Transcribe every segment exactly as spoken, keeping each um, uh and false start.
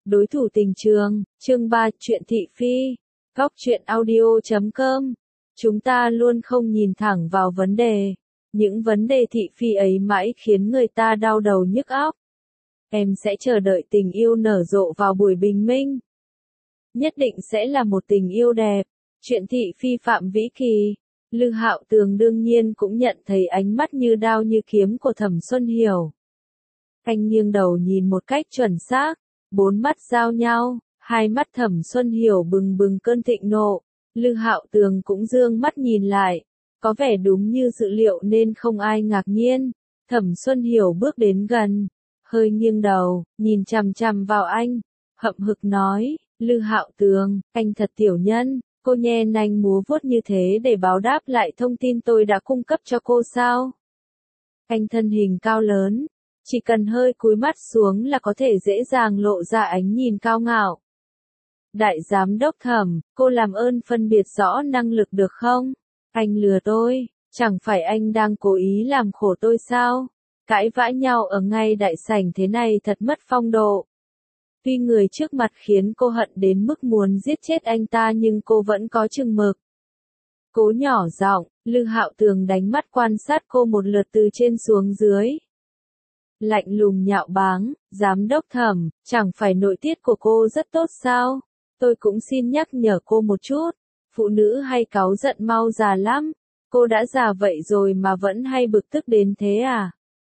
Đối thủ tình trường, chương ba, truyện thị phi, góc truyện audio chấm com. Chúng ta luôn không nhìn thẳng vào vấn đề. Những vấn đề thị phi ấy mãi khiến người ta đau đầu nhức óc. Em sẽ chờ đợi tình yêu nở rộ vào buổi bình minh. Nhất định sẽ là một tình yêu đẹp. Truyện thị phi Phạm Vĩ Kỳ. Lư Hạo Tường đương nhiên cũng nhận thấy ánh mắt như đao như kiếm của Thẩm Xuân Hiểu. Anh nghiêng đầu nhìn một cách chuẩn xác, bốn mắt giao nhau, hai mắt Thẩm Xuân Hiểu bừng bừng cơn thịnh nộ. Lư Hạo Tường cũng dương mắt nhìn lại, có vẻ đúng như dự liệu nên không ai ngạc nhiên. Thẩm Xuân Hiểu bước đến gần, hơi nghiêng đầu, nhìn chằm chằm vào anh, hậm hực nói, Lư Hạo Tường, anh thật tiểu nhân, cô nhe nanh múa vuốt như thế để báo đáp lại thông tin tôi đã cung cấp cho cô sao? Anh thân hình cao lớn, chỉ cần hơi cúi mắt xuống là có thể dễ dàng lộ ra ánh nhìn cao ngạo. Đại giám đốc Thẩm, cô làm ơn phân biệt rõ năng lực được không? Anh lừa tôi, chẳng phải anh đang cố ý làm khổ tôi sao? Cãi vã nhau ở ngay đại sảnh thế này thật mất phong độ. Tuy người trước mặt khiến cô hận đến mức muốn giết chết anh ta nhưng cô vẫn có chừng mực. Cố nhỏ giọng, Lư Hạo Tường đánh mắt quan sát cô một lượt từ trên xuống dưới. Lạnh lùng nhạo báng, giám đốc Thẩm, chẳng phải nội tiết của cô rất tốt sao? Tôi cũng xin nhắc nhở cô một chút, phụ nữ hay cáu giận mau già lắm, cô đã già vậy rồi mà vẫn hay bực tức đến thế à?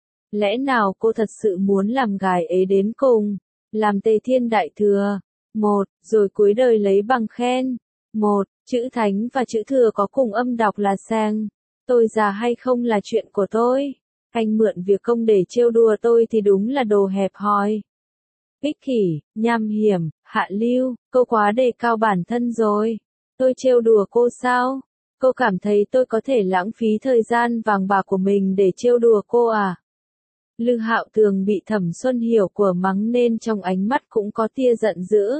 Lẽ nào cô thật sự muốn làm gái ấy đến cùng, làm Tề Thiên Đại Thừa, một, rồi cuối đời lấy bằng khen, một, chữ thánh và chữ thừa có cùng âm đọc là sang, tôi già hay không là chuyện của tôi, anh mượn việc công để trêu đùa tôi thì đúng là đồ hẹp hòi. Ích kỷ, nham hiểm, hạ lưu, cô quá đề cao bản thân rồi. Tôi trêu đùa cô sao? Cô cảm thấy tôi có thể lãng phí thời gian vàng bạc của mình để trêu đùa cô à? Lư Hạo Tường bị Thẩm Xuân Hiểu của mắng nên trong ánh mắt cũng có tia giận dữ.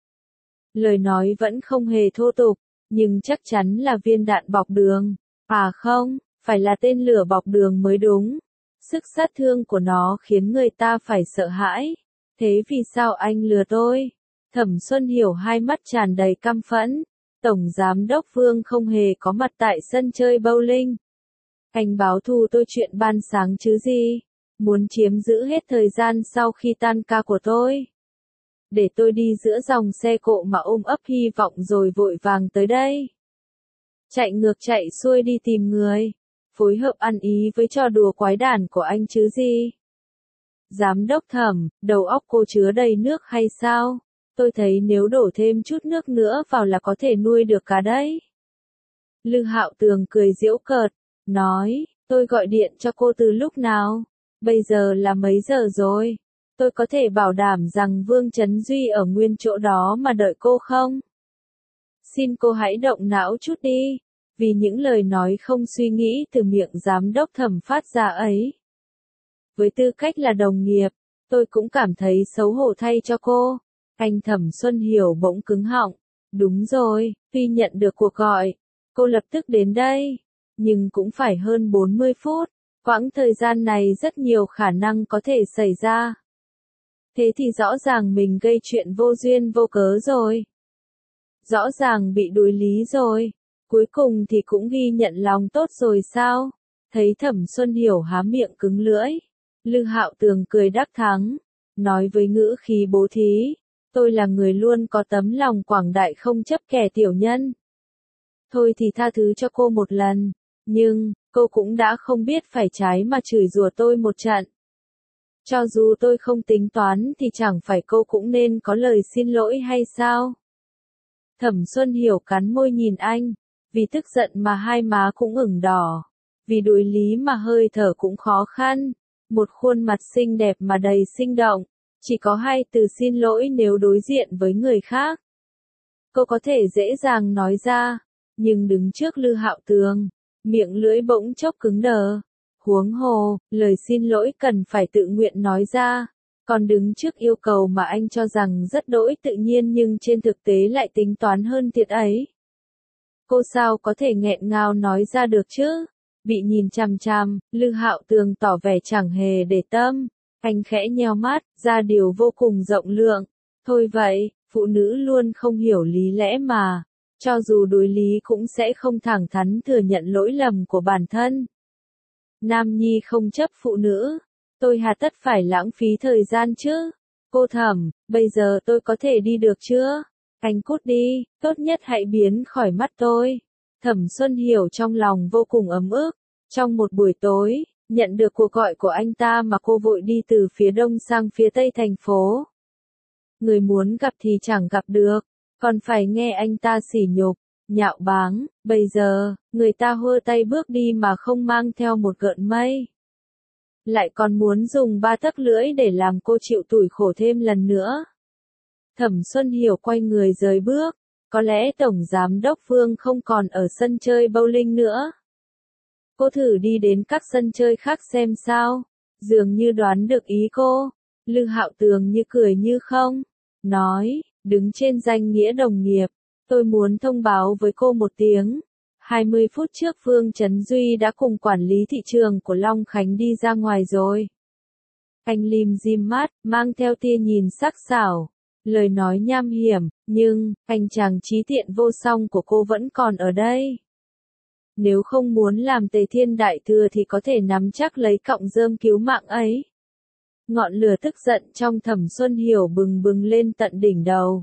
Lời nói vẫn không hề thô tục, nhưng chắc chắn là viên đạn bọc đường. À không, phải là tên lửa bọc đường mới đúng. Sức sát thương của nó khiến người ta phải sợ hãi. Thế vì sao anh lừa tôi? Thẩm Xuân Hiểu hai mắt tràn đầy căm phẫn. Tổng giám đốc Vương không hề có mặt tại sân chơi bowling. Anh báo thù tôi chuyện ban sáng chứ gì? Muốn chiếm giữ hết thời gian sau khi tan ca của tôi. Để tôi đi giữa dòng xe cộ mà ôm ấp hy vọng rồi vội vàng tới đây. Chạy ngược chạy xuôi đi tìm người. Phối hợp ăn ý với trò đùa quái đản của anh chứ gì? Giám đốc Thẩm, đầu óc cô chứa đầy nước hay sao? Tôi thấy nếu đổ thêm chút nước nữa vào là có thể nuôi được cá đấy. Lư Hạo Tường cười giễu cợt, nói, tôi gọi điện cho cô từ lúc nào? Bây giờ là mấy giờ rồi? Tôi có thể bảo đảm rằng Vương Chấn Duy ở nguyên chỗ đó mà đợi cô không? Xin cô hãy động não chút đi, vì những lời nói không suy nghĩ từ miệng giám đốc Thẩm phát ra ấy. Với tư cách là đồng nghiệp, tôi cũng cảm thấy xấu hổ thay cho cô. Anh Thẩm Xuân Hiểu bỗng cứng họng. Đúng rồi, tuy nhận được cuộc gọi, cô lập tức đến đây. Nhưng cũng phải hơn bốn mươi phút. Quãng thời gian này rất nhiều khả năng có thể xảy ra. Thế thì rõ ràng mình gây chuyện vô duyên vô cớ rồi. Rõ ràng bị đối lý rồi. Cuối cùng thì cũng ghi nhận lòng tốt rồi sao? Thấy Thẩm Xuân Hiểu há miệng cứng lưỡi. Lư Hạo Tường cười đắc thắng, nói với ngữ khí bố thí, tôi là người luôn có tấm lòng quảng đại không chấp kẻ tiểu nhân. Thôi thì tha thứ cho cô một lần, nhưng, cô cũng đã không biết phải trái mà chửi rủa tôi một trận. Cho dù tôi không tính toán thì chẳng phải cô cũng nên có lời xin lỗi hay sao? Thẩm Xuân Hiểu cắn môi nhìn anh, vì tức giận mà hai má cũng ửng đỏ, vì đối lý mà hơi thở cũng khó khăn. Một khuôn mặt xinh đẹp mà đầy sinh động, chỉ có hai từ xin lỗi nếu đối diện với người khác. Cô có thể dễ dàng nói ra, nhưng đứng trước Lư Hạo Tường, miệng lưỡi bỗng chốc cứng đờ. Huống hồ, lời xin lỗi cần phải tự nguyện nói ra, còn đứng trước yêu cầu mà anh cho rằng rất đỗi tự nhiên nhưng trên thực tế lại tính toán hơn thiệt ấy. Cô sao có thể nghẹn ngào nói ra được chứ? Bị nhìn chằm chằm, Lư Hạo Tường tỏ vẻ chẳng hề để tâm. Anh khẽ nheo mắt, ra điều vô cùng rộng lượng. Thôi vậy, phụ nữ luôn không hiểu lý lẽ mà. Cho dù đối lý cũng sẽ không thẳng thắn thừa nhận lỗi lầm của bản thân. Nam nhi không chấp phụ nữ. Tôi hà tất phải lãng phí thời gian chứ. Cô Thẩm, bây giờ tôi có thể đi được chưa? Anh cút đi, tốt nhất hãy biến khỏi mắt tôi. Thẩm Xuân Hiểu trong lòng vô cùng ấm ức. Trong một buổi tối, nhận được cuộc gọi của anh ta mà cô vội đi từ phía đông sang phía tây thành phố. Người muốn gặp thì chẳng gặp được, còn phải nghe anh ta sỉ nhục, nhạo báng, bây giờ, người ta hơ tay bước đi mà không mang theo một gợn mây. Lại còn muốn dùng ba tấc lưỡi để làm cô chịu tủi khổ thêm lần nữa. Thẩm Xuân Hiểu quay người rời bước, có lẽ Tổng Giám đốc Vương không còn ở sân chơi bowling nữa. Cô thử đi đến các sân chơi khác xem sao, dường như đoán được ý cô. Lư Hạo Tường như cười như không, nói, đứng trên danh nghĩa đồng nghiệp, tôi muốn thông báo với cô một tiếng. hai mươi phút trước Vương Chấn Duy đã cùng quản lý thị trường của Long Khánh đi ra ngoài rồi. Anh lim dim mắt, mang theo tia nhìn sắc sảo, lời nói nham hiểm, nhưng, anh chàng trí tiện vô song của cô vẫn còn ở đây. Nếu không muốn làm Tề Thiên Đại Thừa thì có thể nắm chắc lấy cọng rơm cứu mạng ấy. Ngọn lửa tức giận trong Thẩm Xuân Hiểu bừng bừng lên tận đỉnh đầu.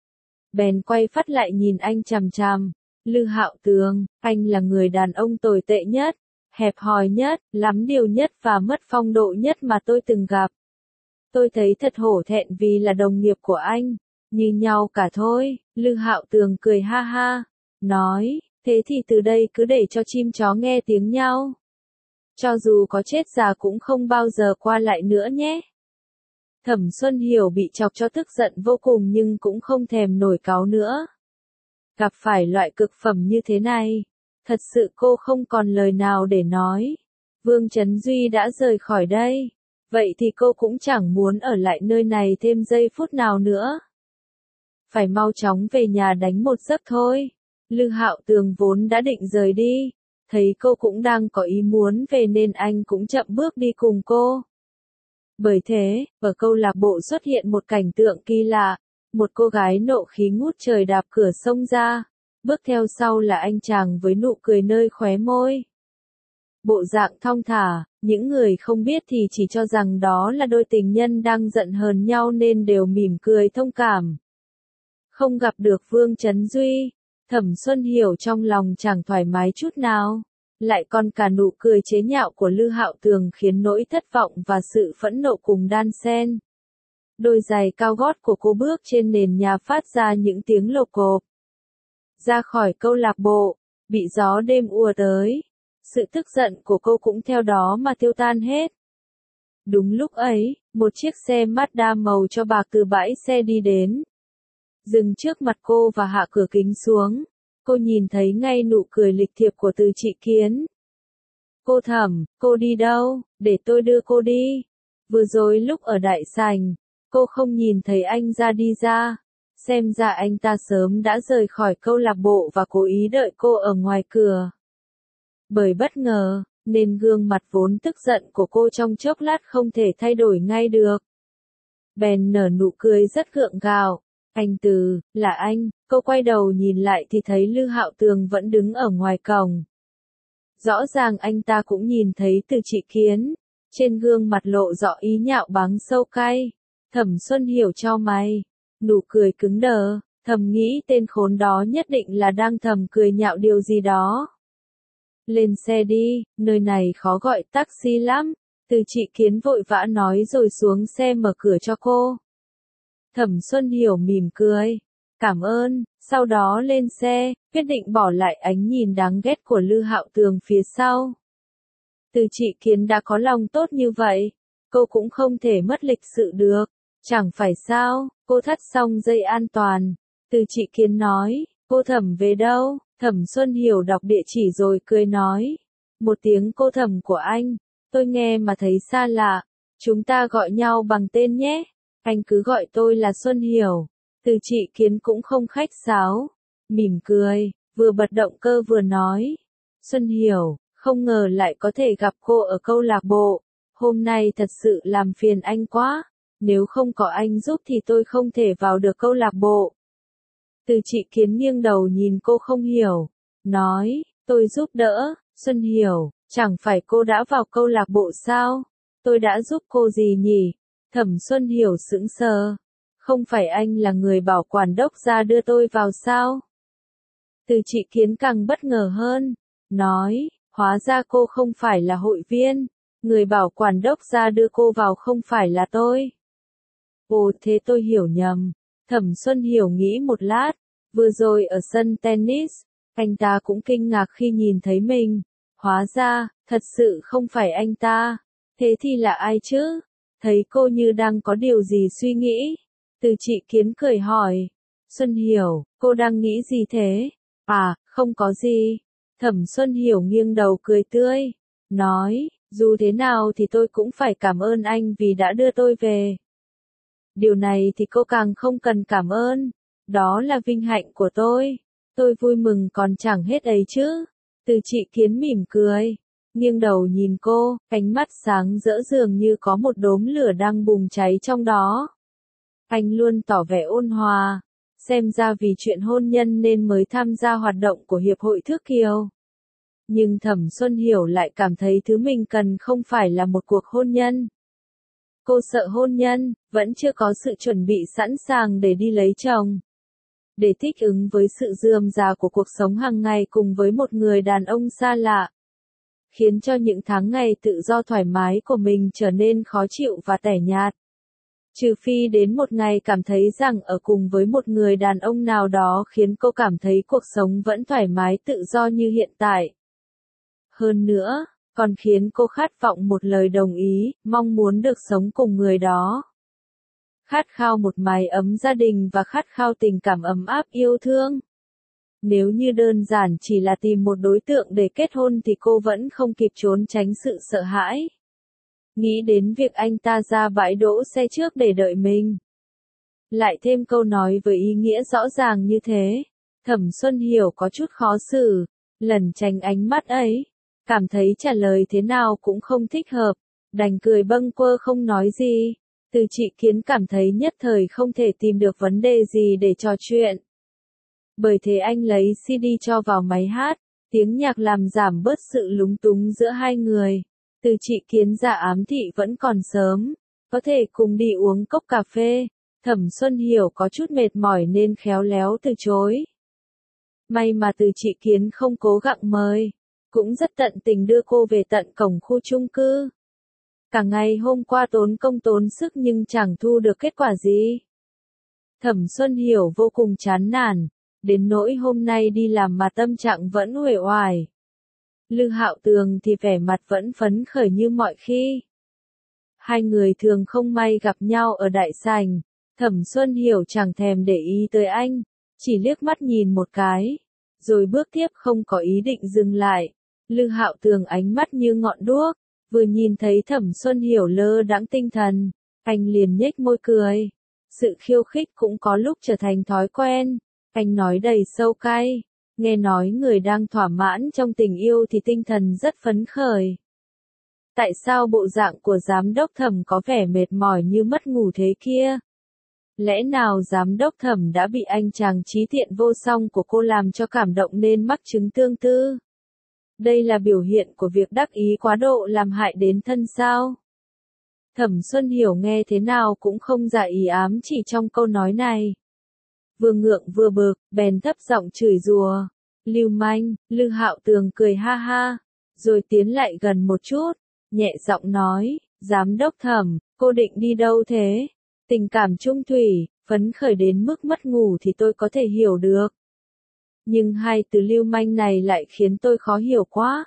Bèn quay phát lại nhìn anh chằm chằm. Lư Hạo Tường, anh là người đàn ông tồi tệ nhất, hẹp hòi nhất, lắm điều nhất và mất phong độ nhất mà tôi từng gặp. Tôi thấy thật hổ thẹn vì là đồng nghiệp của anh, như nhau cả thôi. Lư Hạo Tường cười ha ha, nói, thế thì từ đây cứ để cho chim chó nghe tiếng nhau. Cho dù có chết già cũng không bao giờ qua lại nữa nhé. Thẩm Xuân Hiểu bị chọc cho tức giận vô cùng nhưng cũng không thèm nổi cáu nữa. Gặp phải loại cực phẩm như thế này, thật sự cô không còn lời nào để nói. Vương Chấn Duy đã rời khỏi đây, vậy thì cô cũng chẳng muốn ở lại nơi này thêm giây phút nào nữa. Phải mau chóng về nhà đánh một giấc thôi. Lư Hạo Tường vốn đã định rời đi, thấy cô cũng đang có ý muốn về nên anh cũng chậm bước đi cùng cô. Bởi thế, ở câu lạc bộ xuất hiện một cảnh tượng kỳ lạ, một cô gái nộ khí ngút trời đạp cửa xông ra, bước theo sau là anh chàng với nụ cười nơi khóe môi. Bộ dạng thong thả, những người không biết thì chỉ cho rằng đó là đôi tình nhân đang giận hờn nhau nên đều mỉm cười thông cảm. Không gặp được Vương Chấn Duy, Thẩm Xuân Hiểu trong lòng chẳng thoải mái chút nào, lại còn cả nụ cười chế nhạo của Lư Hạo Tường khiến nỗi thất vọng và sự phẫn nộ cùng đan xen. Đôi giày cao gót của cô bước trên nền nhà phát ra những tiếng lộc cộp. Ra khỏi câu lạc bộ, bị gió đêm ùa tới, sự tức giận của cô cũng theo đó mà tiêu tan hết. Đúng lúc ấy, một chiếc xe Mazda màu cho bạc từ bãi xe đi đến. Dừng trước mặt cô và hạ cửa kính xuống. Cô nhìn thấy ngay nụ cười lịch thiệp của Từ Trị Kiến. Cô Thẩm, cô đi đâu, để tôi đưa cô đi. Vừa rồi lúc ở đại sảnh, cô không nhìn thấy anh ra đi ra. Xem ra anh ta sớm đã rời khỏi câu lạc bộ và cố ý đợi cô ở ngoài cửa. Bởi bất ngờ, nên gương mặt vốn tức giận của cô trong chốc lát không thể thay đổi ngay được. Bèn nở nụ cười rất gượng gạo. Anh Từ, là anh. Cô quay đầu nhìn lại thì thấy Lư Hạo Tường vẫn đứng ở ngoài cổng. Rõ ràng anh ta cũng nhìn thấy Từ Trị Kiến. Trên gương mặt lộ rõ ý nhạo báng sâu cay. Thẩm Xuân Hiểu cho mày. Nụ cười cứng đờ, thầm nghĩ tên khốn đó nhất định là đang thầm cười nhạo điều gì đó. Lên xe đi, nơi này khó gọi taxi lắm. Từ Trị Kiến vội vã nói rồi xuống xe mở cửa cho cô. Thẩm Xuân Hiểu mỉm cười. Cảm ơn, sau đó lên xe, quyết định bỏ lại ánh nhìn đáng ghét của Lư Hạo Tường phía sau. Từ Trị Kiến đã có lòng tốt như vậy, cô cũng không thể mất lịch sự được. Chẳng phải sao, cô thắt xong dây an toàn. Từ Trị Kiến nói, cô Thẩm về đâu? Thẩm Xuân Hiểu đọc địa chỉ rồi cười nói. Một tiếng cô Thẩm của anh, tôi nghe mà thấy xa lạ. Chúng ta gọi nhau bằng tên nhé. Anh cứ gọi tôi là Xuân Hiểu. Từ Trị Kiến cũng không khách sáo, mỉm cười, vừa bật động cơ vừa nói. Xuân Hiểu, không ngờ lại có thể gặp cô ở câu lạc bộ. Hôm nay thật sự làm phiền anh quá. Nếu không có anh giúp thì tôi không thể vào được câu lạc bộ. Từ Trị Kiến nghiêng đầu nhìn cô không hiểu. Nói, tôi giúp đỡ, Xuân Hiểu, chẳng phải cô đã vào câu lạc bộ sao? Tôi đã giúp cô gì nhỉ? Thẩm Xuân Hiểu sững sờ. Không phải anh là người bảo quản đốc ra đưa tôi vào sao? Từ Trị Kiến càng bất ngờ hơn. Nói, hóa ra cô không phải là hội viên. Người bảo quản đốc ra đưa cô vào không phải là tôi. Ồ, thế tôi hiểu nhầm. Thẩm Xuân Hiểu nghĩ một lát. Vừa rồi ở sân tennis, anh ta cũng kinh ngạc khi nhìn thấy mình. Hóa ra, thật sự không phải anh ta. Thế thì là ai chứ? Thấy cô như đang có điều gì suy nghĩ. Từ Trị Kiến cười hỏi. Xuân Hiểu, cô đang nghĩ gì thế? À, không có gì. Thẩm Xuân Hiểu nghiêng đầu cười tươi. Nói, dù thế nào thì tôi cũng phải cảm ơn anh vì đã đưa tôi về. Điều này thì cô càng không cần cảm ơn. Đó là vinh hạnh của tôi. Tôi vui mừng còn chẳng hết ấy chứ. Từ Trị Kiến mỉm cười. Nghiêng đầu nhìn cô, ánh mắt sáng rỡ dường như có một đốm lửa đang bùng cháy trong đó. Anh luôn tỏ vẻ ôn hòa. Xem ra vì chuyện hôn nhân nên mới tham gia hoạt động của Hiệp hội Thước Kiều. Nhưng Thẩm Xuân Hiểu lại cảm thấy thứ mình cần không phải là một cuộc hôn nhân. Cô sợ hôn nhân, vẫn chưa có sự chuẩn bị sẵn sàng để đi lấy chồng. Để thích ứng với sự rườm rà của cuộc sống hàng ngày cùng với một người đàn ông xa lạ. Khiến cho những tháng ngày tự do thoải mái của mình trở nên khó chịu và tẻ nhạt. Trừ phi đến một ngày cảm thấy rằng ở cùng với một người đàn ông nào đó khiến cô cảm thấy cuộc sống vẫn thoải mái tự do như hiện tại. Hơn nữa, còn khiến cô khát vọng một lời đồng ý, mong muốn được sống cùng người đó. Khát khao một mái ấm gia đình và khát khao tình cảm ấm áp yêu thương. Nếu như đơn giản chỉ là tìm một đối tượng để kết hôn thì cô vẫn không kịp trốn tránh sự sợ hãi. Nghĩ đến việc anh ta ra bãi đỗ xe trước để đợi mình. Lại thêm câu nói với ý nghĩa rõ ràng như thế. Thẩm Xuân Hiểu có chút khó xử, lẩn tránh ánh mắt ấy. Cảm thấy trả lời thế nào cũng không thích hợp, đành cười bâng quơ không nói gì. Từ Trị Kiến cảm thấy nhất thời không thể tìm được vấn đề gì để trò chuyện. Bởi thế anh lấy xê đê cho vào máy hát, tiếng nhạc làm giảm bớt sự lúng túng giữa hai người. Từ Trị Kiến ra ám thị vẫn còn sớm, có thể cùng đi uống cốc cà phê. Thẩm Xuân Hiểu có chút mệt mỏi nên khéo léo từ chối. May mà Từ Trị Kiến không cố gắng mời, cũng rất tận tình đưa cô về tận cổng khu chung cư. Cả ngày hôm qua tốn công tốn sức nhưng chẳng thu được kết quả gì. Thẩm Xuân Hiểu vô cùng chán nản, đến nỗi hôm nay đi làm mà tâm trạng vẫn uể oải. Lư Hạo Tường thì vẻ mặt vẫn phấn khởi như mọi khi. Hai người thường không may gặp nhau ở đại sảnh. Thẩm Xuân Hiểu chẳng thèm để ý tới anh, chỉ liếc mắt nhìn một cái, rồi bước tiếp không có ý định dừng lại. Lư Hạo Tường ánh mắt như ngọn đuốc, vừa nhìn thấy Thẩm Xuân Hiểu lơ đãng tinh thần, anh liền nhếch môi cười. Sự khiêu khích cũng có lúc trở thành thói quen. Anh nói đầy sâu cay, nghe nói người đang thỏa mãn trong tình yêu thì tinh thần rất phấn khởi. Tại sao bộ dạng của giám đốc Thẩm có vẻ mệt mỏi như mất ngủ thế kia? Lẽ nào giám đốc Thẩm đã bị anh chàng trí tiện vô song của cô làm cho cảm động nên mắc chứng tương tư? Đây là biểu hiện của việc đắc ý quá độ làm hại đến thân sao? Thẩm Xuân Hiểu nghe thế nào cũng không dạ ý ám chỉ trong câu nói này. Vừa ngượng vừa bực, bèn thấp giọng chửi rủa. Lưu manh. Lư Hạo Tường cười ha ha, rồi tiến lại gần một chút, nhẹ giọng nói, giám đốc Thẩm, cô định đi đâu thế? Tình cảm trung thủy, phấn khởi đến mức mất ngủ thì tôi có thể hiểu được. Nhưng hai từ lưu manh này lại khiến tôi khó hiểu quá.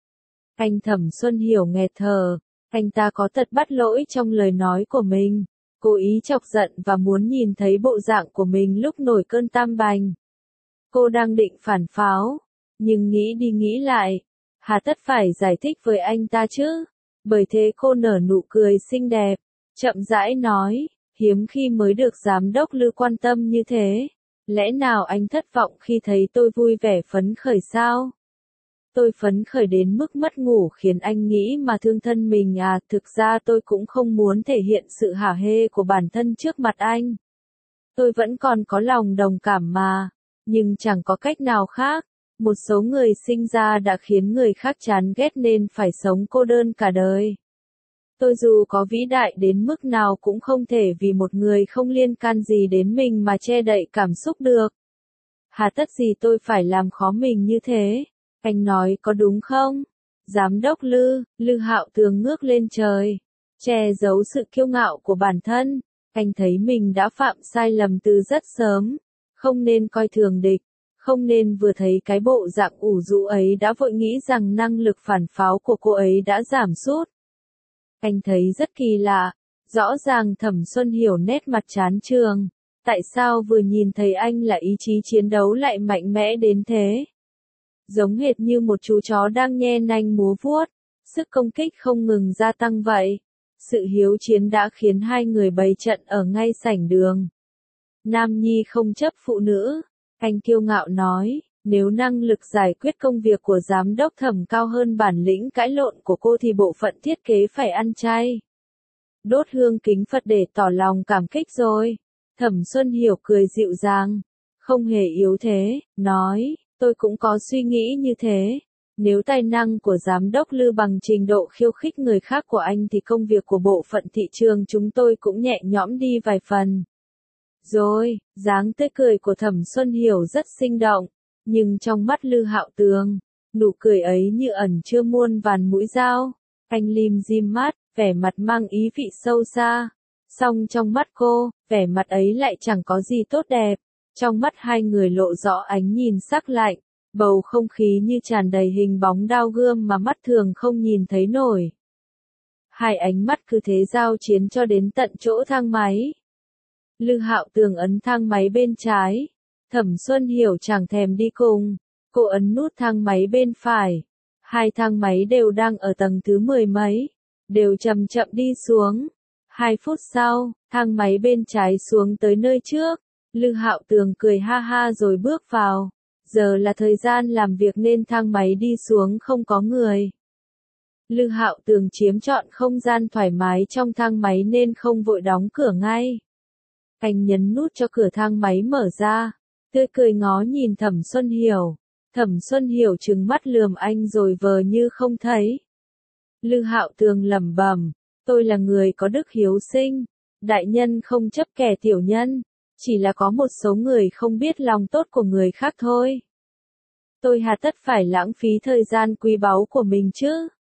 Anh Thẩm Xuân Hiểu nghẹt thở, anh ta có tật bắt lỗi trong lời nói của mình, cố ý chọc giận và muốn nhìn thấy bộ dạng của mình lúc nổi cơn tam bành. Cô đang định phản pháo, nhưng nghĩ đi nghĩ lại, hà tất phải giải thích với anh ta chứ? Bởi thế cô nở nụ cười xinh đẹp, chậm rãi nói, hiếm khi mới được giám đốc Lư quan tâm như thế. Lẽ nào anh thất vọng khi thấy tôi vui vẻ phấn khởi sao? Tôi phấn khởi đến mức mất ngủ khiến anh nghĩ mà thương thân mình à, thực ra tôi cũng không muốn thể hiện sự hả hê của bản thân trước mặt anh. Tôi vẫn còn có lòng đồng cảm mà, nhưng chẳng có cách nào khác. Một số người sinh ra đã khiến người khác chán ghét nên phải sống cô đơn cả đời. Tôi dù có vĩ đại đến mức nào cũng không thể vì một người không liên can gì đến mình mà che đậy cảm xúc được. Hà tất gì tôi phải làm khó mình như thế? Anh nói có đúng không? Giám đốc Lư, Lư Hạo Tường ngước lên trời, che giấu sự kiêu ngạo của bản thân. Anh thấy mình đã phạm sai lầm từ rất sớm, không nên coi thường địch, không nên vừa thấy cái bộ dạng ủ rũ ấy đã vội nghĩ rằng năng lực phản pháo của cô ấy đã giảm sút. Anh thấy rất kỳ lạ, rõ ràng Thẩm Xuân Hiểu nét mặt chán chường, tại sao vừa nhìn thấy anh là ý chí chiến đấu lại mạnh mẽ đến thế? Giống hệt như một chú chó đang nhe nanh múa vuốt, sức công kích không ngừng gia tăng vậy. Sự hiếu chiến đã khiến hai người bày trận ở ngay sảnh đường. Nam nhi không chấp phụ nữ, anh kiêu ngạo nói, nếu năng lực giải quyết công việc của giám đốc Thẩm cao hơn bản lĩnh cãi lộn của cô thì bộ phận thiết kế phải ăn chay. Đốt hương kính Phật để tỏ lòng cảm kích rồi. Thẩm Xuân Hiểu cười dịu dàng, không hề yếu thế, nói, tôi cũng có suy nghĩ như thế. Nếu tài năng của giám đốc Lư bằng trình độ khiêu khích người khác của anh thì công việc của bộ phận thị trường chúng tôi cũng nhẹ nhõm đi vài phần. Rồi, dáng tươi cười của Thẩm Xuân Hiểu rất sinh động, nhưng trong mắt Lư Hạo Tường, nụ cười ấy như ẩn chứa muôn vàn mũi dao. Anh lim dim mắt, vẻ mặt mang ý vị sâu xa. Song trong mắt cô, vẻ mặt ấy lại chẳng có gì tốt đẹp. Trong mắt hai người lộ rõ ánh nhìn sắc lạnh, bầu không khí như tràn đầy hình bóng đao gươm mà mắt thường không nhìn thấy nổi. Hai ánh mắt cứ thế giao chiến cho đến tận chỗ thang máy. Lư Hạo Tường ấn thang máy bên trái, Thẩm Xuân Hiểu chẳng thèm đi cùng, cô ấn nút thang máy bên phải. Hai thang máy đều đang ở tầng thứ mười mấy, đều chậm chậm đi xuống. Hai phút sau, thang máy bên trái xuống tới nơi trước, Lư Hạo Tường cười ha ha rồi bước vào. Giờ là thời gian làm việc nên thang máy đi xuống không có người. Lư Hạo Tường chiếm trọn không gian thoải mái trong thang máy nên không vội đóng cửa ngay. Anh nhấn nút cho cửa thang máy mở ra, tươi cười ngó nhìn Thẩm Xuân Hiểu. Thẩm Xuân Hiểu trừng mắt lườm anh rồi vờ như không thấy. Lư Hạo Tường lẩm bẩm, tôi là người có đức hiếu sinh, đại nhân không chấp kẻ tiểu nhân, chỉ là có một số người không biết lòng tốt của người khác thôi. Tôi hà tất phải lãng phí thời gian quý báu của mình chứ?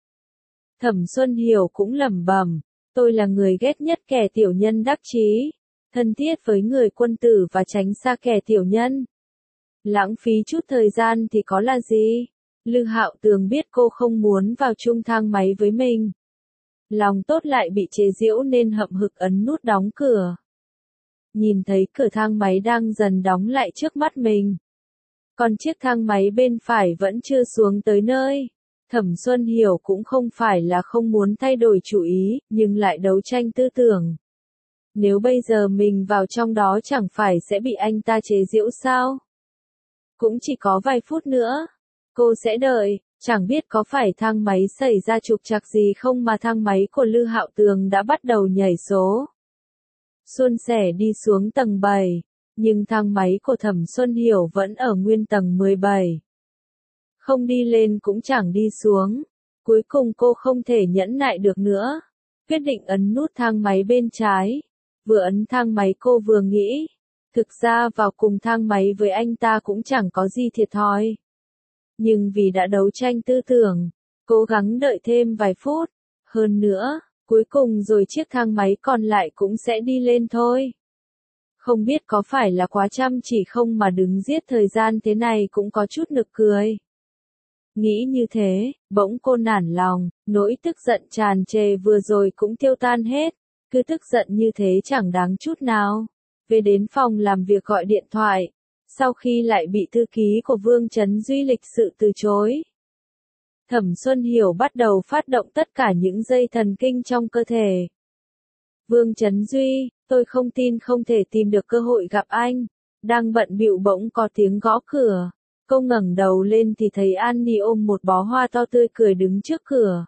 Thẩm Xuân Hiểu cũng lẩm bẩm, tôi là người ghét nhất kẻ tiểu nhân đắc chí, thân thiết với người quân tử và tránh xa kẻ tiểu nhân. Lãng phí chút thời gian thì có là gì? Lư Hạo Tường biết cô không muốn vào chung thang máy với mình. Lòng tốt lại bị chế giễu nên hậm hực ấn nút đóng cửa. Nhìn thấy cửa thang máy đang dần đóng lại trước mắt mình. Còn chiếc thang máy bên phải vẫn chưa xuống tới nơi. Thẩm Xuân Hiểu cũng không phải là không muốn thay đổi chủ ý, nhưng lại đấu tranh tư tưởng. Nếu bây giờ mình vào trong đó chẳng phải sẽ bị anh ta chế giễu sao? Cũng chỉ có vài phút nữa. Cô sẽ đợi, chẳng biết có phải thang máy xảy ra trục trặc gì không mà thang máy của Lư Hạo Tường đã bắt đầu nhảy số. Suôn sẻ đi xuống tầng bảy, nhưng thang máy của Thẩm Xuân Hiểu vẫn ở nguyên tầng mười bảy. Không đi lên cũng chẳng đi xuống. Cuối cùng cô không thể nhẫn nại được nữa. Quyết định ấn nút thang máy bên trái. Vừa ấn thang máy cô vừa nghĩ. Thực ra vào cùng thang máy với anh ta cũng chẳng có gì thiệt thòi. Nhưng vì đã đấu tranh tư tưởng, cố gắng đợi thêm vài phút. Hơn nữa, cuối cùng rồi chiếc thang máy còn lại cũng sẽ đi lên thôi. Không biết có phải là quá chăm chỉ không mà đứng giết thời gian thế này cũng có chút nực cười. Nghĩ như thế, bỗng cô nản lòng, nỗi tức giận tràn trề vừa rồi cũng tiêu tan hết. Cứ tức giận như thế chẳng đáng chút nào. Về đến phòng làm việc gọi điện thoại. Sau khi lại bị thư ký của Vương Chấn Duy lịch sự từ chối. Thẩm Xuân Hiểu bắt đầu phát động tất cả những dây thần kinh trong cơ thể. Vương Chấn Duy, tôi không tin không thể tìm được cơ hội gặp anh. Đang bận bịu bỗng có tiếng gõ cửa. Cô ngẩng đầu lên thì thấy Annie ôm một bó hoa to tươi cười đứng trước cửa.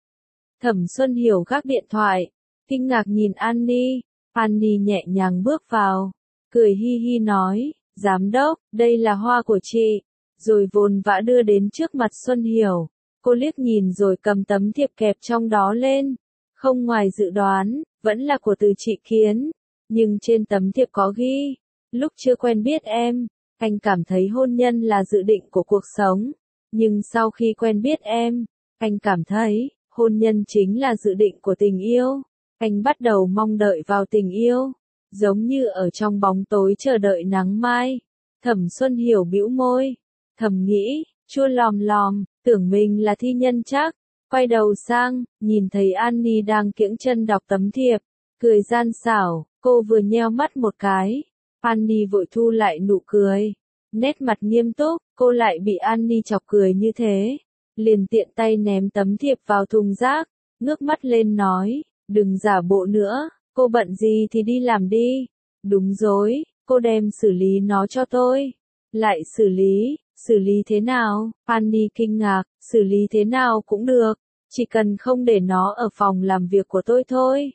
Thẩm Xuân Hiểu gác điện thoại, kinh ngạc nhìn Annie. Annie nhẹ nhàng bước vào, cười hi hi nói, giám đốc, đây là hoa của chị, rồi vồn vã đưa đến trước mặt Xuân Hiểu. Cô liếc nhìn rồi cầm tấm thiệp kẹp trong đó lên. Không ngoài dự đoán, vẫn là của Từ Trị Kiến. Nhưng trên tấm thiệp có ghi, lúc chưa quen biết em, anh cảm thấy hôn nhân là dự định của cuộc sống. Nhưng sau khi quen biết em, anh cảm thấy, hôn nhân chính là dự định của tình yêu. Anh bắt đầu mong đợi vào tình yêu, giống như ở trong bóng tối chờ đợi nắng mai. Thẩm Xuân Hiểu bĩu môi, thầm nghĩ, chua lòm lòm, tưởng mình là thi nhân chắc. Quay đầu sang, nhìn thấy Annie đang kiễng chân đọc tấm thiệp, cười gian xảo, cô vừa nheo mắt một cái. Annie vội thu lại nụ cười, nét mặt nghiêm túc, cô lại bị Annie chọc cười như thế. Liền tiện tay ném tấm thiệp vào thùng rác, ngước mắt lên nói, đừng giả bộ nữa, cô bận gì thì đi làm đi. Đúng rồi, cô đem xử lý nó cho tôi. Lại xử lý, xử lý thế nào? Annie kinh ngạc, xử lý thế nào cũng được, chỉ cần không để nó ở phòng làm việc của tôi thôi.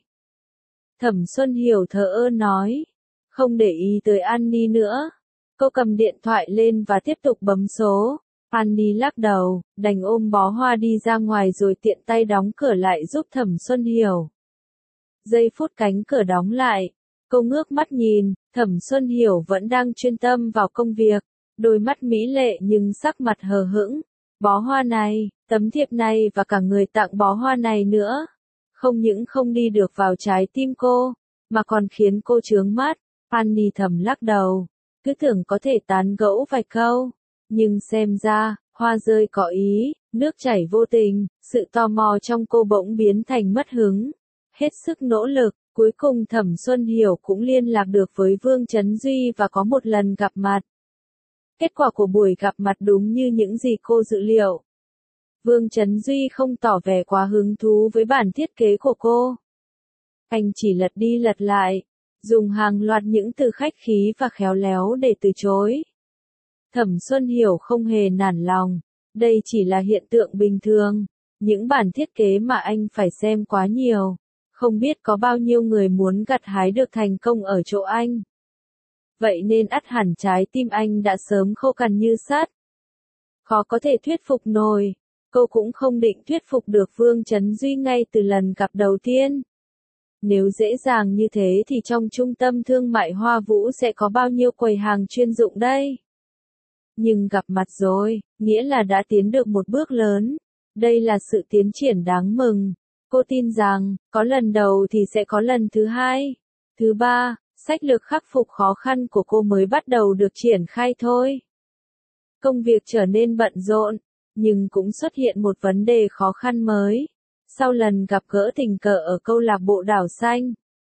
Thẩm Xuân Hiểu thờ ơ nói, không để ý tới Annie nữa. Cô cầm điện thoại lên và tiếp tục bấm số. Annie lắc đầu, đành ôm bó hoa đi ra ngoài rồi tiện tay đóng cửa lại giúp Thẩm Xuân Hiểu. Giây phút cánh cửa đóng lại, cô ngước mắt nhìn, Thẩm Xuân Hiểu vẫn đang chuyên tâm vào công việc, đôi mắt mỹ lệ nhưng sắc mặt hờ hững. Bó hoa này, tấm thiệp này và cả người tặng bó hoa này nữa, không những không đi được vào trái tim cô, mà còn khiến cô chướng mắt. Annie thầm lắc đầu, cứ tưởng có thể tán gẫu vài câu, nhưng xem ra, hoa rơi có ý, nước chảy vô tình, sự tò mò trong cô bỗng biến thành mất hứng. Hết sức nỗ lực, cuối cùng Thẩm Xuân Hiểu cũng liên lạc được với Vương Chấn Duy và có một lần gặp mặt. Kết quả của buổi gặp mặt đúng như những gì cô dự liệu. Vương Chấn Duy không tỏ vẻ quá hứng thú với bản thiết kế của cô. Anh chỉ lật đi lật lại, dùng hàng loạt những từ khách khí và khéo léo để từ chối. Thẩm Xuân Hiểu không hề nản lòng, đây chỉ là hiện tượng bình thường, những bản thiết kế mà anh phải xem quá nhiều, không biết có bao nhiêu người muốn gặt hái được thành công ở chỗ anh. Vậy nên ắt hẳn trái tim anh đã sớm khô cằn như sắt. Khó có thể thuyết phục nổi, cô cũng không định thuyết phục được Vương Chấn Duy ngay từ lần gặp đầu tiên. Nếu dễ dàng như thế thì trong trung tâm thương mại Hoa Vũ sẽ có bao nhiêu quầy hàng chuyên dụng đây? Nhưng gặp mặt rồi, nghĩa là đã tiến được một bước lớn. Đây là sự tiến triển đáng mừng. Cô tin rằng, có lần đầu thì sẽ có lần thứ hai, thứ ba, sách lược khắc phục khó khăn của cô mới bắt đầu được triển khai thôi. Công việc trở nên bận rộn, nhưng cũng xuất hiện một vấn đề khó khăn mới. Sau lần gặp gỡ tình cờ ở câu lạc bộ Đảo Xanh,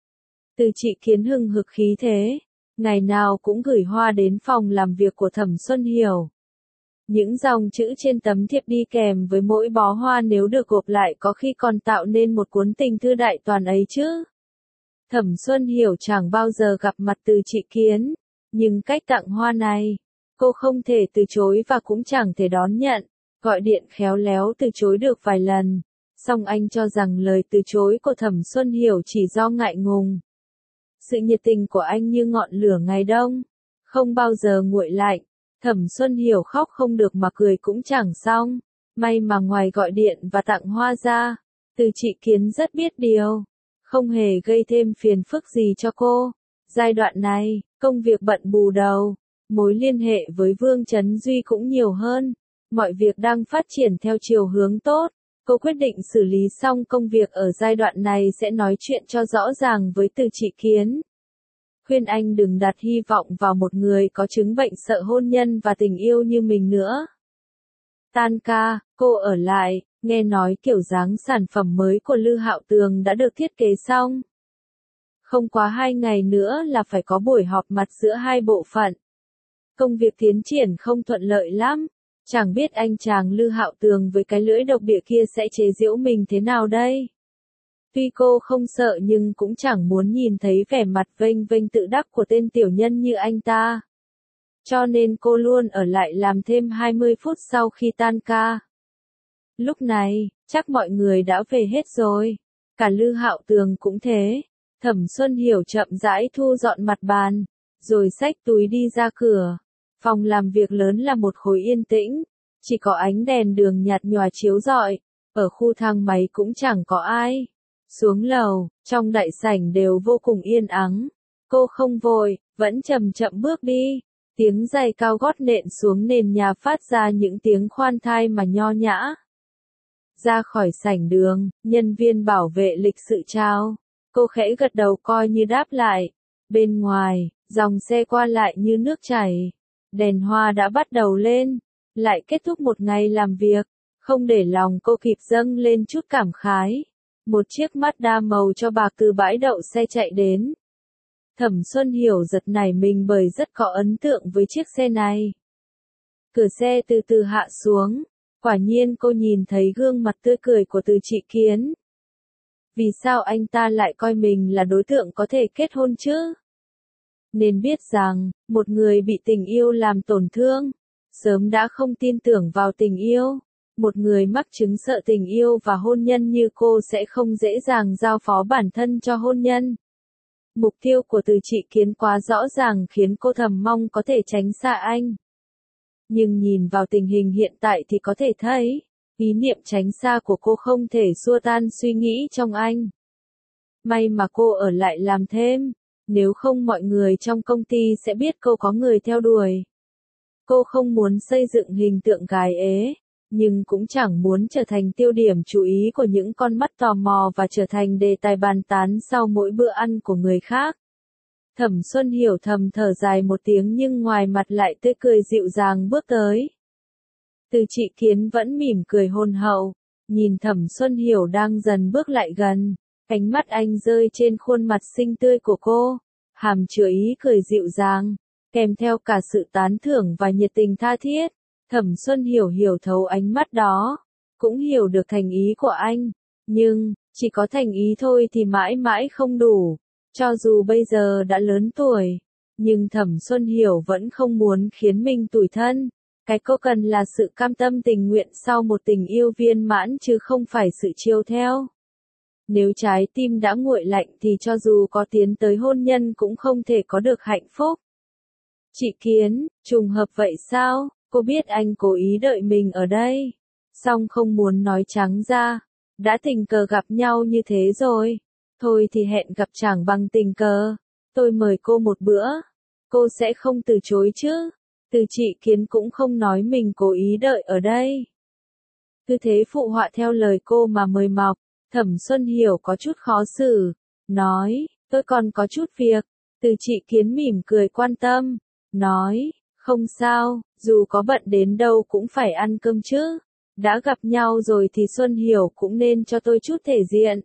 Từ Trị Kiến hừng hực khí thế, ngày nào cũng gửi hoa đến phòng làm việc của Thẩm Xuân Hiểu. Những dòng chữ trên tấm thiệp đi kèm với mỗi bó hoa nếu được gộp lại có khi còn tạo nên một cuốn tình thư đại toàn ấy chứ. Thẩm Xuân Hiểu chẳng bao giờ gặp mặt Từ Trị Kiến, nhưng cách tặng hoa này, cô không thể từ chối và cũng chẳng thể đón nhận. Gọi điện khéo léo từ chối được vài lần, song anh cho rằng lời từ chối của Thẩm Xuân Hiểu chỉ do ngại ngùng. Sự nhiệt tình của anh như ngọn lửa ngày đông, không bao giờ nguội lạnh. Thẩm Xuân Hiểu khóc không được mà cười cũng chẳng xong. May mà ngoài gọi điện và tặng hoa ra, Từ Trị Kiến rất biết điều, không hề gây thêm phiền phức gì cho cô. Giai đoạn này, công việc bận bù đầu, mối liên hệ với Vương Chấn Duy cũng nhiều hơn. Mọi việc đang phát triển theo chiều hướng tốt. Cô quyết định xử lý xong công việc ở giai đoạn này sẽ nói chuyện cho rõ ràng với Từ Trị Kiến. Khuyên anh đừng đặt hy vọng vào một người có chứng bệnh sợ hôn nhân và tình yêu như mình nữa. Tan ca, cô ở lại, nghe nói kiểu dáng sản phẩm mới của Lư Hạo Tường đã được thiết kế xong. Không quá hai ngày nữa là phải có buổi họp mặt giữa hai bộ phận. Công việc tiến triển không thuận lợi lắm. Chẳng biết anh chàng Lư Hạo Tường với cái lưỡi độc địa kia sẽ chế giễu mình thế nào đây? Tuy cô không sợ nhưng cũng chẳng muốn nhìn thấy vẻ mặt vênh vênh tự đắc của tên tiểu nhân như anh ta. cho nên cô luôn ở lại làm thêm hai mươi phút sau khi tan ca. Lúc này, chắc mọi người đã về hết rồi. Cả Lư Hạo Tường cũng thế. Thẩm Xuân Hiểu chậm rãi thu dọn mặt bàn, rồi xách túi đi ra cửa. Phòng làm việc lớn là một khối yên tĩnh, chỉ có ánh đèn đường nhạt nhòa chiếu rọi, ở khu thang máy cũng chẳng có ai. Xuống lầu, trong đại sảnh đều vô cùng yên ắng. Cô không vội, vẫn chậm chậm bước đi. Tiếng giày cao gót nện xuống nền nhà phát ra những tiếng khoan thai mà nho nhã. Ra khỏi sảnh đường, nhân viên bảo vệ lịch sự chào. Cô khẽ gật đầu coi như đáp lại. Bên ngoài, dòng xe qua lại như nước chảy. Đèn hoa đã bắt đầu lên. Lại kết thúc một ngày làm việc. Không để lòng cô kịp dâng lên chút cảm khái. Một chiếc Mazda màu cho bạc từ bãi đậu xe chạy đến. Thẩm Xuân Hiểu giật nảy mình bởi rất có ấn tượng với chiếc xe này. Cửa xe từ từ hạ xuống. Quả nhiên cô nhìn thấy gương mặt tươi cười của Từ Trị Kiến. Vì sao anh ta lại coi mình là đối tượng có thể kết hôn chứ? Nên biết rằng, một người bị tình yêu làm tổn thương, sớm đã không tin tưởng vào tình yêu. Một người mắc chứng sợ tình yêu và hôn nhân như cô sẽ không dễ dàng giao phó bản thân cho hôn nhân. Mục tiêu của Từ Trị Kiến quá rõ ràng khiến cô thầm mong có thể tránh xa anh. Nhưng nhìn vào tình hình hiện tại thì có thể thấy, ý niệm tránh xa của cô không thể xua tan suy nghĩ trong anh. May mà cô ở lại làm thêm, nếu không mọi người trong công ty sẽ biết cô có người theo đuổi. Cô không muốn xây dựng hình tượng gái ế, nhưng cũng chẳng muốn trở thành tiêu điểm chú ý của những con mắt tò mò và trở thành đề tài bàn tán sau mỗi bữa ăn của người khác. Thẩm Xuân Hiểu thầm thở dài một tiếng nhưng ngoài mặt lại tươi cười dịu dàng bước tới. Từ Trị Kiến vẫn mỉm cười hôn hậu, nhìn Thẩm Xuân Hiểu đang dần bước lại gần, ánh mắt anh rơi trên khuôn mặt xinh tươi của cô, hàm chứa ý cười dịu dàng, kèm theo cả sự tán thưởng và nhiệt tình tha thiết. Thẩm Xuân Hiểu hiểu thấu ánh mắt đó, cũng hiểu được thành ý của anh, nhưng, chỉ có thành ý thôi thì mãi mãi không đủ. Cho dù bây giờ đã lớn tuổi, nhưng Thẩm Xuân Hiểu vẫn không muốn khiến mình tủi thân. Cái cô cần là sự cam tâm tình nguyện sau một tình yêu viên mãn chứ không phải sự chiều theo. Nếu trái tim đã nguội lạnh thì cho dù có tiến tới hôn nhân cũng không thể có được hạnh phúc. Chị Kiến, trùng hợp vậy sao? Cô biết anh cố ý đợi mình ở đây, song không muốn nói trắng ra. Đã tình cờ gặp nhau như thế rồi. Thôi thì hẹn gặp chẳng bằng tình cờ. Tôi mời cô một bữa. Cô sẽ không từ chối chứ? Từ Trị Kiến cũng không nói mình cố ý đợi ở đây. Cứ thế phụ họa theo lời cô mà mời mọc. Thẩm Xuân Hiểu có chút khó xử. Nói, tôi còn có chút việc. Từ Trị Kiến mỉm cười quan tâm. Nói, không sao, dù có bận đến đâu cũng phải ăn cơm chứ. Đã gặp nhau rồi thì Xuân Hiểu cũng nên cho tôi chút thể diện.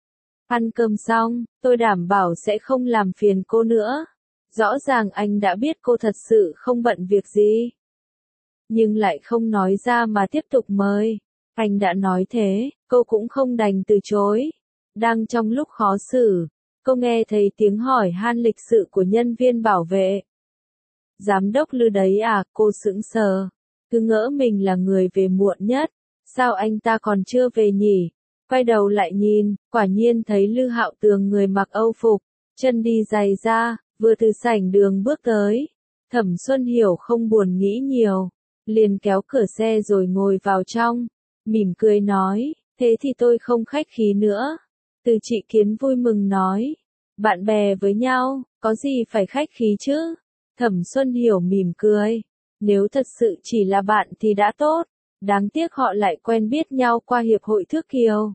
Ăn cơm xong, tôi đảm bảo sẽ không làm phiền cô nữa. Rõ ràng anh đã biết cô thật sự không bận việc gì. Nhưng lại không nói ra mà tiếp tục mời. Anh đã nói thế, cô cũng không đành từ chối. Đang trong lúc khó xử, cô nghe thấy tiếng hỏi han lịch sự của nhân viên bảo vệ. Giám đốc Lư đấy à? Cô sững sờ. Cứ ngỡ mình là người về muộn nhất. Sao anh ta còn chưa về nhỉ? Quay đầu lại nhìn, quả nhiên thấy Lư Hạo Tường người mặc âu phục, chân đi giày da, vừa từ sảnh đường bước tới. Thẩm Xuân Hiểu không buồn nghĩ nhiều, liền kéo cửa xe rồi ngồi vào trong, mỉm cười nói, thế thì tôi không khách khí nữa. Từ Trị Kiến vui mừng nói, bạn bè với nhau, có gì phải khách khí chứ? Thẩm Xuân Hiểu mỉm cười, nếu thật sự chỉ là bạn thì đã tốt. Đáng tiếc họ lại quen biết nhau qua Hiệp hội Thước Kiều.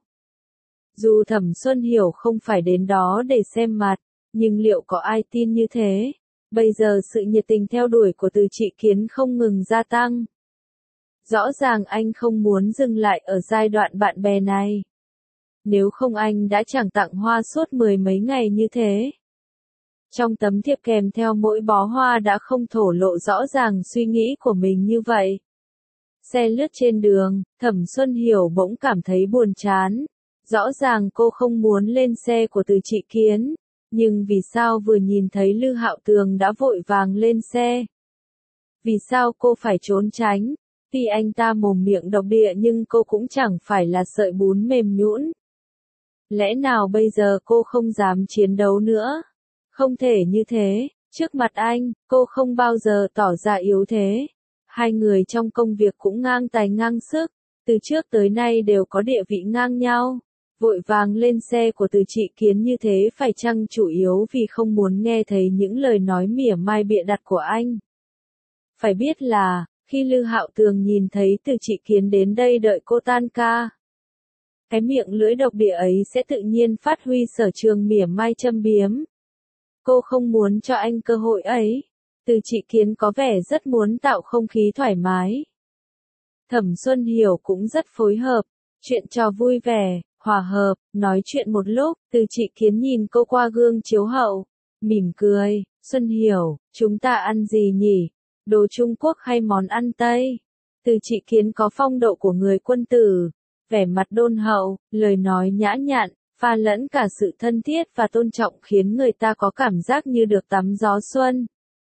Dù Thẩm Xuân Hiểu không phải đến đó để xem mặt, nhưng liệu có ai tin như thế? Bây giờ sự nhiệt tình theo đuổi của Từ Trị Kiến không ngừng gia tăng. Rõ ràng anh không muốn dừng lại ở giai đoạn bạn bè này. Nếu không anh đã chẳng tặng hoa suốt mười mấy ngày như thế. Trong tấm thiệp kèm theo mỗi bó hoa đã không thổ lộ rõ ràng suy nghĩ của mình như vậy. Xe lướt trên đường, Thẩm Xuân Hiểu bỗng cảm thấy buồn chán. Rõ ràng cô không muốn lên xe của Từ Trị Kiến, nhưng vì sao vừa nhìn thấy Lư Hạo Tường đã vội vàng lên xe. Vì sao cô phải trốn tránh? Tuy anh ta mồm miệng độc địa nhưng cô cũng chẳng phải là sợi bún mềm nhũn. Lẽ nào bây giờ cô không dám chiến đấu nữa? Không thể như thế, trước mặt anh, cô không bao giờ tỏ ra yếu thế. Hai người trong công việc cũng ngang tài ngang sức, từ trước tới nay đều có địa vị ngang nhau. Vội vàng lên xe của Từ Trị Kiến như thế phải chăng chủ yếu vì không muốn nghe thấy những lời nói mỉa mai bịa đặt của anh? Phải biết là, khi Lư Hạo Tường nhìn thấy Từ Trị Kiến đến đây đợi cô tan ca, cái miệng lưỡi độc địa ấy sẽ tự nhiên phát huy sở trường mỉa mai châm biếm. Cô không muốn cho anh cơ hội ấy. Từ Trị Kiến có vẻ rất muốn tạo không khí thoải mái. Thẩm Xuân Hiểu cũng rất phối hợp, chuyện trò vui vẻ, hòa hợp, nói chuyện một lúc, Từ Trị Kiến nhìn cô qua gương chiếu hậu, mỉm cười, Xuân Hiểu, chúng ta ăn gì nhỉ? Đồ Trung Quốc hay món ăn Tây? Từ Trị Kiến có phong độ của người quân tử, vẻ mặt đôn hậu, lời nói nhã nhặn, pha lẫn cả sự thân thiết và tôn trọng khiến người ta có cảm giác như được tắm gió xuân.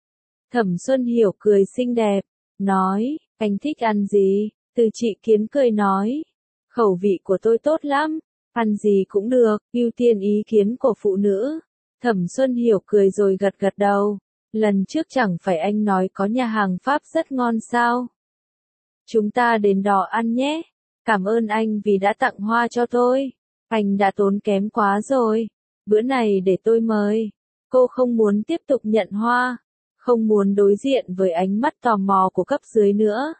Thẩm Xuân Hiểu cười xinh đẹp, nói, anh thích ăn gì? Từ Trị Kiến cười nói, khẩu vị của tôi tốt lắm, ăn gì cũng được, ưu tiên ý kiến của phụ nữ. Thẩm Xuân Hiểu cười rồi gật gật đầu, lần trước chẳng phải anh nói có nhà hàng Pháp rất ngon sao? Chúng ta đến đó ăn nhé, cảm ơn anh vì đã tặng hoa cho tôi, anh đã tốn kém quá rồi, bữa này để tôi mời. Cô không muốn tiếp tục nhận hoa, không muốn đối diện với ánh mắt tò mò của cấp dưới nữa.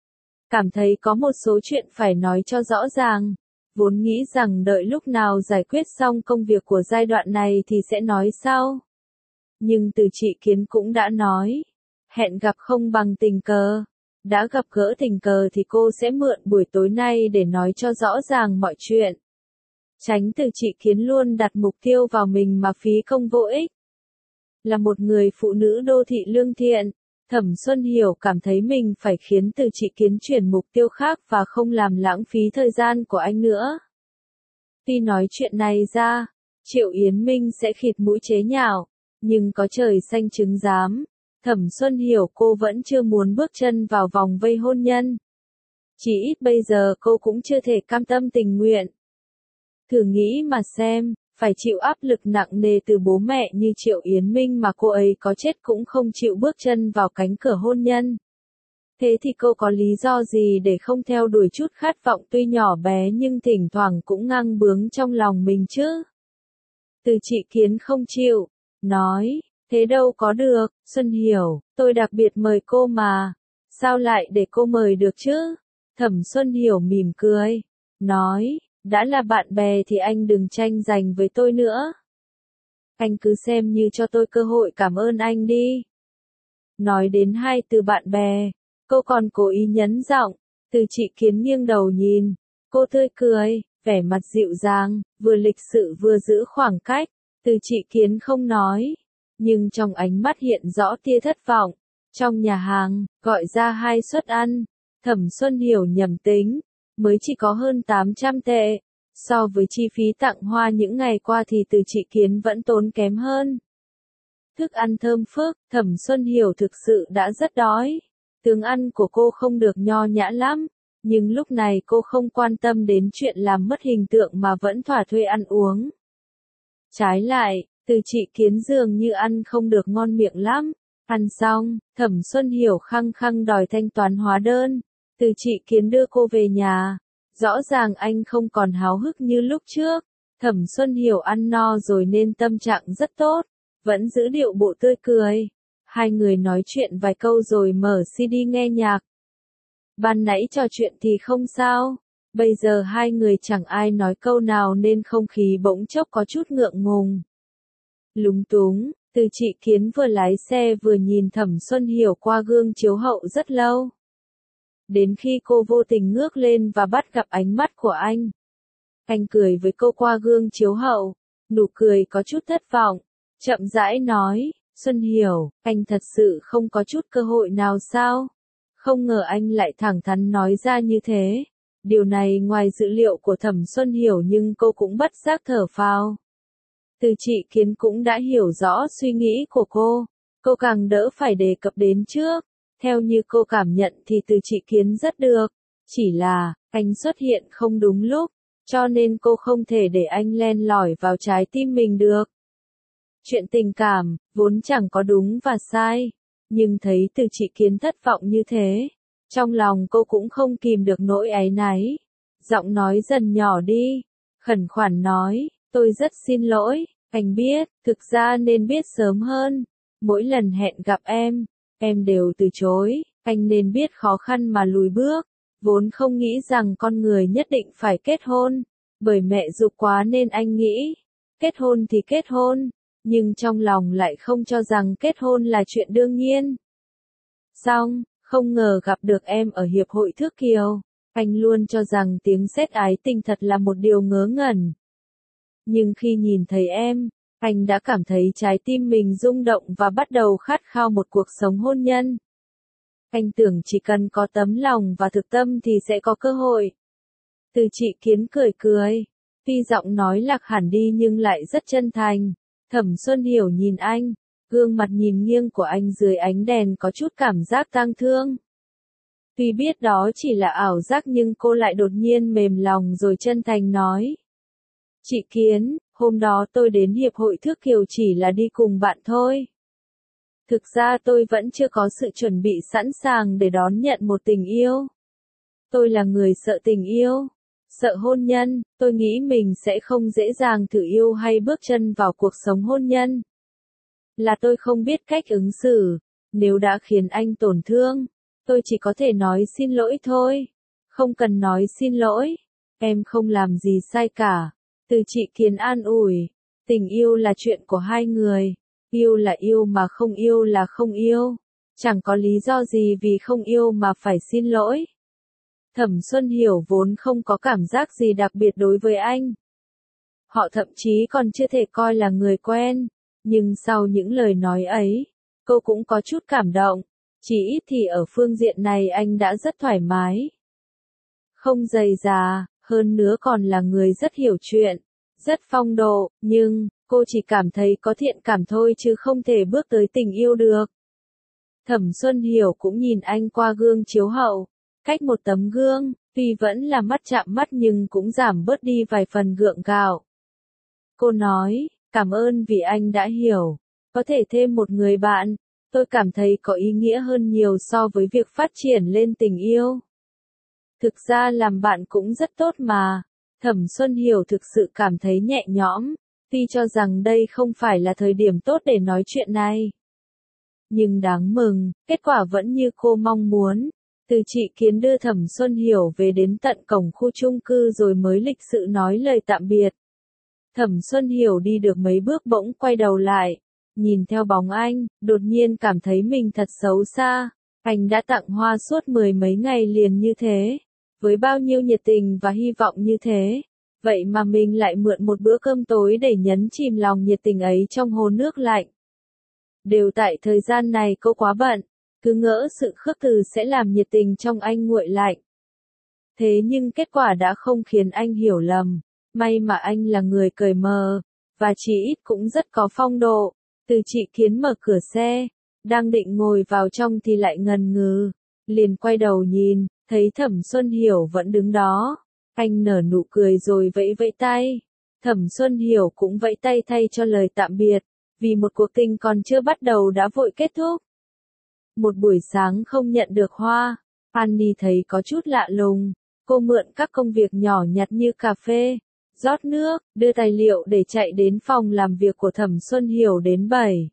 Cảm thấy có một số chuyện phải nói cho rõ ràng, vốn nghĩ rằng đợi lúc nào giải quyết xong công việc của giai đoạn này thì sẽ nói sau. Nhưng Từ Trị Kiến cũng đã nói, hẹn gặp không bằng tình cờ, đã gặp gỡ tình cờ thì cô sẽ mượn buổi tối nay để nói cho rõ ràng mọi chuyện. Tránh Từ Trị Kiến luôn đặt mục tiêu vào mình mà phí công vô ích. Là một người phụ nữ đô thị lương thiện, Thẩm Xuân Hiểu cảm thấy mình phải khiến Từ Trị Kiến chuyển mục tiêu khác và không làm lãng phí thời gian của anh nữa. Tuy nói chuyện này ra, Triệu Yến Minh sẽ khịt mũi chế nhạo, nhưng có trời xanh chứng giám, Thẩm Xuân Hiểu cô vẫn chưa muốn bước chân vào vòng vây hôn nhân. Chỉ ít bây giờ cô cũng chưa thể cam tâm tình nguyện. Thử nghĩ mà xem, phải chịu áp lực nặng nề từ bố mẹ như Triệu Yến Minh mà cô ấy có chết cũng không chịu bước chân vào cánh cửa hôn nhân. Thế thì cô có lý do gì để không theo đuổi chút khát vọng tuy nhỏ bé nhưng thỉnh thoảng cũng ngang bướng trong lòng mình chứ? Từ Trị Kiến không chịu, nói, thế đâu có được, Xuân Hiểu, tôi đặc biệt mời cô mà, sao lại để cô mời được chứ? Thẩm Xuân Hiểu mỉm cười, nói, đã là bạn bè thì anh đừng tranh giành với tôi nữa. Anh cứ xem như cho tôi cơ hội cảm ơn anh đi. Nói đến hai từ bạn bè, cô còn cố ý nhấn giọng, Từ Trị Kiến nghiêng đầu nhìn, cô tươi cười, vẻ mặt dịu dàng, vừa lịch sự vừa giữ khoảng cách, Từ Trị Kiến không nói, nhưng trong ánh mắt hiện rõ tia thất vọng. Trong nhà hàng, gọi ra hai suất ăn, Thẩm Xuân Hiểu nhầm tính, mới chỉ có hơn tám trăm tệ. So với chi phí tặng hoa những ngày qua thì Từ Trị Kiến vẫn tốn kém hơn. Thức ăn thơm phức, Thẩm Xuân Hiểu thực sự đã rất đói. Tướng ăn của cô không được nho nhã lắm, nhưng lúc này cô không quan tâm đến chuyện làm mất hình tượng mà vẫn thỏa thuê ăn uống. Trái lại, Từ Trị Kiến dường như ăn không được ngon miệng lắm. Ăn xong, Thẩm Xuân Hiểu khăng khăng đòi thanh toán hóa đơn. Từ Trị Kiến đưa cô về nhà. Rõ ràng anh không còn háo hức như lúc trước. Thẩm Xuân Hiểu ăn no rồi nên tâm trạng rất tốt, vẫn giữ điệu bộ tươi cười. Hai người nói chuyện vài câu rồi mở xê đê nghe nhạc. Ban nãy trò chuyện thì không sao, bây giờ hai người chẳng ai nói câu nào nên không khí bỗng chốc có chút ngượng ngùng. Lúng túng, Từ Trị Kiến vừa lái xe vừa nhìn Thẩm Xuân Hiểu qua gương chiếu hậu rất lâu. Đến khi cô vô tình ngước lên và bắt gặp ánh mắt của anh. Anh cười với cô qua gương chiếu hậu, nụ cười có chút thất vọng, chậm rãi nói, Xuân Hiểu, anh thật sự không có chút cơ hội nào sao? Không ngờ anh lại thẳng thắn nói ra như thế. Điều này ngoài dự liệu của Thẩm Xuân Hiểu nhưng cô cũng bất giác thở phào. Từ Trị Kiến cũng đã hiểu rõ suy nghĩ của cô, cô càng đỡ phải đề cập đến trước. Theo như cô cảm nhận thì Từ Trị Kiến rất được, chỉ là, anh xuất hiện không đúng lúc, cho nên cô không thể để anh len lỏi vào trái tim mình được. Chuyện tình cảm, vốn chẳng có đúng và sai, nhưng thấy Từ Trị Kiến thất vọng như thế, trong lòng cô cũng không kìm được nỗi áy náy. Giọng nói dần nhỏ đi, khẩn khoản nói, tôi rất xin lỗi, anh biết, thực ra nên biết sớm hơn. Mỗi lần hẹn gặp em, em đều từ chối, anh nên biết khó khăn mà lùi bước. Vốn không nghĩ rằng con người nhất định phải kết hôn, bởi mẹ giục quá nên anh nghĩ, kết hôn thì kết hôn, nhưng trong lòng lại không cho rằng kết hôn là chuyện đương nhiên. Xong, không ngờ gặp được em ở Hiệp hội Thước Kiều, anh luôn cho rằng tiếng sét ái tình thật là một điều ngớ ngẩn. Nhưng khi nhìn thấy em, anh đã cảm thấy trái tim mình rung động và bắt đầu khát khao một cuộc sống hôn nhân. Anh tưởng chỉ cần có tấm lòng và thực tâm thì sẽ có cơ hội. Từ Trị Kiến cười cười, tuy giọng nói lạc hẳn đi nhưng lại rất chân thành. Thẩm Xuân Hiểu nhìn anh, gương mặt nhìn nghiêng của anh dưới ánh đèn có chút cảm giác tang thương. Tuy biết đó chỉ là ảo giác nhưng cô lại đột nhiên mềm lòng rồi chân thành nói. Chị Kiến, hôm đó tôi đến Hiệp hội Thước Kiều chỉ là đi cùng bạn thôi. Thực ra tôi vẫn chưa có sự chuẩn bị sẵn sàng để đón nhận một tình yêu. Tôi là người sợ tình yêu, sợ hôn nhân, tôi nghĩ mình sẽ không dễ dàng thử yêu hay bước chân vào cuộc sống hôn nhân. Là tôi không biết cách ứng xử, nếu đã khiến anh tổn thương, tôi chỉ có thể nói xin lỗi thôi. Không cần nói xin lỗi, em không làm gì sai cả. Từ Trị Kiến an ủi, tình yêu là chuyện của hai người, yêu là yêu mà không yêu là không yêu, chẳng có lý do gì vì không yêu mà phải xin lỗi. Thẩm Xuân Hiểu vốn không có cảm giác gì đặc biệt đối với anh. Họ thậm chí còn chưa thể coi là người quen, nhưng sau những lời nói ấy, cô cũng có chút cảm động, chỉ ít thì ở phương diện này anh đã rất thoải mái. Không dày dà, hơn nữa còn là người rất hiểu chuyện, rất phong độ, nhưng, cô chỉ cảm thấy có thiện cảm thôi chứ không thể bước tới tình yêu được. Thẩm Xuân Hiểu cũng nhìn anh qua gương chiếu hậu, cách một tấm gương, tuy vẫn là mắt chạm mắt nhưng cũng giảm bớt đi vài phần gượng gạo. Cô nói, cảm ơn vì anh đã hiểu, có thể thêm một người bạn, tôi cảm thấy có ý nghĩa hơn nhiều so với việc phát triển lên tình yêu. Thực ra làm bạn cũng rất tốt mà. Thẩm Xuân Hiểu thực sự cảm thấy nhẹ nhõm, tuy cho rằng đây không phải là thời điểm tốt để nói chuyện này. Nhưng đáng mừng, kết quả vẫn như cô mong muốn. Từ Trị Kiến đưa Thẩm Xuân Hiểu về đến tận cổng khu chung cư rồi mới lịch sự nói lời tạm biệt. Thẩm Xuân Hiểu đi được mấy bước bỗng quay đầu lại, nhìn theo bóng anh, đột nhiên cảm thấy mình thật xấu xa. Anh đã tặng hoa suốt mười mấy ngày liền như thế, với bao nhiêu nhiệt tình và hy vọng như thế, vậy mà mình lại mượn một bữa cơm tối để nhấn chìm lòng nhiệt tình ấy trong hồ nước lạnh. Đều tại thời gian này cô quá bận, cứ ngỡ sự khước từ sẽ làm nhiệt tình trong anh nguội lạnh. Thế nhưng kết quả đã không khiến anh hiểu lầm, may mà anh là người cởi mở, và chỉ ít cũng rất có phong độ. Từ Trị Kiến mở cửa xe, đang định ngồi vào trong thì lại ngần ngừ, liền quay đầu nhìn, thấy Thẩm Xuân Hiểu vẫn đứng đó. Anh nở nụ cười rồi vẫy vẫy tay. Thẩm Xuân Hiểu cũng vẫy tay thay cho lời tạm biệt, vì một cuộc tình còn chưa bắt đầu đã vội kết thúc. Một buổi sáng không nhận được hoa, Annie thấy có chút lạ lùng. Cô mượn các công việc nhỏ nhặt như cà phê, rót nước, đưa tài liệu để chạy đến phòng làm việc của Thẩm Xuân Hiểu đến bảy,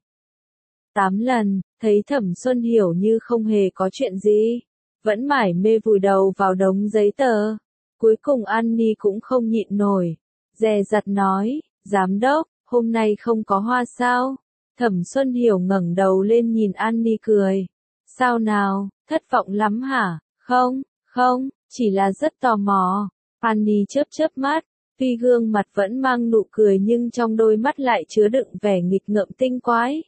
tám lần, thấy Thẩm Xuân Hiểu như không hề có chuyện gì, vẫn mải mê vùi đầu vào đống giấy tờ. Cuối cùng Annie cũng không nhịn nổi, dè dặt nói, giám đốc, hôm nay không có hoa sao? Thẩm Xuân Hiểu ngẩng đầu lên nhìn Annie cười. Sao nào, thất vọng lắm hả? Không, không, chỉ là rất tò mò. Annie chớp chớp mắt, tuy gương mặt vẫn mang nụ cười nhưng trong đôi mắt lại chứa đựng vẻ nghịch ngợm tinh quái.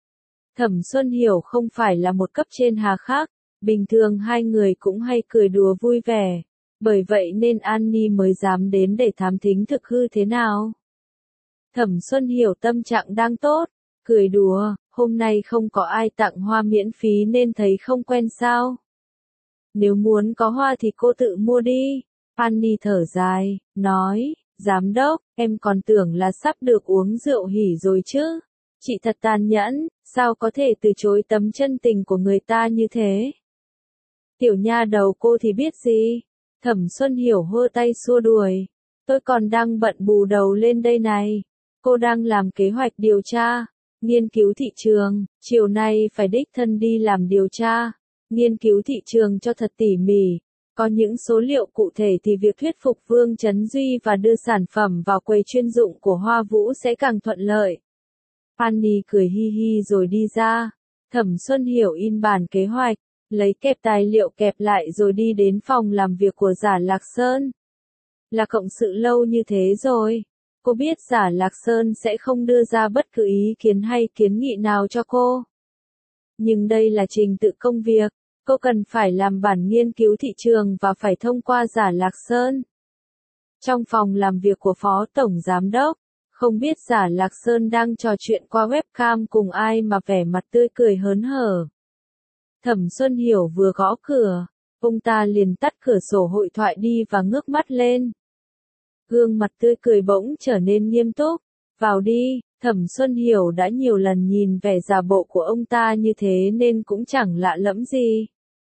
Thẩm Xuân Hiểu không phải là một cấp trên hà khắc, bình thường hai người cũng hay cười đùa vui vẻ, bởi vậy nên Annie mới dám đến để thám thính thực hư thế nào. Thẩm Xuân Hiểu tâm trạng đang tốt, cười đùa, hôm nay không có ai tặng hoa miễn phí nên thấy không quen sao? Nếu muốn có hoa thì cô tự mua đi. Fanny thở dài, nói, giám đốc, em còn tưởng là sắp được uống rượu hỉ rồi chứ. Chị thật tàn nhẫn, sao có thể từ chối tấm chân tình của người ta như thế? Tiểu nha đầu cô thì biết gì? Thẩm Xuân Hiểu hơ tay xua đuổi. Tôi còn đang bận bù đầu lên đây này. Cô đang làm kế hoạch điều tra, nghiên cứu thị trường, chiều nay phải đích thân đi làm điều tra, nghiên cứu thị trường cho thật tỉ mỉ. Có những số liệu cụ thể thì việc thuyết phục Vương Chấn Duy và đưa sản phẩm vào quầy chuyên dụng của Hoa Vũ sẽ càng thuận lợi. Fanny cười hi hi rồi đi ra. Thẩm Xuân Hiểu in bản kế hoạch, lấy kẹp tài liệu kẹp lại rồi đi đến phòng làm việc của Giả Lạc Sơn. Là cộng sự lâu như thế rồi. Cô biết Giả Lạc Sơn sẽ không đưa ra bất cứ ý kiến hay kiến nghị nào cho cô. Nhưng đây là trình tự công việc, cô cần phải làm bản nghiên cứu thị trường và phải thông qua Giả Lạc Sơn. Trong phòng làm việc của Phó Tổng Giám Đốc, không biết Giả Lạc Sơn đang trò chuyện qua webcam cùng ai mà vẻ mặt tươi cười hớn hở. Thẩm Xuân Hiểu vừa gõ cửa, ông ta liền tắt cửa sổ hội thoại đi và ngước mắt lên. Gương mặt tươi cười bỗng trở nên nghiêm túc. Vào đi, Thẩm Xuân Hiểu đã nhiều lần nhìn vẻ giả bộ của ông ta như thế nên cũng chẳng lạ lẫm gì.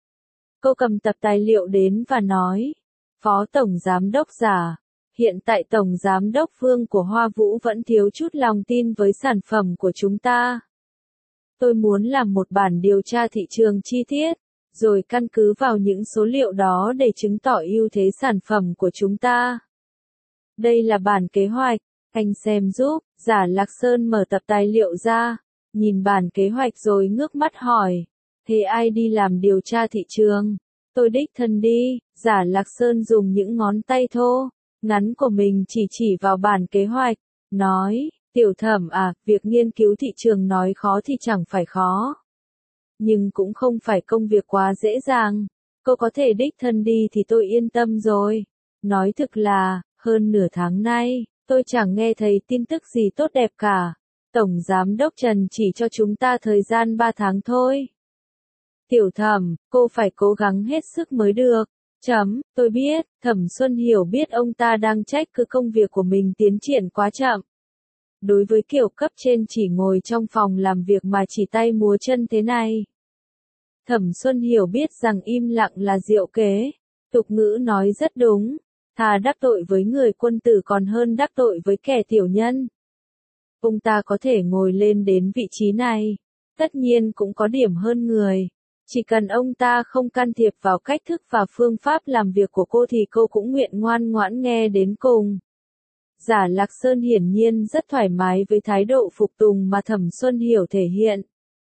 Cô cầm tập tài liệu đến và nói, Phó Tổng Giám Đốc Giả, hiện tại Tổng Giám Đốc Vương của Hoa Vũ vẫn thiếu chút lòng tin với sản phẩm của chúng ta. Tôi muốn làm một bản điều tra thị trường chi tiết, rồi căn cứ vào những số liệu đó để chứng tỏ ưu thế sản phẩm của chúng ta. Đây là bản kế hoạch, anh xem giúp. Giả Lạc Sơn mở tập tài liệu ra, nhìn bản kế hoạch rồi ngước mắt hỏi, thế ai đi làm điều tra thị trường? Tôi đích thân đi. Giả Lạc Sơn dùng những ngón tay thô, ngắn của mình chỉ chỉ vào bản kế hoạch, nói, Tiểu Thẩm à, việc nghiên cứu thị trường nói khó thì chẳng phải khó. Nhưng cũng không phải công việc quá dễ dàng, cô có thể đích thân đi thì tôi yên tâm rồi. Nói thực là, hơn nửa tháng nay, tôi chẳng nghe thấy tin tức gì tốt đẹp cả. Tổng Giám Đốc Trần chỉ cho chúng ta thời gian ba tháng thôi. Tiểu Thẩm, cô phải cố gắng hết sức mới được. Chấm, tôi biết. Thẩm Xuân Hiểu biết ông ta đang trách cứ công việc của mình tiến triển quá chậm. Đối với kiểu cấp trên chỉ ngồi trong phòng làm việc mà chỉ tay múa chân thế này. Thẩm Xuân Hiểu biết rằng im lặng là diệu kế. Tục ngữ nói rất đúng. Thà đắc tội với người quân tử còn hơn đắc tội với kẻ tiểu nhân. Ông ta có thể ngồi lên đến vị trí này. Tất nhiên cũng có điểm hơn người. Chỉ cần ông ta không can thiệp vào cách thức và phương pháp làm việc của cô thì cô cũng nguyện ngoan ngoãn nghe đến cùng. Giả Lạc Sơn hiển nhiên rất thoải mái với thái độ phục tùng mà Thẩm Xuân Hiểu thể hiện.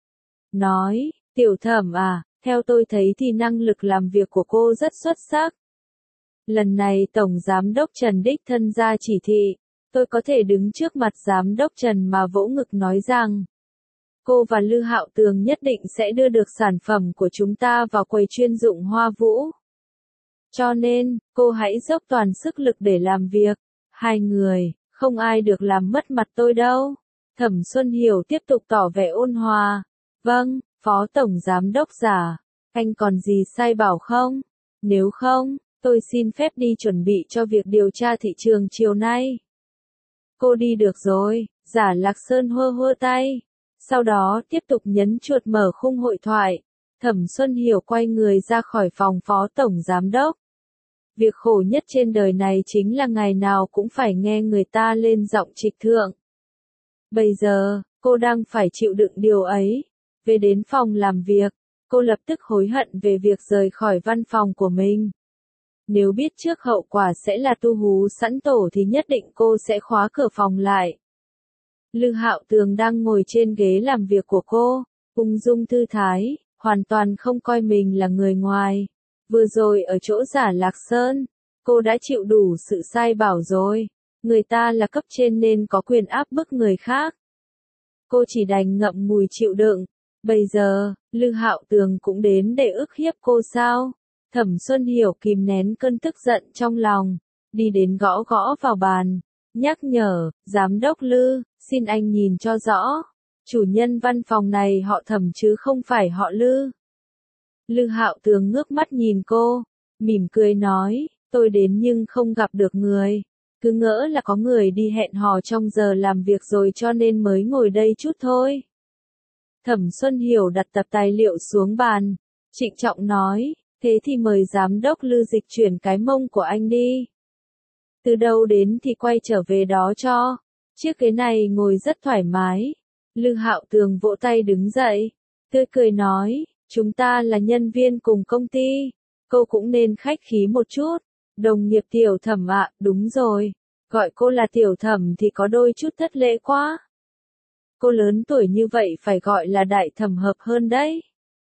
Nói, Tiểu Thẩm à, theo tôi thấy thì năng lực làm việc của cô rất xuất sắc. Lần này Tổng Giám Đốc Trần đích thân ra chỉ thị, tôi có thể đứng trước mặt Giám Đốc Trần mà vỗ ngực nói rằng, cô và Lư Hạo Tường nhất định sẽ đưa được sản phẩm của chúng ta vào quầy chuyên dụng Hoa Vũ. Cho nên, cô hãy dốc toàn sức lực để làm việc. Hai người, không ai được làm mất mặt tôi đâu. Thẩm Xuân Hiểu tiếp tục tỏ vẻ ôn hòa. Vâng, Phó Tổng Giám Đốc Giả, anh còn gì sai bảo không? Nếu không, tôi xin phép đi chuẩn bị cho việc điều tra thị trường chiều nay. Cô đi được rồi. Giả Lạc Sơn hơ hơ tay. Sau đó tiếp tục nhấn chuột mở khung hội thoại. Thẩm Xuân Hiểu quay người ra khỏi phòng Phó Tổng Giám Đốc. Việc khổ nhất trên đời này chính là ngày nào cũng phải nghe người ta lên giọng trịch thượng. Bây giờ, cô đang phải chịu đựng điều ấy. Về đến phòng làm việc, cô lập tức hối hận về việc rời khỏi văn phòng của mình. Nếu biết trước hậu quả sẽ là tu hú sẵn tổ thì nhất định cô sẽ khóa cửa phòng lại. Lư Hạo Tường đang ngồi trên ghế làm việc của cô, ung dung thư thái, hoàn toàn không coi mình là người ngoài. Vừa rồi ở chỗ Giả Lạc Sơn, cô đã chịu đủ sự sai bảo rồi. Người ta là cấp trên nên có quyền áp bức người khác. Cô chỉ đành ngậm ngùi chịu đựng. Bây giờ, Lư Hạo Tường cũng đến để ức hiếp cô sao? Thẩm Xuân Hiểu kìm nén cơn tức giận trong lòng, đi đến gõ gõ vào bàn, nhắc nhở, Giám đốc Lư, xin anh nhìn cho rõ. Chủ nhân văn phòng này họ Thẩm chứ không phải họ Lư. Lư Hạo Tường ngước mắt nhìn cô, mỉm cười nói, tôi đến nhưng không gặp được người. Cứ ngỡ là có người đi hẹn hò trong giờ làm việc rồi cho nên mới ngồi đây chút thôi. Thẩm Xuân Hiểu đặt tập tài liệu xuống bàn, trịnh trọng nói, thế thì mời giám đốc Lư dịch chuyển cái mông của anh đi. Từ đâu đến thì quay trở về đó cho. Chiếc ghế này ngồi rất thoải mái. Lư Hạo Tường vỗ tay đứng dậy, tươi cười nói, chúng ta là nhân viên cùng công ty, cô cũng nên khách khí một chút. Đồng nghiệp Tiểu Thẩm ạ, đúng rồi, gọi cô là Tiểu Thẩm thì có đôi chút thất lễ quá. Cô lớn tuổi như vậy phải gọi là Đại Thẩm hợp hơn đấy.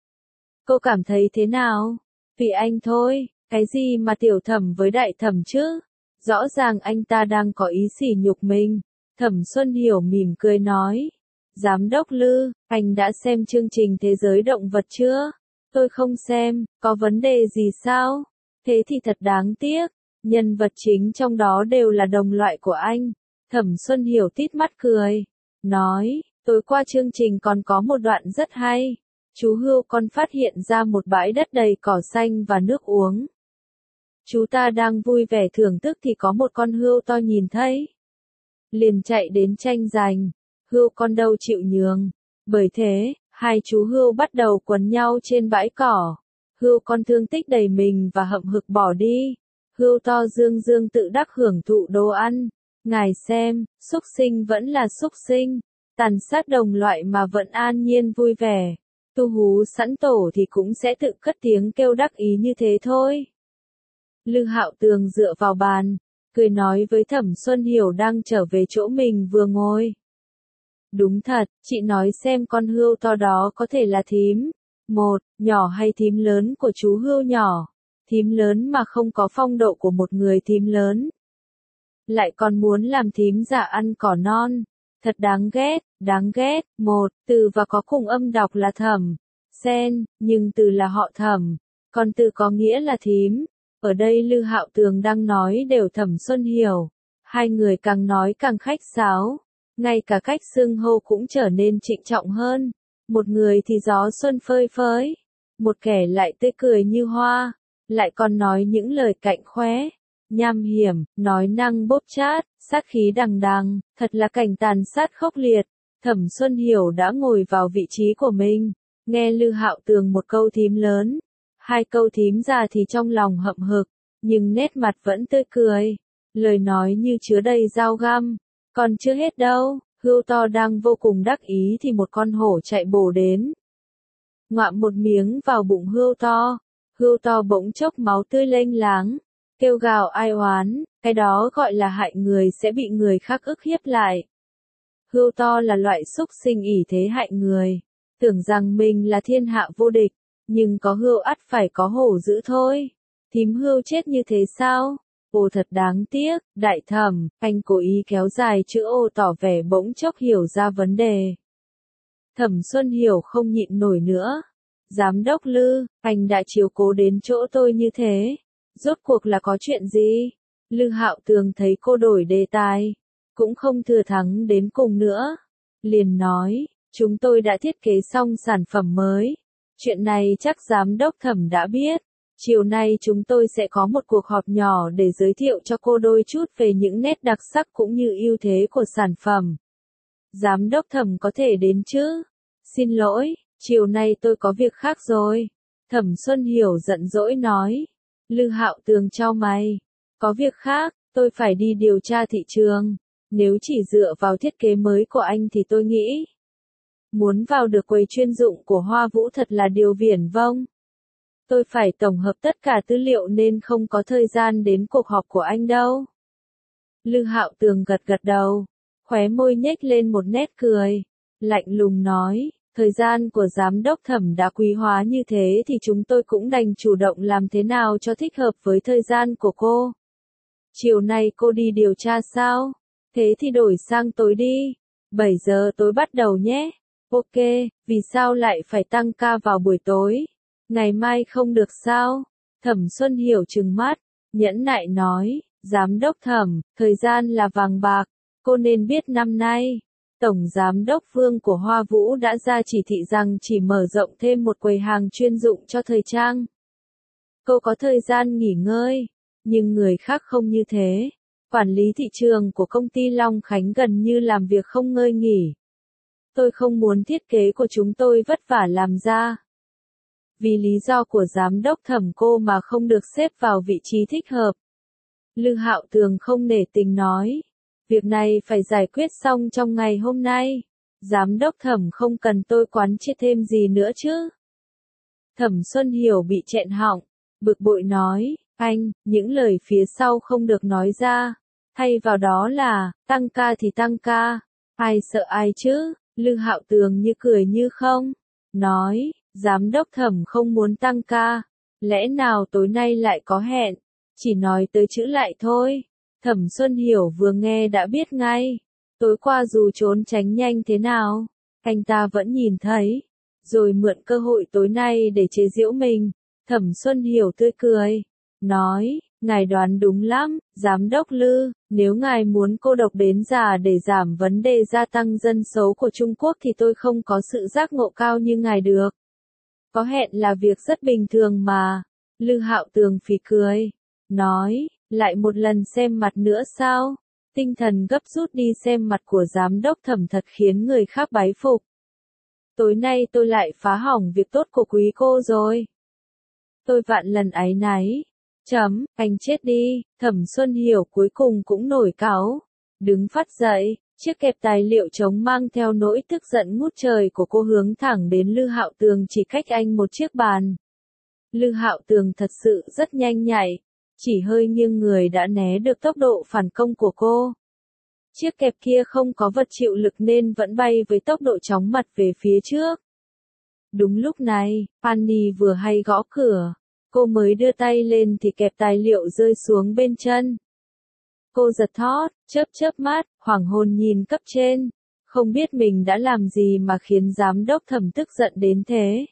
Cô cảm thấy thế nào? Vì anh thôi, cái gì mà Tiểu Thẩm với Đại Thẩm chứ? Rõ ràng anh ta đang có ý sỉ nhục mình. Thẩm Xuân Hiểu mỉm cười nói, Giám đốc Lư, anh đã xem chương trình Thế giới động vật chưa? Tôi không xem, có vấn đề gì sao? Thế thì thật đáng tiếc, nhân vật chính trong đó đều là đồng loại của anh. Thẩm Xuân Hiểu tít mắt cười, nói, tối qua chương trình còn có một đoạn rất hay. Chú hươu con phát hiện ra một bãi đất đầy cỏ xanh và nước uống. Chú ta đang vui vẻ thưởng thức thì có một con hươu to nhìn thấy. Liền chạy đến tranh giành, hươu con đâu chịu nhường. Bởi thế, hai chú hươu bắt đầu quấn nhau trên bãi cỏ. Hươu con thương tích đầy mình và hậm hực bỏ đi. Hươu to dương dương tự đắc hưởng thụ đồ ăn. Ngài xem, súc sinh vẫn là súc sinh, tàn sát đồng loại mà vẫn an nhiên vui vẻ. Tu hú sẵn tổ thì cũng sẽ tự cất tiếng kêu đắc ý như thế thôi. Lư Hạo Tường dựa vào bàn, cười nói với Thẩm Xuân Hiểu đang trở về chỗ mình vừa ngồi. Đúng thật, chị nói xem con hươu to đó có thể là thím. Một, nhỏ hay thím lớn của chú hươu nhỏ. Thím lớn mà không có phong độ của một người thím lớn. Lại còn muốn làm thím giả ăn cỏ non. Thật đáng ghét, đáng ghét. Một, từ và có cùng âm đọc là Thẩm, Sen, nhưng từ là họ Thẩm, còn từ có nghĩa là thím. Ở đây Lư Hạo Tường đang nói đều Thẩm Xuân Hiểu. Hai người càng nói càng khách sáo. Ngay cả cách xưng hô cũng trở nên trịnh trọng hơn. Một người thì gió xuân phơi phới. Một kẻ lại tươi cười như hoa. Lại còn nói những lời cạnh khóe. Nham hiểm, nói năng bóp chát, sát khí đằng đằng. Thật là cảnh tàn sát khốc liệt. Thẩm Xuân Hiểu đã ngồi vào vị trí của mình. Nghe Lư Hạo Tường một câu thím lớn. Hai câu thím già thì trong lòng hậm hực. Nhưng nét mặt vẫn tươi cười. Lời nói như chứa đầy dao găm. Còn chưa hết đâu, hươu to đang vô cùng đắc ý thì một con hổ chạy bổ đến. Ngoạm một miếng vào bụng hươu to, hươu to bỗng chốc máu tươi lênh láng, kêu gào ai oán, cái đó gọi là hại người sẽ bị người khác ức hiếp lại. Hươu to là loại súc sinh ỷ thế hại người, tưởng rằng mình là thiên hạ vô địch, nhưng có hươu ắt phải có hổ dữ thôi. Thím hươu chết như thế sao? Ồ thật đáng tiếc, Đại Thẩm, anh cố ý kéo dài chữ ô tỏ vẻ bỗng chốc hiểu ra vấn đề. Thẩm Xuân Hiểu không nhịn nổi nữa. Giám đốc Lư, anh đã chiếu cố đến chỗ tôi như thế. Rốt cuộc là có chuyện gì? Lư Hạo Tường thấy cô đổi đề tài, cũng không thừa thắng đến cùng nữa. Liền nói, chúng tôi đã thiết kế xong sản phẩm mới. Chuyện này chắc giám đốc Thẩm đã biết. Chiều nay chúng tôi sẽ có một cuộc họp nhỏ để giới thiệu cho cô đôi chút về những nét đặc sắc cũng như ưu thế của sản phẩm. Giám đốc Thẩm có thể đến chứ? Xin lỗi, chiều nay tôi có việc khác rồi. Thẩm Xuân Hiểu giận dỗi nói. Lư Hạo Tường chau mày. Có việc khác, tôi phải đi điều tra thị trường. Nếu chỉ dựa vào thiết kế mới của anh thì tôi nghĩ muốn vào được quầy chuyên dụng của Hoa Vũ thật là điều viển vông. Tôi phải tổng hợp tất cả tư liệu nên không có thời gian đến cuộc họp của anh đâu. Lư Hạo Tường gật gật đầu, khóe môi nhếch lên một nét cười, lạnh lùng nói, thời gian của giám đốc Thẩm đã quý hóa như thế thì chúng tôi cũng đành chủ động làm thế nào cho thích hợp với thời gian của cô. Chiều nay cô đi điều tra sao? Thế thì đổi sang tối đi, bảy giờ tối bắt đầu nhé. Ok, vì sao lại phải tăng ca vào buổi tối? Ngày mai không được sao? Thẩm Xuân Hiểu trừng mắt, nhẫn nại nói, giám đốc Thẩm, thời gian là vàng bạc, cô nên biết năm nay, Tổng Giám đốc Vương của Hoa Vũ đã ra chỉ thị rằng chỉ mở rộng thêm một quầy hàng chuyên dụng cho thời trang. Cô có thời gian nghỉ ngơi, nhưng người khác không như thế. Quản lý thị trường của công ty Long Khánh gần như làm việc không ngơi nghỉ. Tôi không muốn thiết kế của chúng tôi vất vả làm ra. Vì lý do của giám đốc Thẩm cô mà không được xếp vào vị trí thích hợp. Lư Hạo Tường không nể tình nói. Việc này phải giải quyết xong trong ngày hôm nay. Giám đốc Thẩm không cần tôi quán triệt thêm gì nữa chứ. Thẩm Xuân Hiểu bị nghẹn họng, bực bội nói, anh, những lời phía sau không được nói ra. Thay vào đó là, tăng ca thì tăng ca. Ai sợ ai chứ? Lư Hạo Tường như cười như không. Nói, giám đốc Thẩm không muốn tăng ca. Lẽ nào tối nay lại có hẹn? Chỉ nói tới chữ lại thôi. Thẩm Xuân Hiểu vừa nghe đã biết ngay. Tối qua dù trốn tránh nhanh thế nào, anh ta vẫn nhìn thấy. Rồi mượn cơ hội tối nay để chế giễu mình. Thẩm Xuân Hiểu tươi cười. Nói, ngài đoán đúng lắm, giám đốc Lư, nếu ngài muốn cô độc đến già để giảm vấn đề gia tăng dân số của Trung Quốc thì tôi không có sự giác ngộ cao như ngài được. Có hẹn là việc rất bình thường mà. Lư Hạo Tường phì cười. Nói, lại một lần xem mặt nữa sao? Tinh thần gấp rút đi xem mặt của giám đốc Thẩm thật khiến người khác bái phục. Tối nay tôi lại phá hỏng việc tốt của quý cô rồi. Tôi vạn lần áy náy. Chấm, anh chết đi. Thẩm Xuân Hiểu cuối cùng cũng nổi cáu. Đứng phát dậy, chiếc kẹp tài liệu trống mang theo nỗi tức giận ngút trời của cô hướng thẳng đến Lư Hạo Tường chỉ cách anh một chiếc bàn. Lư Hạo Tường thật sự rất nhanh nhạy. Chỉ hơi nghiêng người đã né được tốc độ phản công của cô. Chiếc kẹp kia không có vật chịu lực nên vẫn bay với tốc độ chóng mặt về phía trước. Đúng lúc này, Annie vừa hay gõ cửa. Cô mới đưa tay lên thì kẹp tài liệu rơi xuống bên chân. Cô giật thót, chớp chớp mắt, hoảng hồn nhìn cấp trên. Không biết mình đã làm gì mà khiến giám đốc Thẩm tức giận đến thế.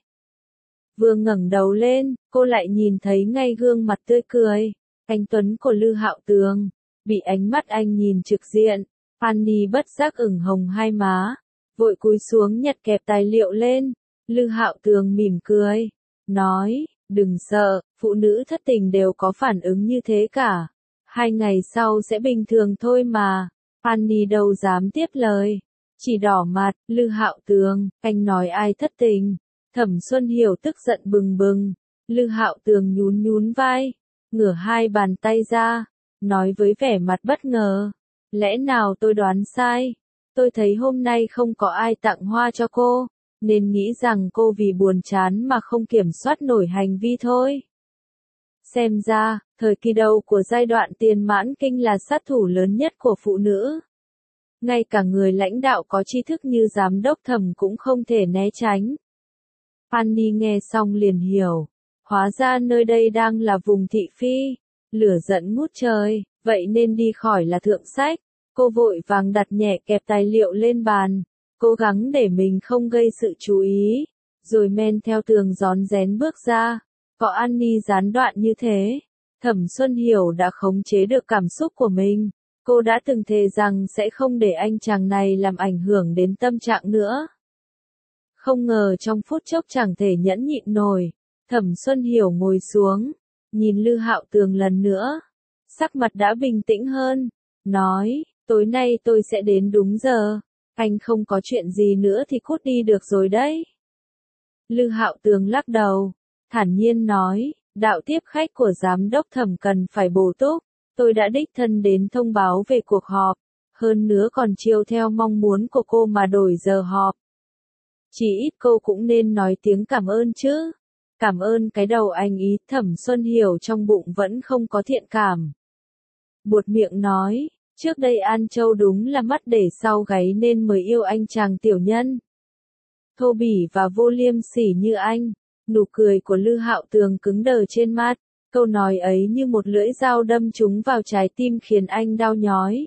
Vừa ngẩng đầu lên, cô lại nhìn thấy ngay gương mặt tươi cười, anh tuấn của Lư Hạo Tường. Bị ánh mắt anh nhìn trực diện, Annie bất giác ửng hồng hai má, vội cúi xuống nhặt kẹp tài liệu lên. Lư Hạo Tường mỉm cười, nói, đừng sợ, phụ nữ thất tình đều có phản ứng như thế cả. Hai ngày sau sẽ bình thường thôi mà. Annie đâu dám tiếp lời, chỉ đỏ mặt. Lư Hạo Tường, anh nói ai thất tình? Thẩm Xuân Hiểu tức giận bừng bừng. Lư Hạo Tường nhún nhún vai, ngửa hai bàn tay ra, nói với vẻ mặt bất ngờ. Lẽ nào tôi đoán sai? Tôi thấy hôm nay không có ai tặng hoa cho cô, nên nghĩ rằng cô vì buồn chán mà không kiểm soát nổi hành vi thôi. Xem ra, thời kỳ đầu của giai đoạn tiền mãn kinh là sát thủ lớn nhất của phụ nữ. Ngay cả người lãnh đạo có tri thức như giám đốc Thẩm cũng không thể né tránh. Annie nghe xong liền hiểu, hóa ra nơi đây đang là vùng thị phi, lửa giận ngút trời, vậy nên đi khỏi là thượng sách. Cô vội vàng đặt nhẹ kẹp tài liệu lên bàn, cố gắng để mình không gây sự chú ý, rồi men theo tường rón rén bước ra. Có Annie gián đoạn như thế, Thẩm Xuân Hiểu đã khống chế được cảm xúc của mình. Cô đã từng thề rằng sẽ không để anh chàng này làm ảnh hưởng đến tâm trạng nữa. Không ngờ trong phút chốc chẳng thể nhẫn nhịn nổi, Thẩm Xuân Hiểu ngồi xuống, nhìn Lư Hạo Tường lần nữa. Sắc mặt đã bình tĩnh hơn, nói, tối nay tôi sẽ đến đúng giờ, anh không có chuyện gì nữa thì cút đi được rồi đấy. Lư Hạo Tường lắc đầu, thản nhiên nói, đạo tiếp khách của giám đốc Thẩm cần phải bổ túc, tôi đã đích thân đến thông báo về cuộc họp, hơn nữa còn chiều theo mong muốn của cô mà đổi giờ họp. Chỉ ít cô cũng nên nói tiếng cảm ơn chứ. Cảm ơn cái đầu anh ý. Thẩm Xuân Hiểu trong bụng vẫn không có thiện cảm. Buột miệng nói, trước đây An Châu đúng là mắt để sau gáy nên mới yêu anh chàng tiểu nhân. Thô bỉ và vô liêm sỉ như anh. Nụ cười của Lư Hạo Tường cứng đờ trên mặt. Câu nói ấy như một lưỡi dao đâm trúng vào trái tim khiến anh đau nhói.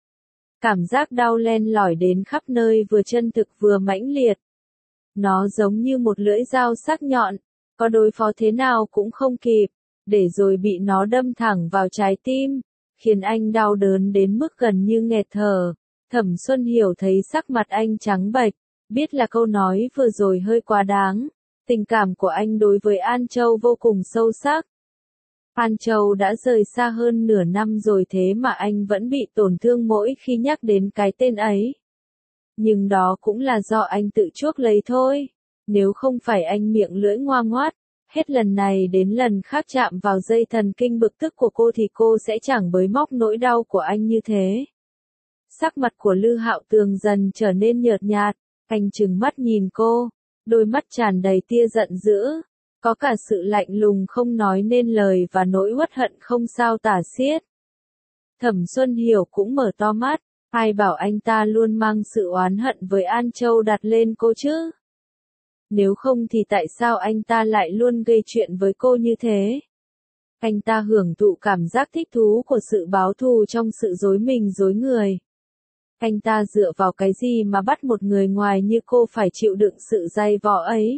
Cảm giác đau len lỏi đến khắp nơi vừa chân thực vừa mãnh liệt. Nó giống như một lưỡi dao sắc nhọn, có đối phó thế nào cũng không kịp, để rồi bị nó đâm thẳng vào trái tim, khiến anh đau đớn đến mức gần như nghẹt thở. Thẩm Xuân Hiểu thấy sắc mặt anh trắng bệch, biết là câu nói vừa rồi hơi quá đáng. Tình cảm của anh đối với An Châu vô cùng sâu sắc. An Châu đã rời xa hơn nửa năm rồi thế mà anh vẫn bị tổn thương mỗi khi nhắc đến cái tên ấy. Nhưng đó cũng là do anh tự chuốc lấy thôi. Nếu không phải anh miệng lưỡi ngoa ngoát, hết lần này đến lần khác chạm vào dây thần kinh bực tức của cô thì cô sẽ chẳng bới móc nỗi đau của anh như thế. Sắc mặt của Lư Hạo Tường dần trở nên nhợt nhạt, anh trừng mắt nhìn cô, đôi mắt tràn đầy tia giận dữ, có cả sự lạnh lùng không nói nên lời và nỗi uất hận không sao tả xiết. Thẩm Xuân Hiểu cũng mở to mắt, ai bảo anh ta luôn mang sự oán hận với An Châu đặt lên cô chứ? Nếu không thì tại sao anh ta lại luôn gây chuyện với cô như thế? Anh ta hưởng thụ cảm giác thích thú của sự báo thù trong sự dối mình dối người. Anh ta dựa vào cái gì mà bắt một người ngoài như cô phải chịu đựng sự dày vò ấy?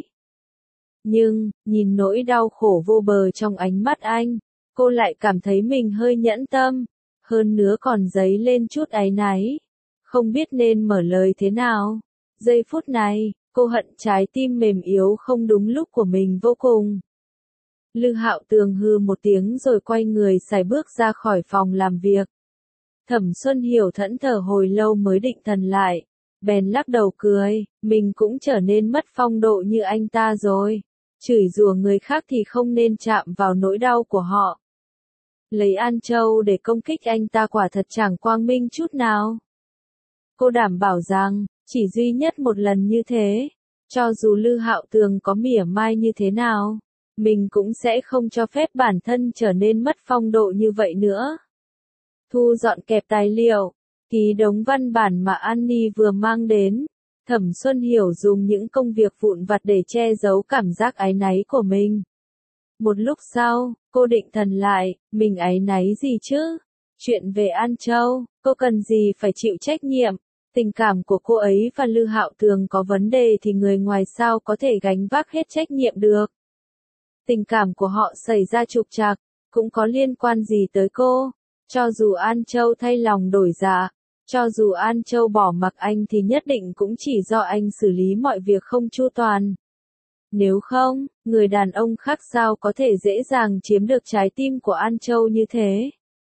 Nhưng, nhìn nỗi đau khổ vô bờ trong ánh mắt anh, cô lại cảm thấy mình hơi nhẫn tâm, hơn nữa còn dấy lên chút áy náy. Không biết nên mở lời thế nào. Giây phút này, cô hận trái tim mềm yếu không đúng lúc của mình vô cùng. Lư Hạo Tường hừ một tiếng rồi quay người sải bước ra khỏi phòng làm việc. Thẩm Xuân Hiểu thẫn thờ hồi lâu mới định thần lại, bèn lắc đầu cười, mình cũng trở nên mất phong độ như anh ta rồi. Chửi rủa người khác thì không nên chạm vào nỗi đau của họ. Lấy An Châu để công kích anh ta quả thật chẳng quang minh chút nào. Cô đảm bảo rằng, chỉ duy nhất một lần như thế, cho dù Lư Hạo Tường có mỉa mai như thế nào, mình cũng sẽ không cho phép bản thân trở nên mất phong độ như vậy nữa. Thu dọn kẹp tài liệu, ký đống văn bản mà Annie vừa mang đến. Thẩm Xuân Hiểu dùng những công việc vụn vặt để che giấu cảm giác áy náy của mình. Một lúc sau, cô định thần lại, mình áy náy gì chứ? Chuyện về An Châu, cô cần gì phải chịu trách nhiệm? Tình cảm của cô ấy và Lư Hạo Tường có vấn đề thì người ngoài sao có thể gánh vác hết trách nhiệm được? Tình cảm của họ xảy ra trục trặc, cũng có liên quan gì tới cô? Cho dù An Châu thay lòng đổi dạ, cho dù An Châu bỏ mặc anh thì nhất định cũng chỉ do anh xử lý mọi việc không chu toàn. Nếu không, người đàn ông khác sao có thể dễ dàng chiếm được trái tim của An Châu như thế?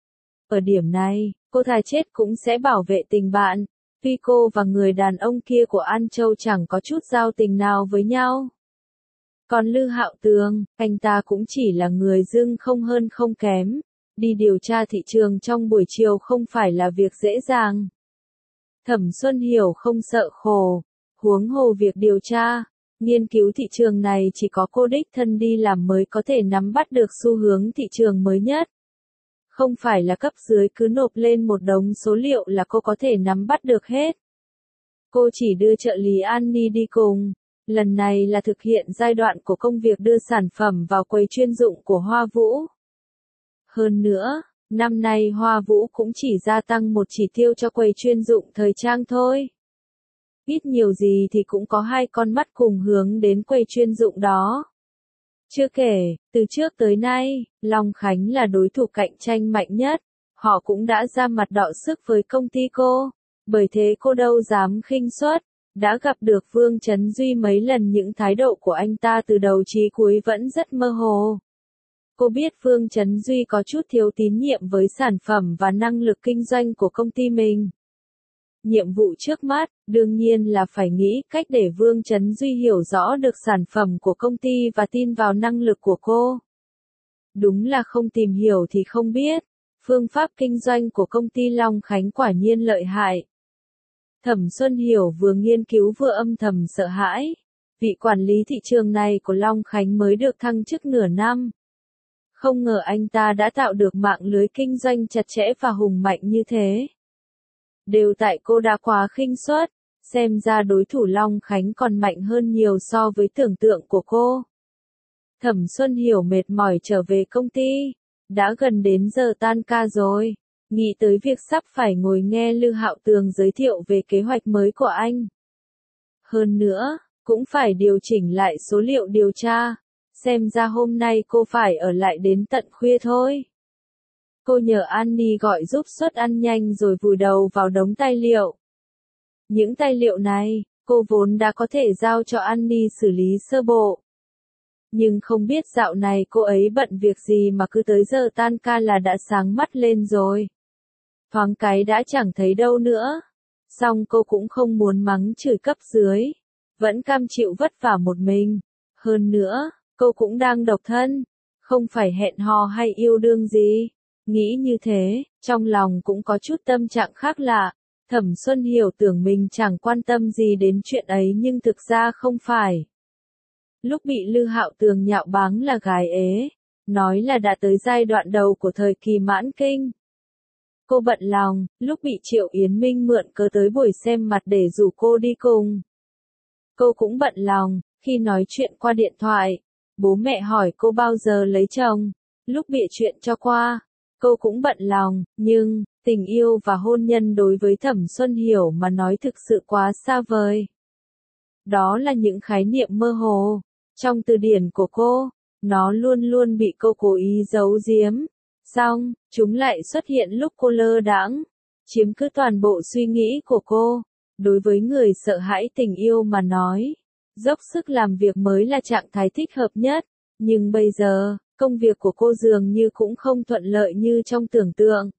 Ở điểm này, cô thà chết cũng sẽ bảo vệ tình bạn, tuy cô và người đàn ông kia của An Châu chẳng có chút giao tình nào với nhau. Còn Lư Hạo Tường, anh ta cũng chỉ là người dưng không hơn không kém. Đi điều tra thị trường trong buổi chiều không phải là việc dễ dàng. Thẩm Xuân Hiểu không sợ khổ, huống hồ việc điều tra, nghiên cứu thị trường này chỉ có cô đích thân đi làm mới có thể nắm bắt được xu hướng thị trường mới nhất. Không phải là cấp dưới cứ nộp lên một đống số liệu là cô có thể nắm bắt được hết. Cô chỉ đưa trợ lý Annie đi cùng. Lần này là thực hiện giai đoạn của công việc đưa sản phẩm vào quầy chuyên dụng của Hoa Vũ. Hơn nữa, năm nay Hoa Vũ cũng chỉ gia tăng một chỉ tiêu cho quầy chuyên dụng thời trang thôi. Ít nhiều gì thì cũng có hai con mắt cùng hướng đến quầy chuyên dụng đó. Chưa kể, từ trước tới nay, Long Khánh là đối thủ cạnh tranh mạnh nhất, họ cũng đã ra mặt đọ sức với công ty cô, bởi thế cô đâu dám khinh suất, đã gặp được Vương Chấn Duy mấy lần những thái độ của anh ta từ đầu chí cuối vẫn rất mơ hồ. Cô biết Vương Chấn Duy có chút thiếu tín nhiệm với sản phẩm và năng lực kinh doanh của công ty mình. Nhiệm vụ trước mắt, đương nhiên là phải nghĩ cách để Vương Chấn Duy hiểu rõ được sản phẩm của công ty và tin vào năng lực của cô. Đúng là không tìm hiểu thì không biết, phương pháp kinh doanh của công ty Long Khánh quả nhiên lợi hại. Thẩm Xuân Hiểu vừa nghiên cứu vừa âm thầm sợ hãi, vị quản lý thị trường này của Long Khánh mới được thăng chức nửa năm. Không ngờ anh ta đã tạo được mạng lưới kinh doanh chặt chẽ và hùng mạnh như thế. Đều tại cô đã quá khinh suất, xem ra đối thủ Long Khánh còn mạnh hơn nhiều so với tưởng tượng của cô. Thẩm Xuân Hiểu mệt mỏi trở về công ty, đã gần đến giờ tan ca rồi, nghĩ tới việc sắp phải ngồi nghe Lư Hạo Tường giới thiệu về kế hoạch mới của anh. Hơn nữa, cũng phải điều chỉnh lại số liệu điều tra, xem ra hôm nay cô phải ở lại đến tận khuya thôi. Cô nhờ Annie gọi giúp suất ăn nhanh rồi vùi đầu vào đống tài liệu. Những tài liệu này, cô vốn đã có thể giao cho Annie xử lý sơ bộ. Nhưng không biết dạo này cô ấy bận việc gì mà cứ tới giờ tan ca là đã sáng mắt lên rồi. Thoáng cái đã chẳng thấy đâu nữa. Xong cô cũng không muốn mắng chửi cấp dưới. Vẫn cam chịu vất vả một mình. Hơn nữa, cô cũng đang độc thân. Không phải hẹn hò hay yêu đương gì. Nghĩ như thế, trong lòng cũng có chút tâm trạng khác lạ. Thẩm Xuân Hiểu tưởng mình chẳng quan tâm gì đến chuyện ấy nhưng thực ra không phải. Lúc bị Lư Hạo Tường nhạo báng là gái ế, nói là đã tới giai đoạn đầu của thời kỳ mãn kinh. Cô bận lòng, lúc bị Triệu Yến Minh mượn cớ tới buổi xem mặt để rủ cô đi cùng. Cô cũng bận lòng, khi nói chuyện qua điện thoại, bố mẹ hỏi cô bao giờ lấy chồng, lúc bịa chuyện cho qua, cô cũng bận lòng, nhưng, tình yêu và hôn nhân đối với Thẩm Xuân Hiểu mà nói thực sự quá xa vời. Đó là những khái niệm mơ hồ. Trong từ điển của cô, nó luôn luôn bị cô cố ý giấu giếm. Xong, chúng lại xuất hiện lúc cô lơ đãng, chiếm cứ toàn bộ suy nghĩ của cô. Đối với người sợ hãi tình yêu mà nói, dốc sức làm việc mới là trạng thái thích hợp nhất. Nhưng bây giờ, công việc của cô dường như cũng không thuận lợi như trong tưởng tượng.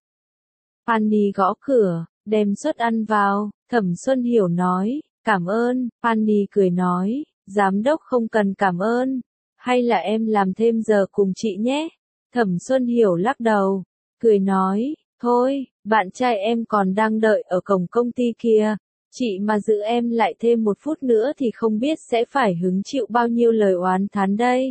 Annie gõ cửa, đem suất ăn vào, Thẩm Xuân Hiểu nói, cảm ơn. Annie cười nói, giám đốc không cần cảm ơn, hay là em làm thêm giờ cùng chị nhé. Thẩm Xuân Hiểu lắc đầu, cười nói, thôi, bạn trai em còn đang đợi ở cổng công ty kia, chị mà giữ em lại thêm một phút nữa thì không biết sẽ phải hứng chịu bao nhiêu lời oán thán đây.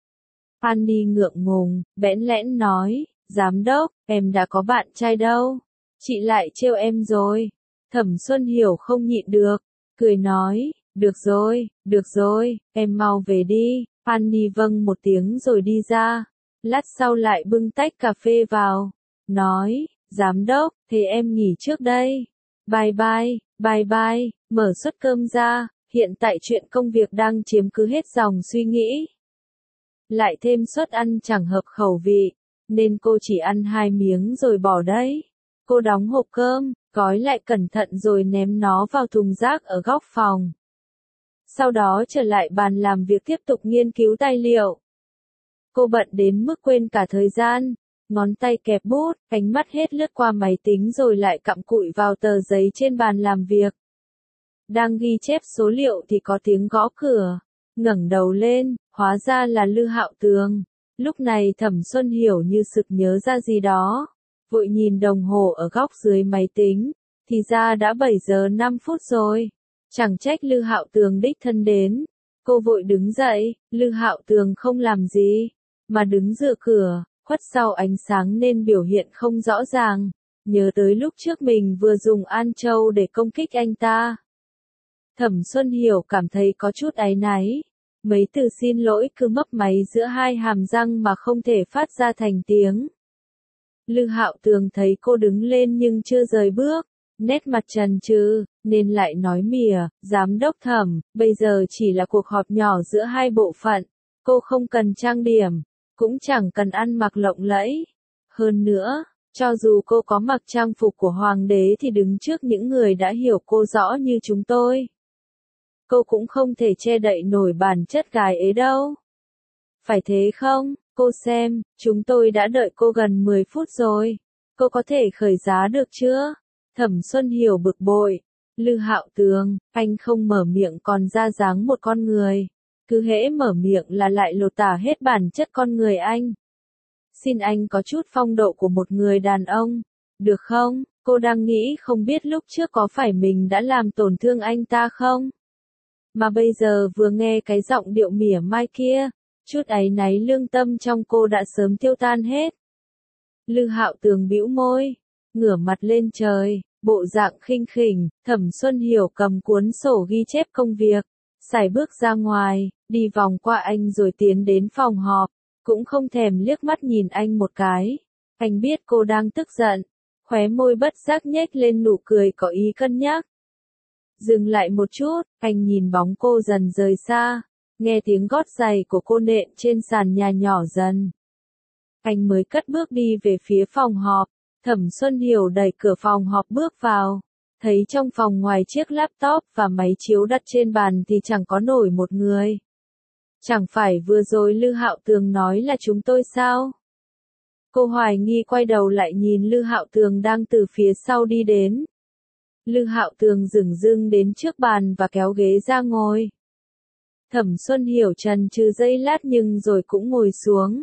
Annie ngượng ngùng, bẽn lẽn nói, giám đốc, em đã có bạn trai đâu, chị lại trêu em rồi. Thẩm Xuân Hiểu không nhịn được, cười nói, được rồi, được rồi, em mau về đi. Annie vâng một tiếng rồi đi ra, lát sau lại bưng tách cà phê vào, nói, giám đốc, thế em nghỉ trước đây. Bye bye, bye bye, mở suất cơm ra, hiện tại chuyện công việc đang chiếm cứ hết dòng suy nghĩ. Lại thêm suất ăn chẳng hợp khẩu vị, nên cô chỉ ăn hai miếng rồi bỏ đấy. Cô đóng hộp cơm, gói lại cẩn thận rồi ném nó vào thùng rác ở góc phòng. Sau đó trở lại bàn làm việc tiếp tục nghiên cứu tài liệu. Cô bận đến mức quên cả thời gian, ngón tay kẹp bút, ánh mắt hết lướt qua máy tính rồi lại cặm cụi vào tờ giấy trên bàn làm việc. Đang ghi chép số liệu thì có tiếng gõ cửa, ngẩng đầu lên, hóa ra là Lư Hạo Tường. Lúc này Thẩm Xuân Hiểu như sực nhớ ra gì đó, vội nhìn đồng hồ ở góc dưới máy tính, thì ra đã bảy giờ năm phút rồi. Chẳng trách Lư Hạo Tường đích thân đến. Cô vội đứng dậy, Lư Hạo Tường không làm gì, mà đứng dựa cửa, khuất sau ánh sáng nên biểu hiện không rõ ràng. Nhớ tới lúc trước mình vừa dùng An Châu để công kích anh ta. Thẩm Xuân Hiểu cảm thấy có chút áy náy. Mấy từ xin lỗi cứ mấp máy giữa hai hàm răng mà không thể phát ra thành tiếng. Lư Hạo Tường thấy cô đứng lên nhưng chưa rời bước, nét mặt trần trừ, nên lại nói mỉa, giám đốc Thẩm, bây giờ chỉ là cuộc họp nhỏ giữa hai bộ phận, cô không cần trang điểm, cũng chẳng cần ăn mặc lộng lẫy. Hơn nữa, cho dù cô có mặc trang phục của hoàng đế thì đứng trước những người đã hiểu cô rõ như chúng tôi, cô cũng không thể che đậy nổi bản chất gái ấy đâu. Phải thế không? Cô xem, chúng tôi đã đợi cô gần mười phút rồi. Cô có thể khởi giá được chưa? Thẩm Xuân Hiểu bực bội. Lư Hạo Tường, anh không mở miệng còn ra dáng một con người. Cứ hễ mở miệng là lại lột tả hết bản chất con người anh. Xin anh có chút phong độ của một người đàn ông. Được không? Cô đang nghĩ không biết lúc trước có phải mình đã làm tổn thương anh ta không? Mà bây giờ vừa nghe cái giọng điệu mỉa mai kia, chút áy náy lương tâm trong cô đã sớm tiêu tan hết. Lư Hạo Tường bĩu môi, ngửa mặt lên trời, bộ dạng khinh khỉnh. Thẩm Xuân Hiểu cầm cuốn sổ ghi chép công việc, sải bước ra ngoài, đi vòng qua anh rồi tiến đến phòng họp, cũng không thèm liếc mắt nhìn anh một cái. Anh biết cô đang tức giận, khóe môi bất giác nhếch lên nụ cười có ý cân nhắc. Dừng lại một chút, anh nhìn bóng cô dần rời xa, nghe tiếng gót giày của cô nện trên sàn nhà nhỏ dần. Anh mới cất bước đi về phía phòng họp. Thẩm Xuân Hiểu đẩy cửa phòng họp bước vào, Thấy trong phòng ngoài chiếc laptop và máy chiếu đặt trên bàn thì chẳng có nổi một người. Chẳng phải vừa rồi Lư Hạo Tường nói là chúng tôi sao? Cô hoài nghi quay đầu lại nhìn Lư Hạo Tường đang từ phía sau đi đến. Lư Hạo Tường dửng dưng đến trước bàn và kéo ghế ra ngồi. Thẩm Xuân Hiểu chần chừ giây lát nhưng rồi cũng ngồi xuống.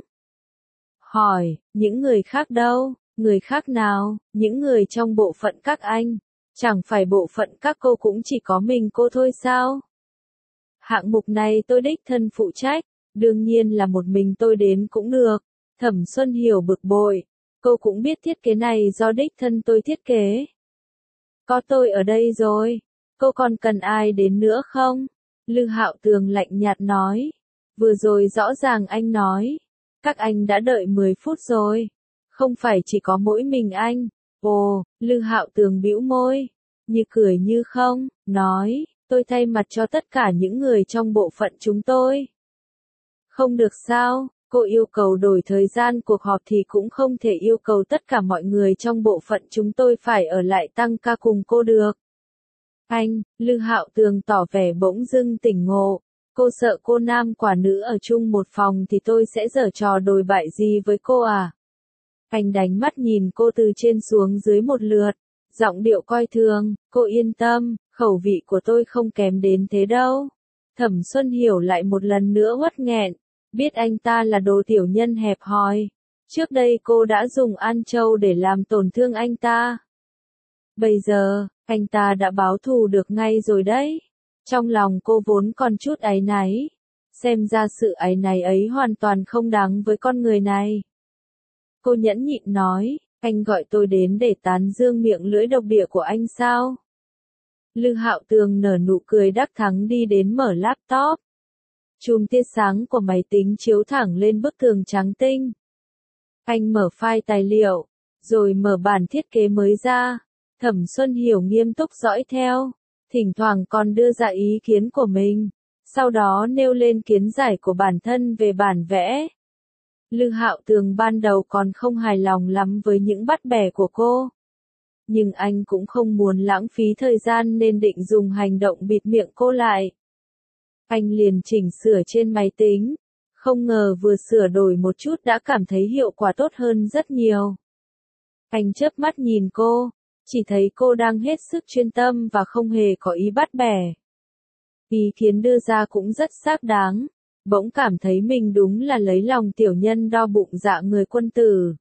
Hỏi, những người khác đâu? Người khác nào? Những người trong bộ phận các anh. Chẳng phải bộ phận các cô cũng chỉ có mình cô thôi sao? Hạng mục này tôi đích thân phụ trách, đương nhiên là một mình tôi đến cũng được. Thẩm Xuân Hiểu bực bội, cô cũng biết thiết kế này do đích thân tôi thiết kế. Có tôi ở đây rồi, cô còn cần ai đến nữa không? Lư Hạo Tường lạnh nhạt nói. Vừa rồi rõ ràng anh nói, các anh đã đợi mười phút rồi, không phải chỉ có mỗi mình anh. Ồ, Lư Hạo Tường bĩu môi, như cười như không, nói, tôi thay mặt cho tất cả những người trong bộ phận chúng tôi. Không được sao, cô yêu cầu đổi thời gian cuộc họp thì cũng không thể yêu cầu tất cả mọi người trong bộ phận chúng tôi phải ở lại tăng ca cùng cô được. Anh, Lư Hạo Tường tỏ vẻ bỗng dưng tỉnh ngộ, cô sợ cô nam quả nữ ở chung một phòng thì tôi sẽ giở trò đồi bại gì với cô à? Anh đánh mắt nhìn cô từ trên xuống dưới một lượt, giọng điệu coi thường, cô yên tâm, khẩu vị của tôi không kém đến thế đâu. Thẩm Xuân Hiểu lại một lần nữa uất nghẹn, biết anh ta là đồ tiểu nhân hẹp hòi. Trước đây cô đã dùng An Châu để làm tổn thương anh ta. Bây giờ, anh ta đã báo thù được ngay rồi đấy. Trong lòng cô vốn còn chút áy náy. Xem ra sự áy náy ấy hoàn toàn không đáng với con người này. Cô nhẫn nhịn nói, anh gọi tôi đến để tán dương miệng lưỡi độc địa của anh sao? Lư Hạo Tường nở nụ cười đắc thắng đi đến mở laptop. Chùm tia sáng của máy tính chiếu thẳng lên bức tường trắng tinh. Anh mở file tài liệu, rồi mở bản thiết kế mới ra. Thẩm Xuân Hiểu nghiêm túc dõi theo, thỉnh thoảng còn đưa ra ý kiến của mình, sau đó nêu lên kiến giải của bản thân về bản vẽ. Lư Hạo Tường ban đầu còn không hài lòng lắm với những bắt bẻ của cô. Nhưng anh cũng không muốn lãng phí thời gian nên định dùng hành động bịt miệng cô lại. Anh liền chỉnh sửa trên máy tính, không ngờ vừa sửa đổi một chút đã cảm thấy hiệu quả tốt hơn rất nhiều. Anh chớp mắt nhìn cô, chỉ thấy cô đang hết sức chuyên tâm và không hề có ý bắt bẻ. Ý kiến đưa ra cũng rất xác đáng, bỗng cảm thấy mình đúng là lấy lòng tiểu nhân đo bụng dạ người quân tử.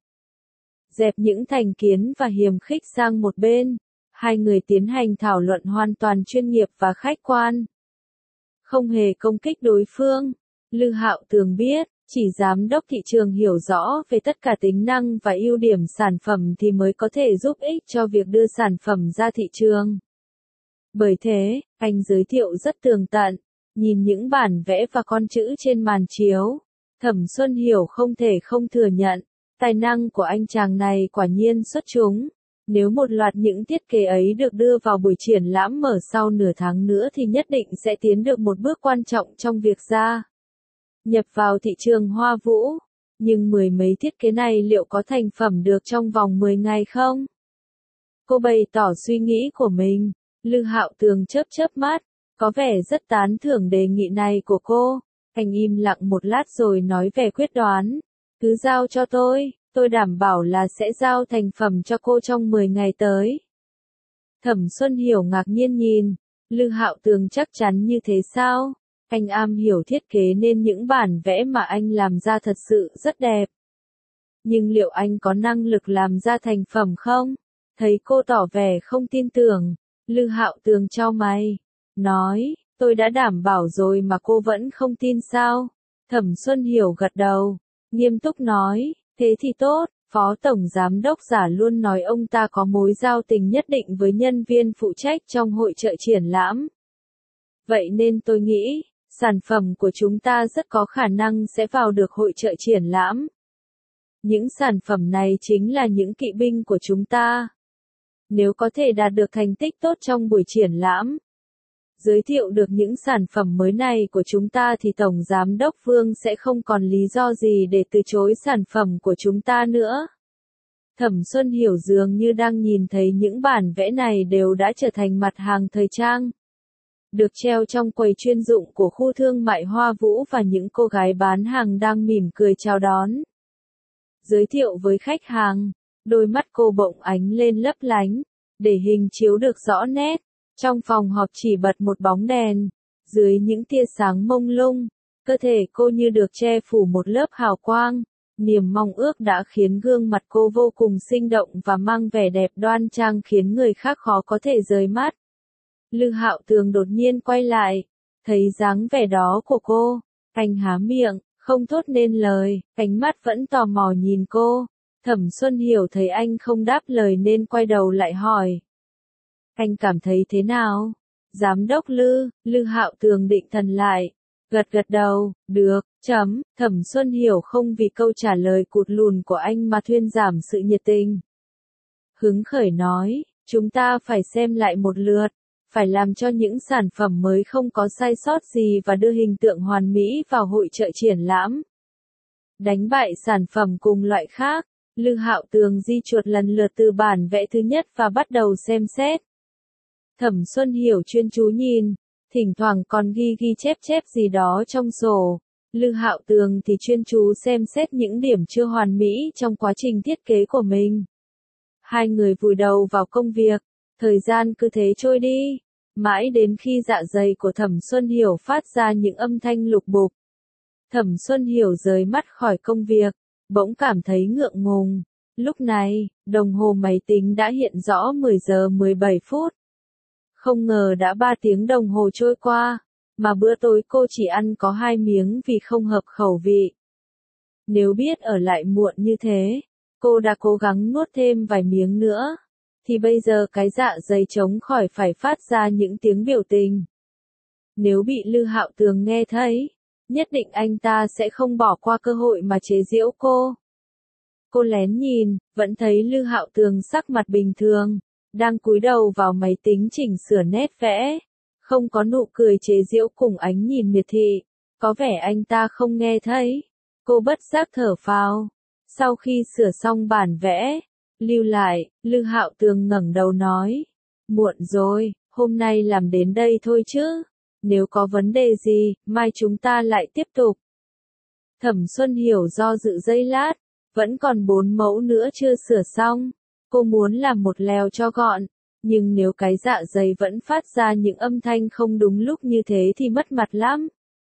Dẹp những thành kiến và hiềm khích sang một bên, hai người tiến hành thảo luận hoàn toàn chuyên nghiệp và khách quan. Không hề công kích đối phương, Lư Hạo Tường biết, chỉ giám đốc thị trường hiểu rõ về tất cả tính năng và ưu điểm sản phẩm thì mới có thể giúp ích cho việc đưa sản phẩm ra thị trường. Bởi thế, anh giới thiệu rất tường tận, nhìn những bản vẽ và con chữ trên màn chiếu. Thẩm Xuân Hiểu không thể không thừa nhận, tài năng của anh chàng này quả nhiên xuất chúng. Nếu một loạt những thiết kế ấy được đưa vào buổi triển lãm mở sau nửa tháng nữa thì nhất định sẽ tiến được một bước quan trọng trong việc ra nhập vào thị trường Hoa Vũ. Nhưng mười mấy thiết kế này liệu có thành phẩm được trong vòng mười ngày không? Cô bày tỏ suy nghĩ của mình. Lư Hạo Tường chớp chớp mắt, có vẻ rất tán thưởng đề nghị này của cô. Anh im lặng một lát rồi nói vẻ quyết đoán. Cứ giao cho tôi, tôi đảm bảo là sẽ giao thành phẩm cho cô trong mười ngày tới. Thẩm Xuân Hiểu ngạc nhiên nhìn, Lư Hạo Tường chắc chắn như thế sao? Anh am hiểu thiết kế nên những bản vẽ mà anh làm ra thật sự rất đẹp. Nhưng liệu anh có năng lực làm ra thành phẩm không? Thấy cô tỏ vẻ không tin tưởng, Lư Hạo Tường chau mày, nói, tôi đã đảm bảo rồi mà cô vẫn không tin sao? Thẩm Xuân Hiểu gật đầu, nghiêm túc nói, thế thì tốt, Phó Tổng Giám đốc giả luôn nói ông ta có mối giao tình nhất định với nhân viên phụ trách trong hội chợ triển lãm. Vậy nên tôi nghĩ, sản phẩm của chúng ta rất có khả năng sẽ vào được hội chợ triển lãm. Những sản phẩm này chính là những kỵ binh của chúng ta. Nếu có thể đạt được thành tích tốt trong buổi triển lãm, giới thiệu được những sản phẩm mới này của chúng ta thì Tổng Giám đốc Vương sẽ không còn lý do gì để từ chối sản phẩm của chúng ta nữa. Thẩm Xuân Hiểu dường như đang nhìn thấy những bản vẽ này đều đã trở thành mặt hàng thời trang. Được treo trong quầy chuyên dụng của khu thương mại Hoa Vũ và những cô gái bán hàng đang mỉm cười chào đón. Giới thiệu với khách hàng, đôi mắt cô bỗng ánh lên lấp lánh, để hình chiếu được rõ nét. Trong phòng họp chỉ bật một bóng đèn, dưới những tia sáng mông lung, cơ thể cô như được che phủ một lớp hào quang. Niềm mong ước đã khiến gương mặt cô vô cùng sinh động và mang vẻ đẹp đoan trang khiến người khác khó có thể rời mắt. Lư Hạo Tường đột nhiên quay lại, thấy dáng vẻ đó của cô, anh há miệng, không thốt nên lời, ánh mắt vẫn tò mò nhìn cô. Thẩm Xuân Hiểu thấy anh không đáp lời nên quay đầu lại hỏi. Anh cảm thấy thế nào? Giám đốc Lư, Lư Hạo Tường định thần lại. Gật gật đầu, được, chấm, Thẩm Xuân Hiểu không vì câu trả lời cụt lùn của anh mà thuyên giảm sự nhiệt tình. Hứng khởi nói, chúng ta phải xem lại một lượt, phải làm cho những sản phẩm mới không có sai sót gì và đưa hình tượng hoàn mỹ vào hội chợ triển lãm. Đánh bại sản phẩm cùng loại khác, Lư Hạo Tường di chuột lần lượt từ bản vẽ thứ nhất và bắt đầu xem xét. Thẩm Xuân Hiểu chuyên chú nhìn, thỉnh thoảng còn ghi ghi chép chép gì đó trong sổ. Lư Hạo Tường thì chuyên chú xem xét những điểm chưa hoàn mỹ trong quá trình thiết kế của mình. Hai người vùi đầu vào công việc, thời gian cứ thế trôi đi, mãi đến khi dạ dày của Thẩm Xuân Hiểu phát ra những âm thanh lục bục. Thẩm Xuân Hiểu rời mắt khỏi công việc, bỗng cảm thấy ngượng ngùng. Lúc này, đồng hồ máy tính đã hiện rõ mười giờ mười bảy phút. Không ngờ đã ba tiếng đồng hồ trôi qua, mà bữa tối cô chỉ ăn có hai miếng vì không hợp khẩu vị. Nếu biết ở lại muộn như thế, cô đã cố gắng nuốt thêm vài miếng nữa, thì bây giờ cái dạ dày trống khỏi phải phát ra những tiếng biểu tình. Nếu bị Lư Hạo Tường nghe thấy, nhất định anh ta sẽ không bỏ qua cơ hội mà chế giễu cô. Cô lén nhìn, vẫn thấy Lư Hạo Tường sắc mặt bình thường, đang cúi đầu vào máy tính chỉnh sửa nét vẽ, không có nụ cười chế giễu cùng ánh nhìn miệt thị, có vẻ anh ta không nghe thấy. Cô bất giác thở phào. Sau khi sửa xong bản vẽ, lưu lại, Lư Hạo Tường ngẩng đầu nói, muộn rồi, hôm nay làm đến đây thôi chứ, nếu có vấn đề gì, mai chúng ta lại tiếp tục. Thẩm Xuân Hiểu do dự giây lát, vẫn còn bốn mẫu nữa chưa sửa xong. Cô muốn làm một lèo cho gọn, nhưng nếu cái dạ dày vẫn phát ra những âm thanh không đúng lúc như thế thì mất mặt lắm.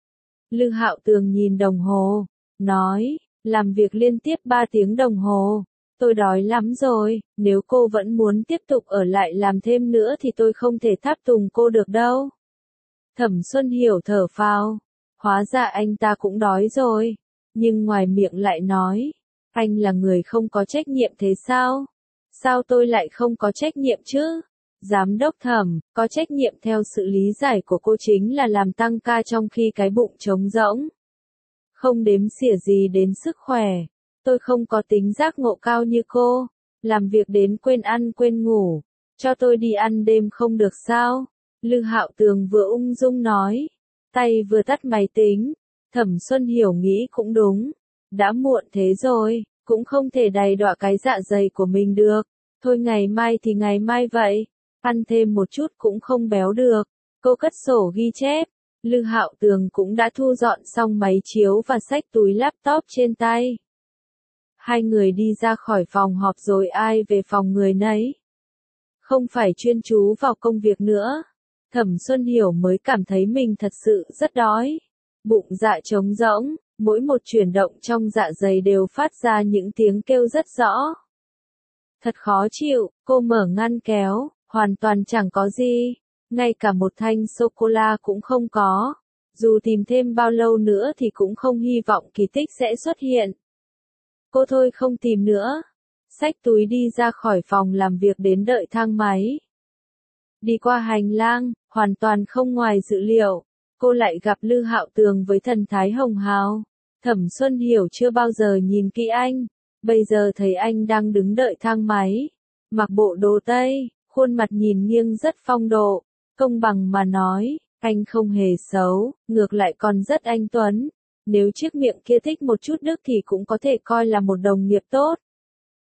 Lư Hạo Tường nhìn đồng hồ, nói, làm việc liên tiếp ba tiếng đồng hồ, tôi đói lắm rồi, nếu cô vẫn muốn tiếp tục ở lại làm thêm nữa thì tôi không thể tháp tùng cô được đâu. Thẩm Xuân Hiểu thở phào, hóa ra anh ta cũng đói rồi, nhưng ngoài miệng lại nói, anh là người không có trách nhiệm thế sao? Sao tôi lại không có trách nhiệm chứ? Giám đốc Thẩm, có trách nhiệm theo sự lý giải của cô chính là làm tăng ca trong khi cái bụng trống rỗng. Không đếm xỉa gì đến sức khỏe. Tôi không có tính giác ngộ cao như cô. Làm việc đến quên ăn quên ngủ. Cho tôi đi ăn đêm không được sao? Lư Hạo Tường vừa ung dung nói. Tay vừa tắt máy tính. Thẩm Xuân Hiểu nghĩ cũng đúng. Đã muộn thế rồi, cũng không thể đầy đọa cái dạ dày của mình được. Thôi ngày mai thì ngày mai vậy. Ăn thêm một chút cũng không béo được. Cô cất sổ ghi chép. Lư Hạo Tường cũng đã thu dọn xong máy chiếu và xách túi laptop trên tay. Hai người đi ra khỏi phòng họp rồi ai về phòng người nấy. Không phải chuyên chú vào công việc nữa. Thẩm Xuân Hiểu mới cảm thấy mình thật sự rất đói. Bụng dạ trống rỗng, mỗi một chuyển động trong dạ dày đều phát ra những tiếng kêu rất rõ. Thật khó chịu, cô mở ngăn kéo, hoàn toàn chẳng có gì. Ngay cả một thanh sô-cô-la cũng không có. Dù tìm thêm bao lâu nữa thì cũng không hy vọng kỳ tích sẽ xuất hiện. Cô thôi không tìm nữa. Xách túi đi ra khỏi phòng làm việc đến đợi thang máy. Đi qua hành lang, hoàn toàn không ngoài dự liệu. Cô lại gặp Lư Hạo Tường với thần thái hồng hào. Thẩm Xuân Hiểu chưa bao giờ nhìn kỹ anh. Bây giờ thấy anh đang đứng đợi thang máy. Mặc bộ đồ Tây, khuôn mặt nhìn nghiêng rất phong độ. Công bằng mà nói, anh không hề xấu, ngược lại còn rất anh tuấn. Nếu chiếc miệng kia thích một chút đức thì cũng có thể coi là một đồng nghiệp tốt.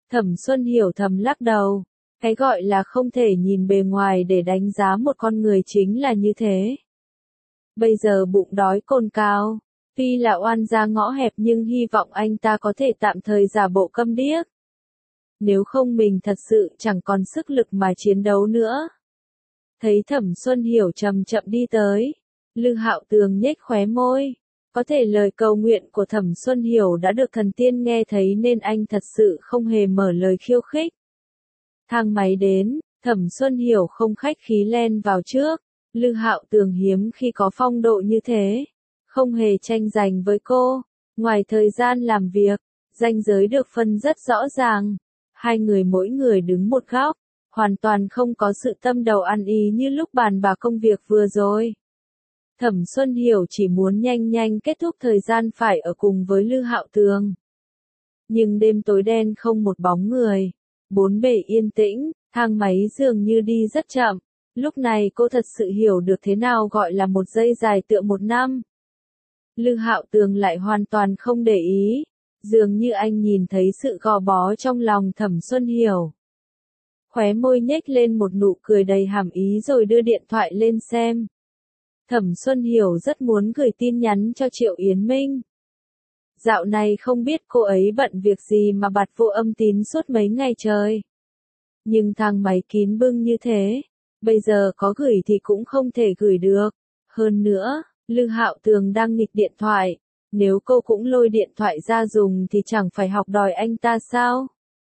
Thẩm Xuân Hiểu thầm lắc đầu. Cái gọi là không thể nhìn bề ngoài để đánh giá một con người chính là như thế. Bây giờ bụng đói cồn cào, tuy là oan gia ngõ hẹp nhưng hy vọng anh ta có thể tạm thời giả bộ câm điếc. Nếu không mình thật sự chẳng còn sức lực mà chiến đấu nữa. Thấy Thẩm Xuân Hiểu chậm chậm đi tới, Lư Hạo Tường nhếch khóe môi. Có thể lời cầu nguyện của Thẩm Xuân Hiểu đã được thần tiên nghe thấy nên anh thật sự không hề mở lời khiêu khích. Thang máy đến, Thẩm Xuân Hiểu không khách khí len vào trước. Lư Hạo Tường hiếm khi có phong độ như thế, không hề tranh giành với cô. Ngoài thời gian làm việc, ranh giới được phân rất rõ ràng. Hai người mỗi người đứng một góc, hoàn toàn không có sự tâm đầu ăn ý như lúc bàn bạc công việc vừa rồi. Thẩm Xuân Hiểu chỉ muốn nhanh nhanh kết thúc thời gian phải ở cùng với Lư Hạo Tường. Nhưng đêm tối đen không một bóng người, bốn bề yên tĩnh, thang máy dường như đi rất chậm. Lúc này cô thật sự hiểu được thế nào gọi là một giây dài tựa một năm. Lư Hạo Tường lại hoàn toàn không để ý, dường như anh nhìn thấy sự gò bó trong lòng Thẩm Xuân Hiểu. Khóe môi nhếch lên một nụ cười đầy hàm ý rồi đưa điện thoại lên xem. Thẩm Xuân Hiểu rất muốn gửi tin nhắn cho Triệu Yến Minh. Dạo này không biết cô ấy bận việc gì mà bật vô âm tín suốt mấy ngày trời. Nhưng thang máy kín bưng như thế, bây giờ có gửi thì cũng không thể gửi được. Hơn nữa, Lư Hạo Tường đang nghịch điện thoại, nếu cô cũng lôi điện thoại ra dùng thì chẳng phải học đòi anh ta sao?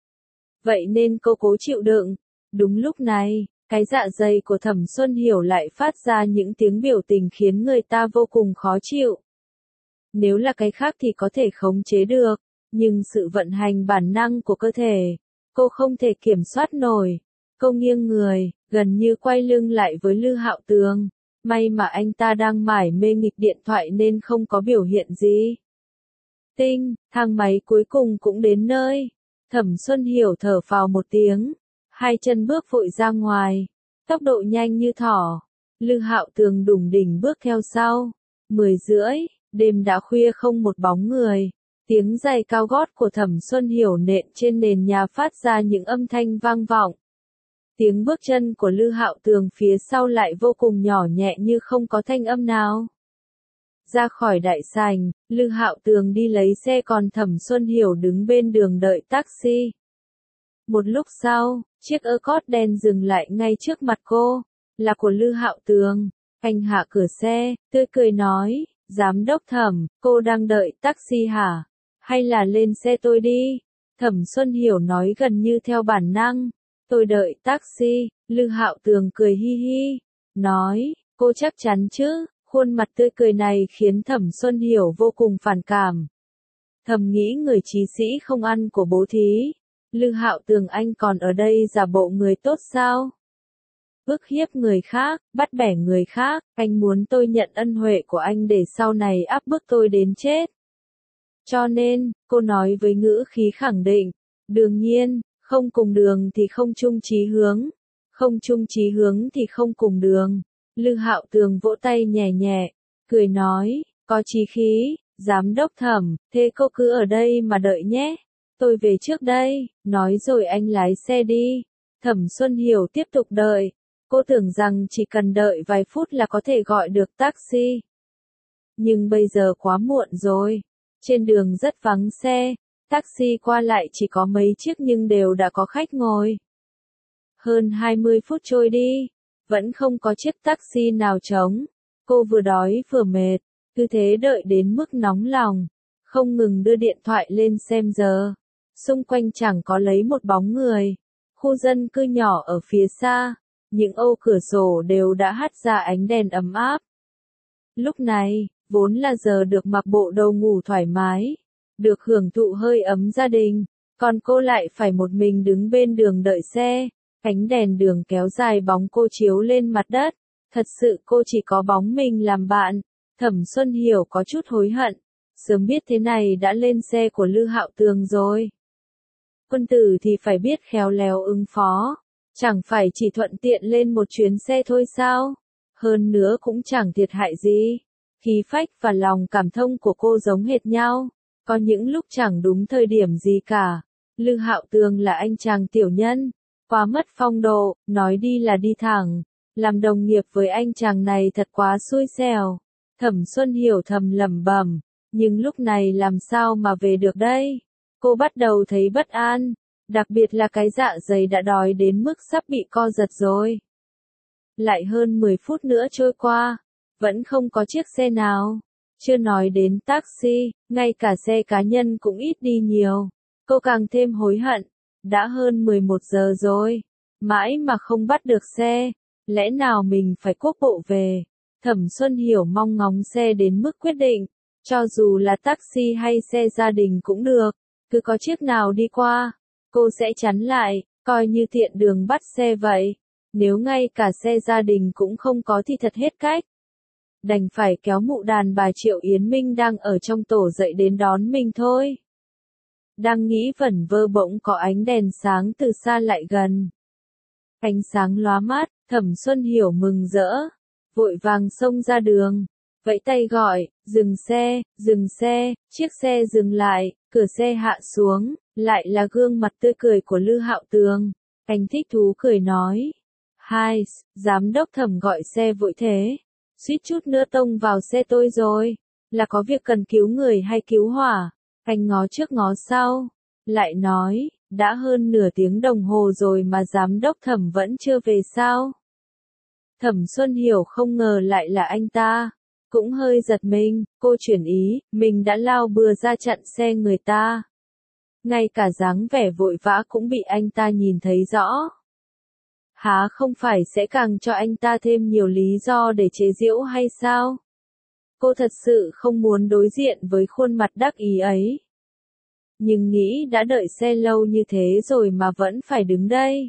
Vậy nên cô cố chịu đựng. Đúng lúc này, cái dạ dày của Thẩm Xuân Hiểu lại phát ra những tiếng biểu tình khiến người ta vô cùng khó chịu. Nếu là cái khác thì có thể khống chế được, nhưng sự vận hành bản năng của cơ thể, cô không thể kiểm soát nổi. Cô nghiêng người, gần như quay lưng lại với Lư Hạo Tường. May mà anh ta đang mải mê nghịch điện thoại nên không có biểu hiện gì. Tinh, thang máy cuối cùng cũng đến nơi. Thẩm Xuân Hiểu thở phào một tiếng, hai chân bước vội ra ngoài, tốc độ nhanh như thỏ. Lư Hạo Tường đùng đỉnh bước theo sau. Mười rưỡi, đêm đã khuya không một bóng người. Tiếng giày cao gót của Thẩm Xuân Hiểu nện trên nền nhà phát ra những âm thanh vang vọng. Tiếng bước chân của Lư Hạo Tường phía sau lại vô cùng nhỏ nhẹ như không có thanh âm nào. Ra khỏi đại sảnh, Lư Hạo Tường đi lấy xe còn Thẩm Xuân Hiểu đứng bên đường đợi taxi. Một lúc sau, chiếc Escort đen dừng lại ngay trước mặt cô, là của Lư Hạo Tường. Anh hạ cửa xe, tươi cười nói, giám đốc Thẩm, cô đang đợi taxi hả? Hay là lên xe tôi đi? Thẩm Xuân Hiểu nói gần như theo bản năng. Tôi đợi taxi. Lư Hạo Tường cười hi hi, nói, cô chắc chắn chứ? Khuôn mặt tươi cười này khiến Thẩm Xuân Hiểu vô cùng phản cảm. Thầm nghĩ người trí sĩ không ăn của bố thí. Lư Hạo Tường anh còn ở đây giả bộ người tốt sao? Bức hiếp người khác, bắt bẻ người khác, anh muốn tôi nhận ân huệ của anh để sau này áp bức tôi đến chết. Cho nên, cô nói với ngữ khí khẳng định, đương nhiên, không cùng đường thì không chung chí hướng, không chung chí hướng thì không cùng đường. Lư Hạo Tường vỗ tay nhẹ nhẹ, cười nói, có chí khí, giám đốc Thẩm, thế cô cứ ở đây mà đợi nhé. Tôi về trước đây, nói rồi anh lái xe đi. Thẩm Xuân Hiểu tiếp tục đợi. Cô tưởng rằng chỉ cần đợi vài phút là có thể gọi được taxi. Nhưng bây giờ quá muộn rồi. Trên đường rất vắng xe, taxi qua lại chỉ có mấy chiếc nhưng đều đã có khách ngồi. Hơn hai mươi phút trôi đi, vẫn không có chiếc taxi nào trống. Cô vừa đói vừa mệt, cứ thế đợi đến mức nóng lòng, không ngừng đưa điện thoại lên xem giờ. Xung quanh chẳng có lấy một bóng người. Khu dân cư nhỏ ở phía xa, những ô cửa sổ đều đã hắt ra ánh đèn ấm áp. Lúc này, vốn là giờ được mặc bộ đồ ngủ thoải mái, được hưởng thụ hơi ấm gia đình, còn cô lại phải một mình đứng bên đường đợi xe. Ánh đèn đường kéo dài bóng cô chiếu lên mặt đất, thật sự cô chỉ có bóng mình làm bạn. Thẩm Xuân Hiểu có chút hối hận, sớm biết thế này đã lên xe của Lư Hạo Tường rồi. Quân tử thì phải biết khéo léo ứng phó, chẳng phải chỉ thuận tiện lên một chuyến xe thôi sao? Hơn nữa cũng chẳng thiệt hại gì. Khí phách và lòng cảm thông của cô giống hệt nhau, có những lúc chẳng đúng thời điểm gì cả, Lư Hạo Tường là anh chàng tiểu nhân, quá mất phong độ, nói đi là đi thẳng. Làm đồng nghiệp với anh chàng này thật quá xui xẻo. Thẩm Xuân Hiểu thầm lẩm bẩm, nhưng lúc này làm sao mà về được đây? Cô bắt đầu thấy bất an, đặc biệt là cái dạ dày đã đói đến mức sắp bị co giật rồi. Lại hơn mười phút nữa trôi qua, vẫn không có chiếc xe nào. Chưa nói đến taxi, ngay cả xe cá nhân cũng ít đi nhiều. Cô càng thêm hối hận, đã hơn mười một giờ rồi, mãi mà không bắt được xe, lẽ nào mình phải quốc bộ về. Thẩm Xuân Hiểu mong ngóng xe đến mức quyết định, cho dù là taxi hay xe gia đình cũng được, cứ có chiếc nào đi qua, cô sẽ chắn lại, coi như tiện đường bắt xe vậy. Nếu ngay cả xe gia đình cũng không có thì thật hết cách. Đành phải kéo mụ đàn bà Triệu Yến Minh đang ở trong tổ dậy đến đón mình thôi. Đang nghĩ vẩn vơ bỗng có ánh đèn sáng từ xa lại gần. Ánh sáng lóa mắt, Thẩm Xuân Hiểu mừng rỡ, vội vàng xông ra đường, vẫy tay gọi, dừng xe, dừng xe, chiếc xe dừng lại, cửa xe hạ xuống, lại là gương mặt tươi cười của Lư Hạo Tường. Anh thích thú cười nói, hai, giám đốc Thẩm gọi xe vội thế, suýt chút nữa tông vào xe tôi rồi, là có việc cần cứu người hay cứu hỏa? Anh ngó trước ngó sau, lại nói, đã hơn nửa tiếng đồng hồ rồi mà giám đốc Thẩm vẫn chưa về sao? Thẩm Xuân Hiểu không ngờ lại là anh ta, cũng hơi giật mình, cô chuyển ý, mình đã lao bừa ra chặn xe người ta. Ngay cả dáng vẻ vội vã cũng bị anh ta nhìn thấy rõ. Há không phải sẽ càng cho anh ta thêm nhiều lý do để chế giễu hay sao? Cô thật sự không muốn đối diện với khuôn mặt đắc ý ấy. Nhưng nghĩ đã đợi xe lâu như thế rồi mà vẫn phải đứng đây.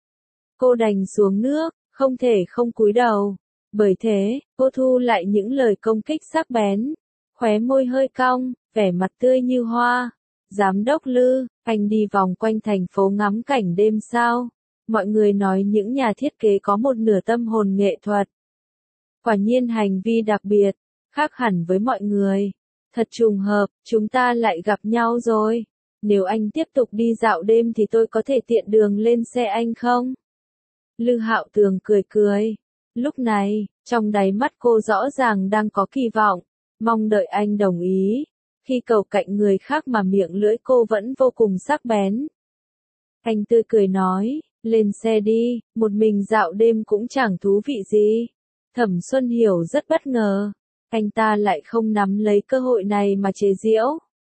Cô đành xuống nước, không thể không cúi đầu. Bởi thế, cô thu lại những lời công kích sắc bén. Khóe môi hơi cong, vẻ mặt tươi như hoa. Giám đốc Lư, anh đi vòng quanh thành phố ngắm cảnh đêm sao? Mọi người nói những nhà thiết kế có một nửa tâm hồn nghệ thuật. Quả nhiên hành vi đặc biệt, khác hẳn với mọi người. Thật trùng hợp, chúng ta lại gặp nhau rồi. Nếu anh tiếp tục đi dạo đêm thì tôi có thể tiện đường lên xe anh không? Lư Hạo Tường cười cười. Lúc này, trong đáy mắt cô rõ ràng đang có kỳ vọng, mong đợi anh đồng ý. Khi cầu cạnh người khác mà miệng lưỡi cô vẫn vô cùng sắc bén. Anh tươi cười nói, lên xe đi, một mình dạo đêm cũng chẳng thú vị gì. Thẩm Xuân Hiểu rất bất ngờ, anh ta lại không nắm lấy cơ hội này mà chế giễu.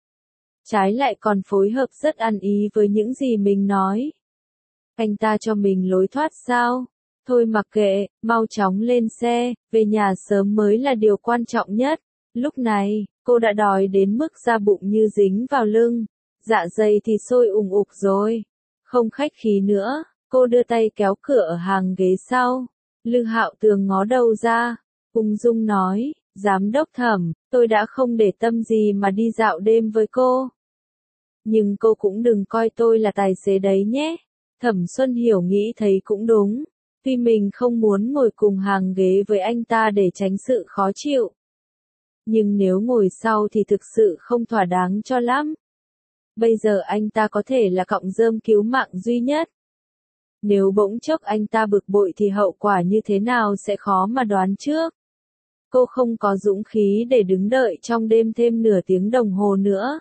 Trái lại còn phối hợp rất ăn ý với những gì mình nói. Anh ta cho mình lối thoát sao? Thôi mặc kệ, mau chóng lên xe, về nhà sớm mới là điều quan trọng nhất. Lúc này, cô đã đói đến mức da bụng như dính vào lưng, dạ dày thì sôi ùng ục rồi. Không khách khí nữa, cô đưa tay kéo cửa ở hàng ghế sau. Lư Hạo Tường ngó đầu ra, ung dung nói, giám đốc Thẩm, tôi đã không để tâm gì mà đi dạo đêm với cô. Nhưng cô cũng đừng coi tôi là tài xế đấy nhé. Thẩm Xuân Hiểu nghĩ thấy cũng đúng. Tuy mình không muốn ngồi cùng hàng ghế với anh ta để tránh sự khó chịu. Nhưng nếu ngồi sau thì thực sự không thỏa đáng cho lắm. Bây giờ anh ta có thể là cọng rơm cứu mạng duy nhất. Nếu bỗng chốc anh ta bực bội thì hậu quả như thế nào sẽ khó mà đoán trước. Cô không có dũng khí để đứng đợi trong đêm thêm nửa tiếng đồng hồ nữa.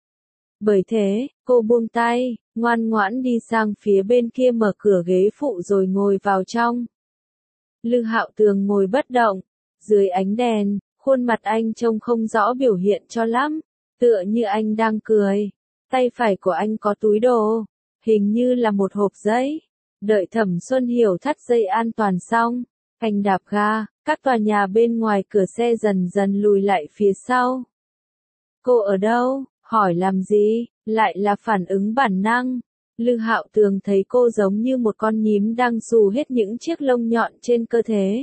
Bởi thế, cô buông tay, ngoan ngoãn đi sang phía bên kia mở cửa ghế phụ rồi ngồi vào trong. Lư Hạo Tường ngồi bất động, dưới ánh đèn, khuôn mặt anh trông không rõ biểu hiện cho lắm, tựa như anh đang cười. Tay phải của anh có túi đồ, hình như là một hộp giấy. Đợi Thẩm Xuân Hiểu thắt dây an toàn xong, anh đạp ga, các tòa nhà bên ngoài cửa xe dần dần lùi lại phía sau. Cô ở đâu? Hỏi làm gì? Lại là phản ứng bản năng. Lư Hạo Tường thấy cô giống như một con nhím đang xù hết những chiếc lông nhọn trên cơ thể.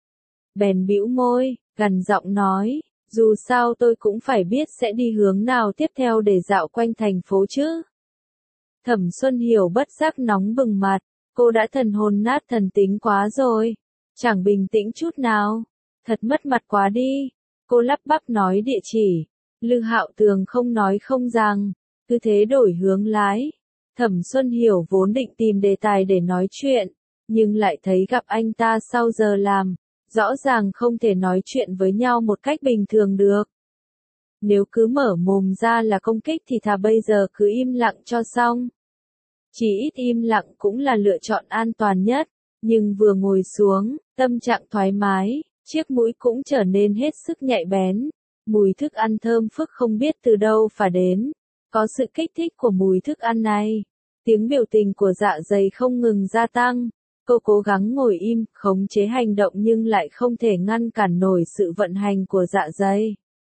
Bèn bĩu môi, gằn giọng nói, dù sao tôi cũng phải biết sẽ đi hướng nào tiếp theo để dạo quanh thành phố chứ. Thẩm Xuân Hiểu bất giác nóng bừng mặt, cô đã thần hồn nát thần tính quá rồi, chẳng bình tĩnh chút nào, thật mất mặt quá đi. Cô lắp bắp nói địa chỉ, Lư Hạo Tường không nói không rằng, cứ thế đổi hướng lái, Thẩm Xuân Hiểu vốn định tìm đề tài để nói chuyện, nhưng lại thấy gặp anh ta sau giờ làm, rõ ràng không thể nói chuyện với nhau một cách bình thường được. Nếu cứ mở mồm ra là công kích thì thà bây giờ cứ im lặng cho xong. Chỉ ít im lặng cũng là lựa chọn an toàn nhất, nhưng vừa ngồi xuống, tâm trạng thoải mái, chiếc mũi cũng trở nên hết sức nhạy bén. Mùi thức ăn thơm phức không biết từ đâu phả đến. Có sự kích thích của mùi thức ăn này. Tiếng biểu tình của dạ dày không ngừng gia tăng. Cô cố gắng ngồi im, khống chế hành động nhưng lại không thể ngăn cản nổi sự vận hành của dạ dày.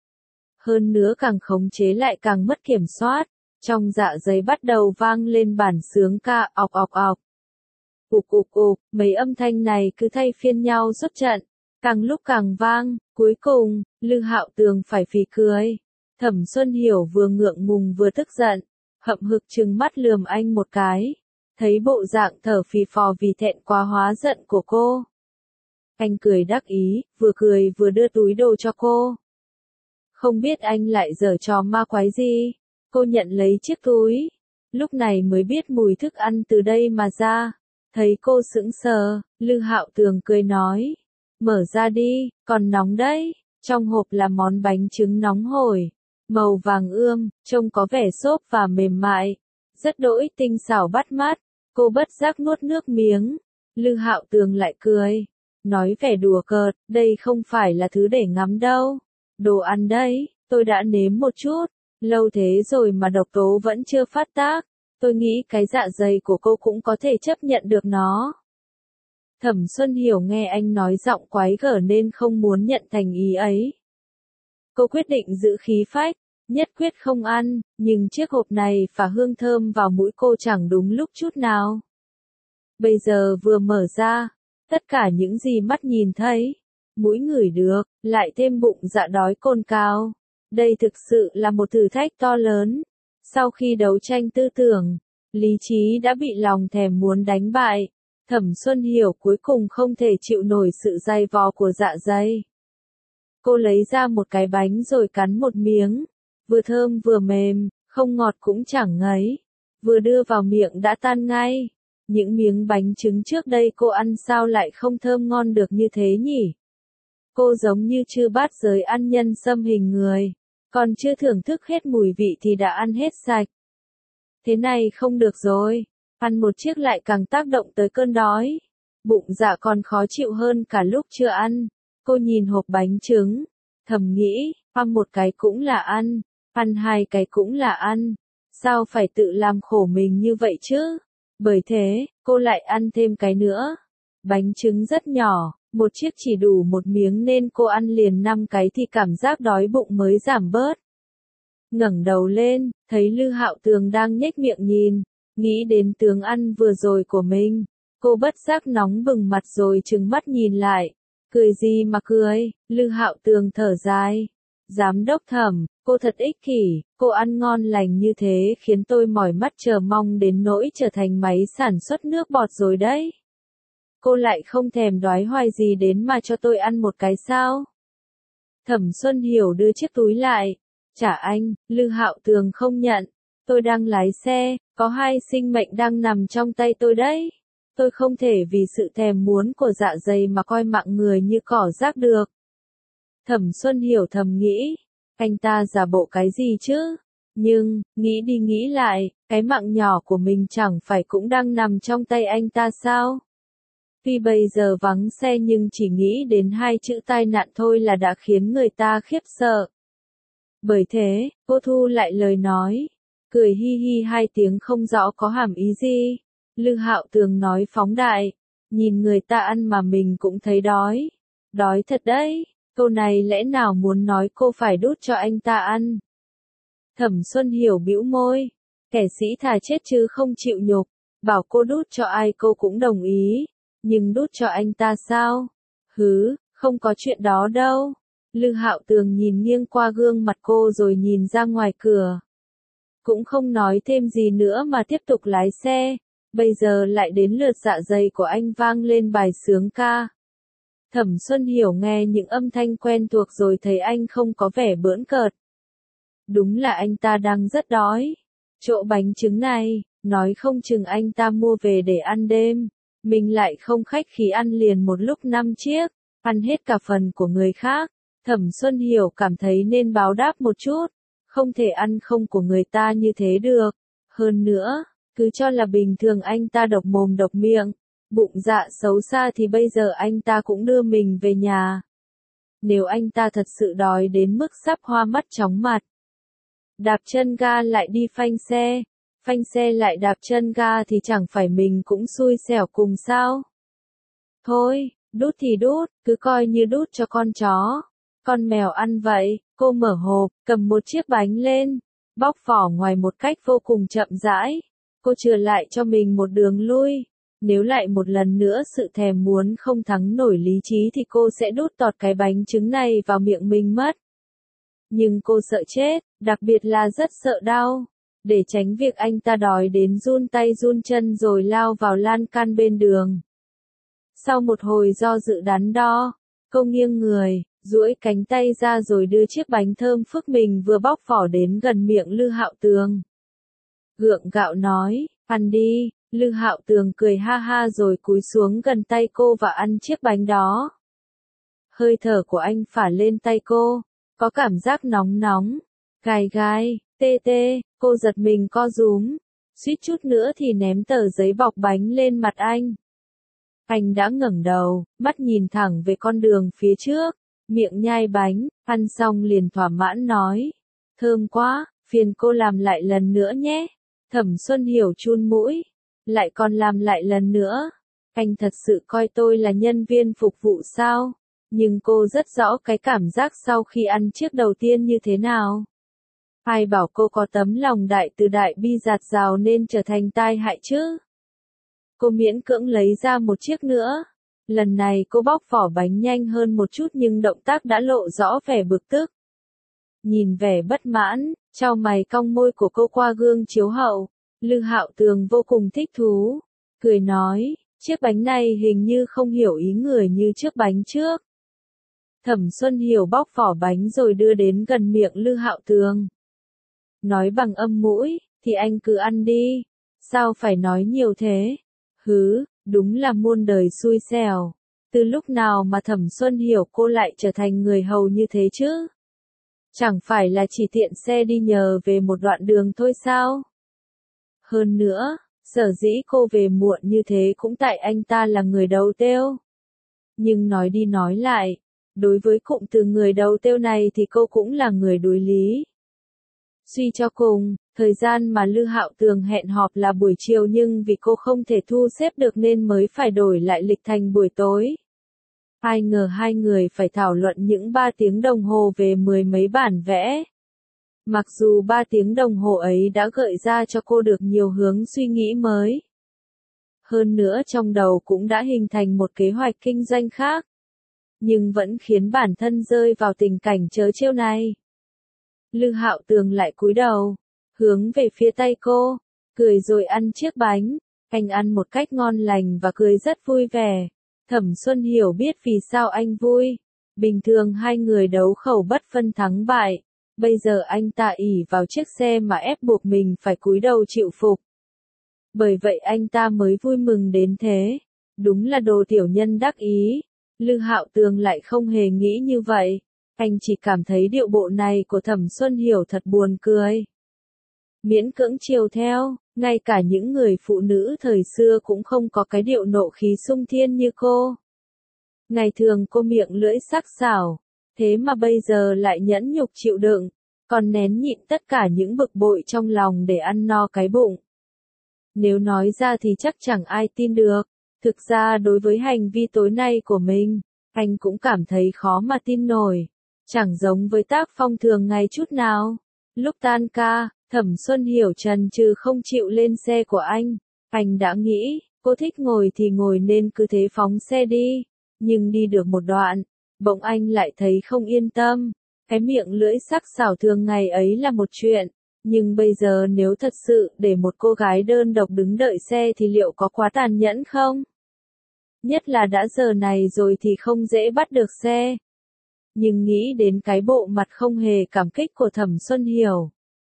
Hơn nữa càng khống chế lại càng mất kiểm soát. Trong dạ dày bắt đầu vang lên bản xướng ca ọc ọc ọc. Ục ục ục, mấy âm thanh này cứ thay phiên nhau xuất trận. Càng lúc càng vang, cuối cùng, Lư Hạo Tường phải phì cười. Thẩm Xuân Hiểu vừa ngượng ngùng vừa tức giận, hậm hực trừng mắt lườm anh một cái. Thấy bộ dạng thở phì phò vì thẹn quá hóa giận của cô. Anh cười đắc ý, vừa cười vừa đưa túi đồ cho cô. Không biết anh lại giở trò ma quái gì. Cô nhận lấy chiếc túi. Lúc này mới biết mùi thức ăn từ đây mà ra. Thấy cô sững sờ, Lư Hạo Tường cười nói. Mở ra đi, còn nóng đấy. Trong hộp là món bánh trứng nóng hổi. Màu vàng ươm, trông có vẻ xốp và mềm mại. Rất đỗi tinh xảo bắt mắt. Cô bất giác nuốt nước miếng. Lư Hạo Tường lại cười. Nói vẻ đùa cợt, đây không phải là thứ để ngắm đâu. Đồ ăn đấy, tôi đã nếm một chút. Lâu thế rồi mà độc tố vẫn chưa phát tác. Tôi nghĩ cái dạ dày của cô cũng có thể chấp nhận được nó. Thẩm Xuân Hiểu nghe anh nói giọng quái gở nên không muốn nhận thành ý ấy. Cô quyết định giữ khí phách, nhất quyết không ăn, nhưng chiếc hộp này phả hương thơm vào mũi cô chẳng đúng lúc chút nào. Bây giờ vừa mở ra, tất cả những gì mắt nhìn thấy, mũi ngửi được, lại thêm bụng dạ đói cồn cào. Đây thực sự là một thử thách to lớn. Sau khi đấu tranh tư tưởng, lý trí đã bị lòng thèm muốn đánh bại. Thẩm Xuân Hiểu cuối cùng không thể chịu nổi sự dày vò của dạ dày. Cô lấy ra một cái bánh rồi cắn một miếng. Vừa thơm vừa mềm, không ngọt cũng chẳng ngấy. Vừa đưa vào miệng đã tan ngay. Những miếng bánh trứng trước đây cô ăn sao lại không thơm ngon được như thế nhỉ? Cô giống như chư bát giới ăn nhân sâm hình người. Còn chưa thưởng thức hết mùi vị thì đã ăn hết sạch. Thế này không được rồi. Ăn một chiếc lại càng tác động tới cơn đói. Bụng dạ còn khó chịu hơn cả lúc chưa ăn. Cô nhìn hộp bánh trứng. Thầm nghĩ, ăn một cái cũng là ăn. Ăn hai cái cũng là ăn. Sao phải tự làm khổ mình như vậy chứ? Bởi thế, cô lại ăn thêm cái nữa. Bánh trứng rất nhỏ. Một chiếc chỉ đủ một miếng nên cô ăn liền năm cái thì cảm giác đói bụng mới giảm bớt. Ngẩng đầu lên, thấy Lư Hạo Tường đang nhếch miệng nhìn, nghĩ đến tướng ăn vừa rồi của mình. Cô bất giác nóng bừng mặt rồi trừng mắt nhìn lại. Cười gì mà cười, Lư Hạo Tường thở dài. Giám đốc Thẩm, cô thật ích kỷ, cô ăn ngon lành như thế khiến tôi mỏi mắt chờ mong đến nỗi trở thành máy sản xuất nước bọt rồi đấy. Cô lại không thèm đoái hoài gì đến mà cho tôi ăn một cái sao? Thẩm Xuân Hiểu đưa chiếc túi lại. Trả anh, Lư Hạo Tường không nhận. Tôi đang lái xe, có hai sinh mệnh đang nằm trong tay tôi đấy. Tôi không thể vì sự thèm muốn của dạ dày mà coi mạng người như cỏ rác được. Thẩm Xuân Hiểu thầm nghĩ, anh ta giả bộ cái gì chứ? Nhưng, nghĩ đi nghĩ lại, cái mạng nhỏ của mình chẳng phải cũng đang nằm trong tay anh ta sao? Tuy bây giờ vắng xe nhưng chỉ nghĩ đến hai chữ tai nạn thôi là đã khiến người ta khiếp sợ. Bởi thế, cô thu lại lời nói, cười hi hi hai tiếng không rõ có hàm ý gì. Lư Hạo Tường nói phóng đại, nhìn người ta ăn mà mình cũng thấy đói. Đói thật đấy, câu này lẽ nào muốn nói cô phải đút cho anh ta ăn. Thẩm Xuân Hiểu bĩu môi, kẻ sĩ thà chết chứ không chịu nhục, bảo cô đút cho ai cô cũng đồng ý. Nhưng đút cho anh ta sao? Hứ, không có chuyện đó đâu. Lư Hạo Tường nhìn nghiêng qua gương mặt cô rồi nhìn ra ngoài cửa. Cũng không nói thêm gì nữa mà tiếp tục lái xe. Bây giờ lại đến lượt dạ dày của anh vang lên bài xướng ca. Thẩm Xuân Hiểu nghe những âm thanh quen thuộc rồi thấy anh không có vẻ bỡn cợt. Đúng là anh ta đang rất đói. Chỗ bánh trứng này, Nói không chừng anh ta mua về để ăn đêm. Mình lại không khách khí ăn liền một lúc năm chiếc, ăn hết cả phần của người khác. Thẩm Xuân Hiểu cảm thấy nên báo đáp một chút, không thể ăn không của người ta như thế được. Hơn nữa, cứ cho là bình thường anh ta độc mồm độc miệng, bụng dạ xấu xa thì bây giờ anh ta cũng đưa mình về nhà. Nếu anh ta thật sự đói đến mức sắp hoa mắt chóng mặt, đạp chân ga lại đi phanh xe, phanh xe lại đạp chân ga thì chẳng phải mình cũng xui xẻo cùng sao? Thôi, đút thì đút, cứ coi như đút cho con chó, con mèo ăn vậy. Cô mở hộp, cầm một chiếc bánh lên, bóc vỏ ngoài một cách vô cùng chậm rãi. Cô chừa lại cho mình một đường lui. Nếu lại một lần nữa sự thèm muốn không thắng nổi lý trí thì cô sẽ đút tọt cái bánh trứng này vào miệng mình mất. Nhưng cô sợ chết, đặc biệt là rất sợ đau. Để tránh việc anh ta đói đến run tay run chân rồi lao vào lan can bên đường. Sau một hồi do dự đắn đo, cô nghiêng người, duỗi cánh tay ra rồi đưa chiếc bánh thơm phức mình vừa bóc vỏ đến gần miệng Lư Hạo Tường. Gượng gạo nói, ăn đi. Lư Hạo Tường cười ha ha rồi cúi xuống gần tay cô và ăn chiếc bánh đó. Hơi thở của anh phả lên tay cô, có cảm giác nóng nóng, gai gai, tê tê, cô giật mình co rúm, suýt chút nữa thì ném tờ giấy bọc bánh lên mặt anh. Anh đã ngẩng đầu, mắt nhìn thẳng về con đường phía trước, miệng nhai bánh, ăn xong liền thỏa mãn nói. Thơm quá, phiền cô làm lại lần nữa nhé. Thẩm Xuân Hiểu chun mũi. Lại còn làm lại lần nữa. Anh thật sự coi tôi là nhân viên phục vụ sao? Nhưng cô rất rõ cái cảm giác sau khi ăn chiếc đầu tiên như thế nào. Ai bảo cô có tấm lòng đại từ đại bi dạt dào nên trở thành tai hại chứ? Cô miễn cưỡng lấy ra một chiếc nữa. Lần này cô bóc vỏ bánh nhanh hơn một chút nhưng động tác đã lộ rõ vẻ bực tức. Nhìn vẻ bất mãn, chau mày cong môi của cô qua gương chiếu hậu, Lư Hạo Tường vô cùng thích thú, cười nói, chiếc bánh này hình như không hiểu ý người như chiếc bánh trước. Thẩm Xuân Hiểu bóc vỏ bánh rồi đưa đến gần miệng Lư Hạo Tường. Nói bằng âm mũi, thì anh cứ ăn đi, sao phải nói nhiều thế? Hứ, đúng là muôn đời xui xẻo. Từ lúc nào mà Thẩm Xuân Hiểu cô lại trở thành người hầu như thế chứ? Chẳng phải là chỉ tiện xe đi nhờ về một đoạn đường thôi sao? Hơn nữa, sở dĩ cô về muộn như thế cũng tại anh ta là người đầu têu. Nhưng nói đi nói lại, đối với cụm từ người đầu têu này thì cô cũng là người đối lý. Suy cho cùng, thời gian mà Lư Hạo Tường hẹn họp là buổi chiều nhưng vì cô không thể thu xếp được nên mới phải đổi lại lịch thành buổi tối. Ai ngờ hai người phải thảo luận những ba tiếng đồng hồ về mười mấy bản vẽ. Mặc dù ba tiếng đồng hồ ấy đã gợi ra cho cô được nhiều hướng suy nghĩ mới. Hơn nữa trong đầu cũng đã hình thành một kế hoạch kinh doanh khác. Nhưng vẫn khiến bản thân rơi vào tình cảnh trớ trêu này. Lư Hạo Tường lại cúi đầu, hướng về phía tay cô, cười rồi ăn chiếc bánh. Anh ăn một cách ngon lành và cười rất vui vẻ. Thẩm Xuân Hiểu biết vì sao anh vui. Bình thường hai người đấu khẩu bất phân thắng bại. Bây giờ anh ta ỷ vào chiếc xe mà ép buộc mình phải cúi đầu chịu phục. Bởi vậy anh ta mới vui mừng đến thế. Đúng là đồ tiểu nhân đắc ý. Lư Hạo Tường lại không hề nghĩ như vậy. Anh chỉ cảm thấy điệu bộ này của Thẩm Xuân Hiểu thật buồn cười. Miễn cưỡng chiều theo, ngay cả những người phụ nữ thời xưa cũng không có cái điệu nộ khí sung thiên như cô. Ngày thường cô miệng lưỡi sắc sảo, thế mà bây giờ lại nhẫn nhục chịu đựng, còn nén nhịn tất cả những bực bội trong lòng để ăn no cái bụng. Nếu nói ra thì chắc chẳng ai tin được. Thực ra đối với hành vi tối nay của mình, anh cũng cảm thấy khó mà tin nổi. Chẳng giống với tác phong thường ngày chút nào. Lúc tan ca, Thẩm Xuân Hiểu trần trừ không chịu lên xe của anh. Anh đã nghĩ, cô thích ngồi thì ngồi nên cứ thế phóng xe đi. Nhưng đi được một đoạn, bỗng anh lại thấy không yên tâm. Cái miệng lưỡi sắc sảo thường ngày ấy là một chuyện. Nhưng bây giờ nếu thật sự để một cô gái đơn độc đứng đợi xe thì liệu có quá tàn nhẫn không? Nhất là đã giờ này rồi thì không dễ bắt được xe. Nhưng nghĩ đến cái bộ mặt không hề cảm kích của Thẩm Xuân Hiểu.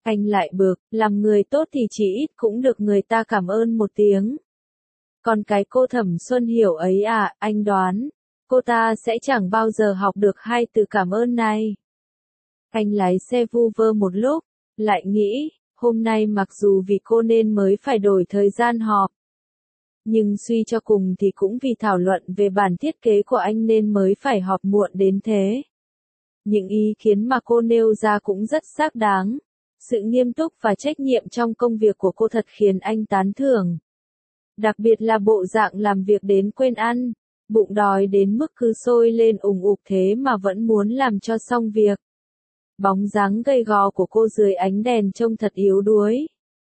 Anh lại bực, làm người tốt thì chỉ ít cũng được người ta cảm ơn một tiếng. Còn cái cô Thẩm Xuân Hiểu ấy à, anh đoán, cô ta sẽ chẳng bao giờ học được hai từ cảm ơn này. Anh lái xe vu vơ một lúc, lại nghĩ, hôm nay mặc dù vì cô nên mới phải đổi thời gian họp. Nhưng suy cho cùng thì cũng vì thảo luận về bản thiết kế của anh nên mới phải họp muộn đến thế. Những ý kiến mà cô nêu ra cũng rất xác đáng. Sự nghiêm túc và trách nhiệm trong công việc của cô thật khiến anh tán thưởng. Đặc biệt là bộ dạng làm việc đến quên ăn, bụng đói đến mức cứ sôi lên ủng ục thế mà vẫn muốn làm cho xong việc. Bóng dáng gầy gò của cô dưới ánh đèn trông thật yếu đuối.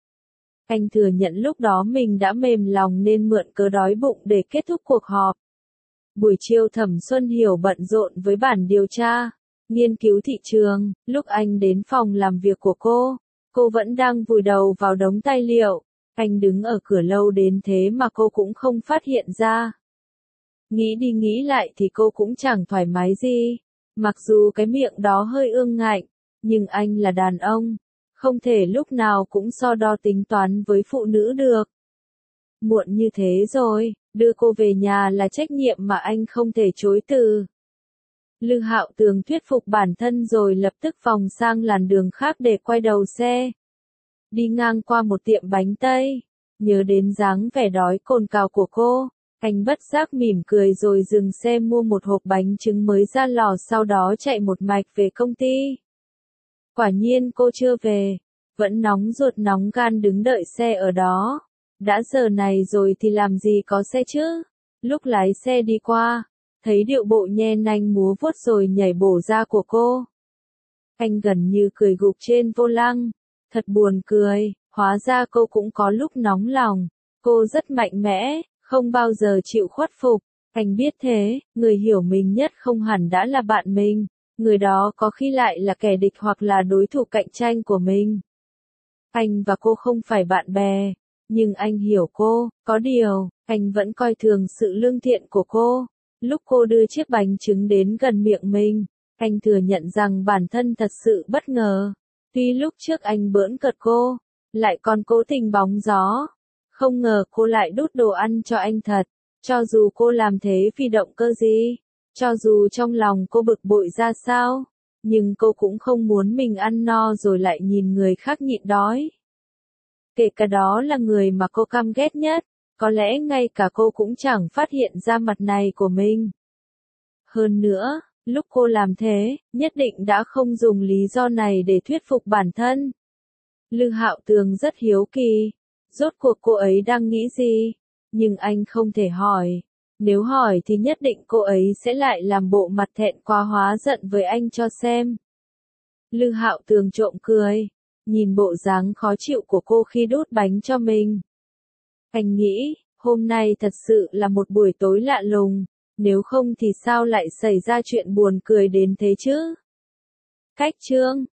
Anh thừa nhận lúc đó mình đã mềm lòng nên mượn cớ đói bụng để kết thúc cuộc họp. Buổi chiều Thẩm Xuân Hiểu bận rộn với bản điều tra, nghiên cứu thị trường, lúc anh đến phòng làm việc của cô, cô vẫn đang vùi đầu vào đống tài liệu. Anh đứng ở cửa lâu đến thế mà cô cũng không phát hiện ra. Nghĩ đi nghĩ lại thì cô cũng chẳng thoải mái gì. Mặc dù cái miệng đó hơi ương ngạnh, nhưng anh là đàn ông, không thể lúc nào cũng so đo tính toán với phụ nữ được. Muộn như thế rồi, đưa cô về nhà là trách nhiệm mà anh không thể chối từ. Lư Hạo Tường thuyết phục bản thân rồi lập tức vòng sang làn đường khác để quay đầu xe. Đi ngang qua một tiệm bánh Tây, nhớ đến dáng vẻ đói cồn cào của cô, anh bất giác mỉm cười rồi dừng xe mua một hộp bánh trứng mới ra lò sau đó chạy một mạch về công ty. Quả nhiên cô chưa về, vẫn nóng ruột nóng gan đứng đợi xe ở đó. Đã giờ này rồi thì làm gì có xe chứ? Lúc lái xe đi qua, thấy điệu bộ nhe nanh múa vuốt rồi nhảy bổ ra của cô. Anh gần như cười gục trên vô lăng. Thật buồn cười, hóa ra cô cũng có lúc nóng lòng. Cô rất mạnh mẽ, không bao giờ chịu khuất phục. Anh biết thế, người hiểu mình nhất không hẳn đã là bạn mình. Người đó có khi lại là kẻ địch hoặc là đối thủ cạnh tranh của mình. Anh và cô không phải bạn bè, nhưng anh hiểu cô, có điều, anh vẫn coi thường sự lương thiện của cô. Lúc cô đưa chiếc bánh trứng đến gần miệng mình, anh thừa nhận rằng bản thân thật sự bất ngờ. Tuy lúc trước anh bỡn cợt cô, lại còn cố tình bóng gió. Không ngờ cô lại đút đồ ăn cho anh thật. Cho dù cô làm thế vì động cơ gì, cho dù trong lòng cô bực bội ra sao, nhưng cô cũng không muốn mình ăn no rồi lại nhìn người khác nhịn đói. Kể cả đó là người mà cô căm ghét nhất, có lẽ ngay cả cô cũng chẳng phát hiện ra mặt này của mình. Hơn nữa, lúc cô làm thế, nhất định đã không dùng lý do này để thuyết phục bản thân. Lư Hạo Tường rất hiếu kỳ, rốt cuộc cô ấy đang nghĩ gì, nhưng anh không thể hỏi. Nếu hỏi thì nhất định cô ấy sẽ lại làm bộ mặt thẹn quá hóa giận với anh cho xem. Lư Hạo Tường trộm cười, nhìn bộ dáng khó chịu của cô khi đút bánh cho mình. Anh nghĩ, hôm nay thật sự là một buổi tối lạ lùng, nếu không thì sao lại xảy ra chuyện buồn cười đến thế chứ? Cách chương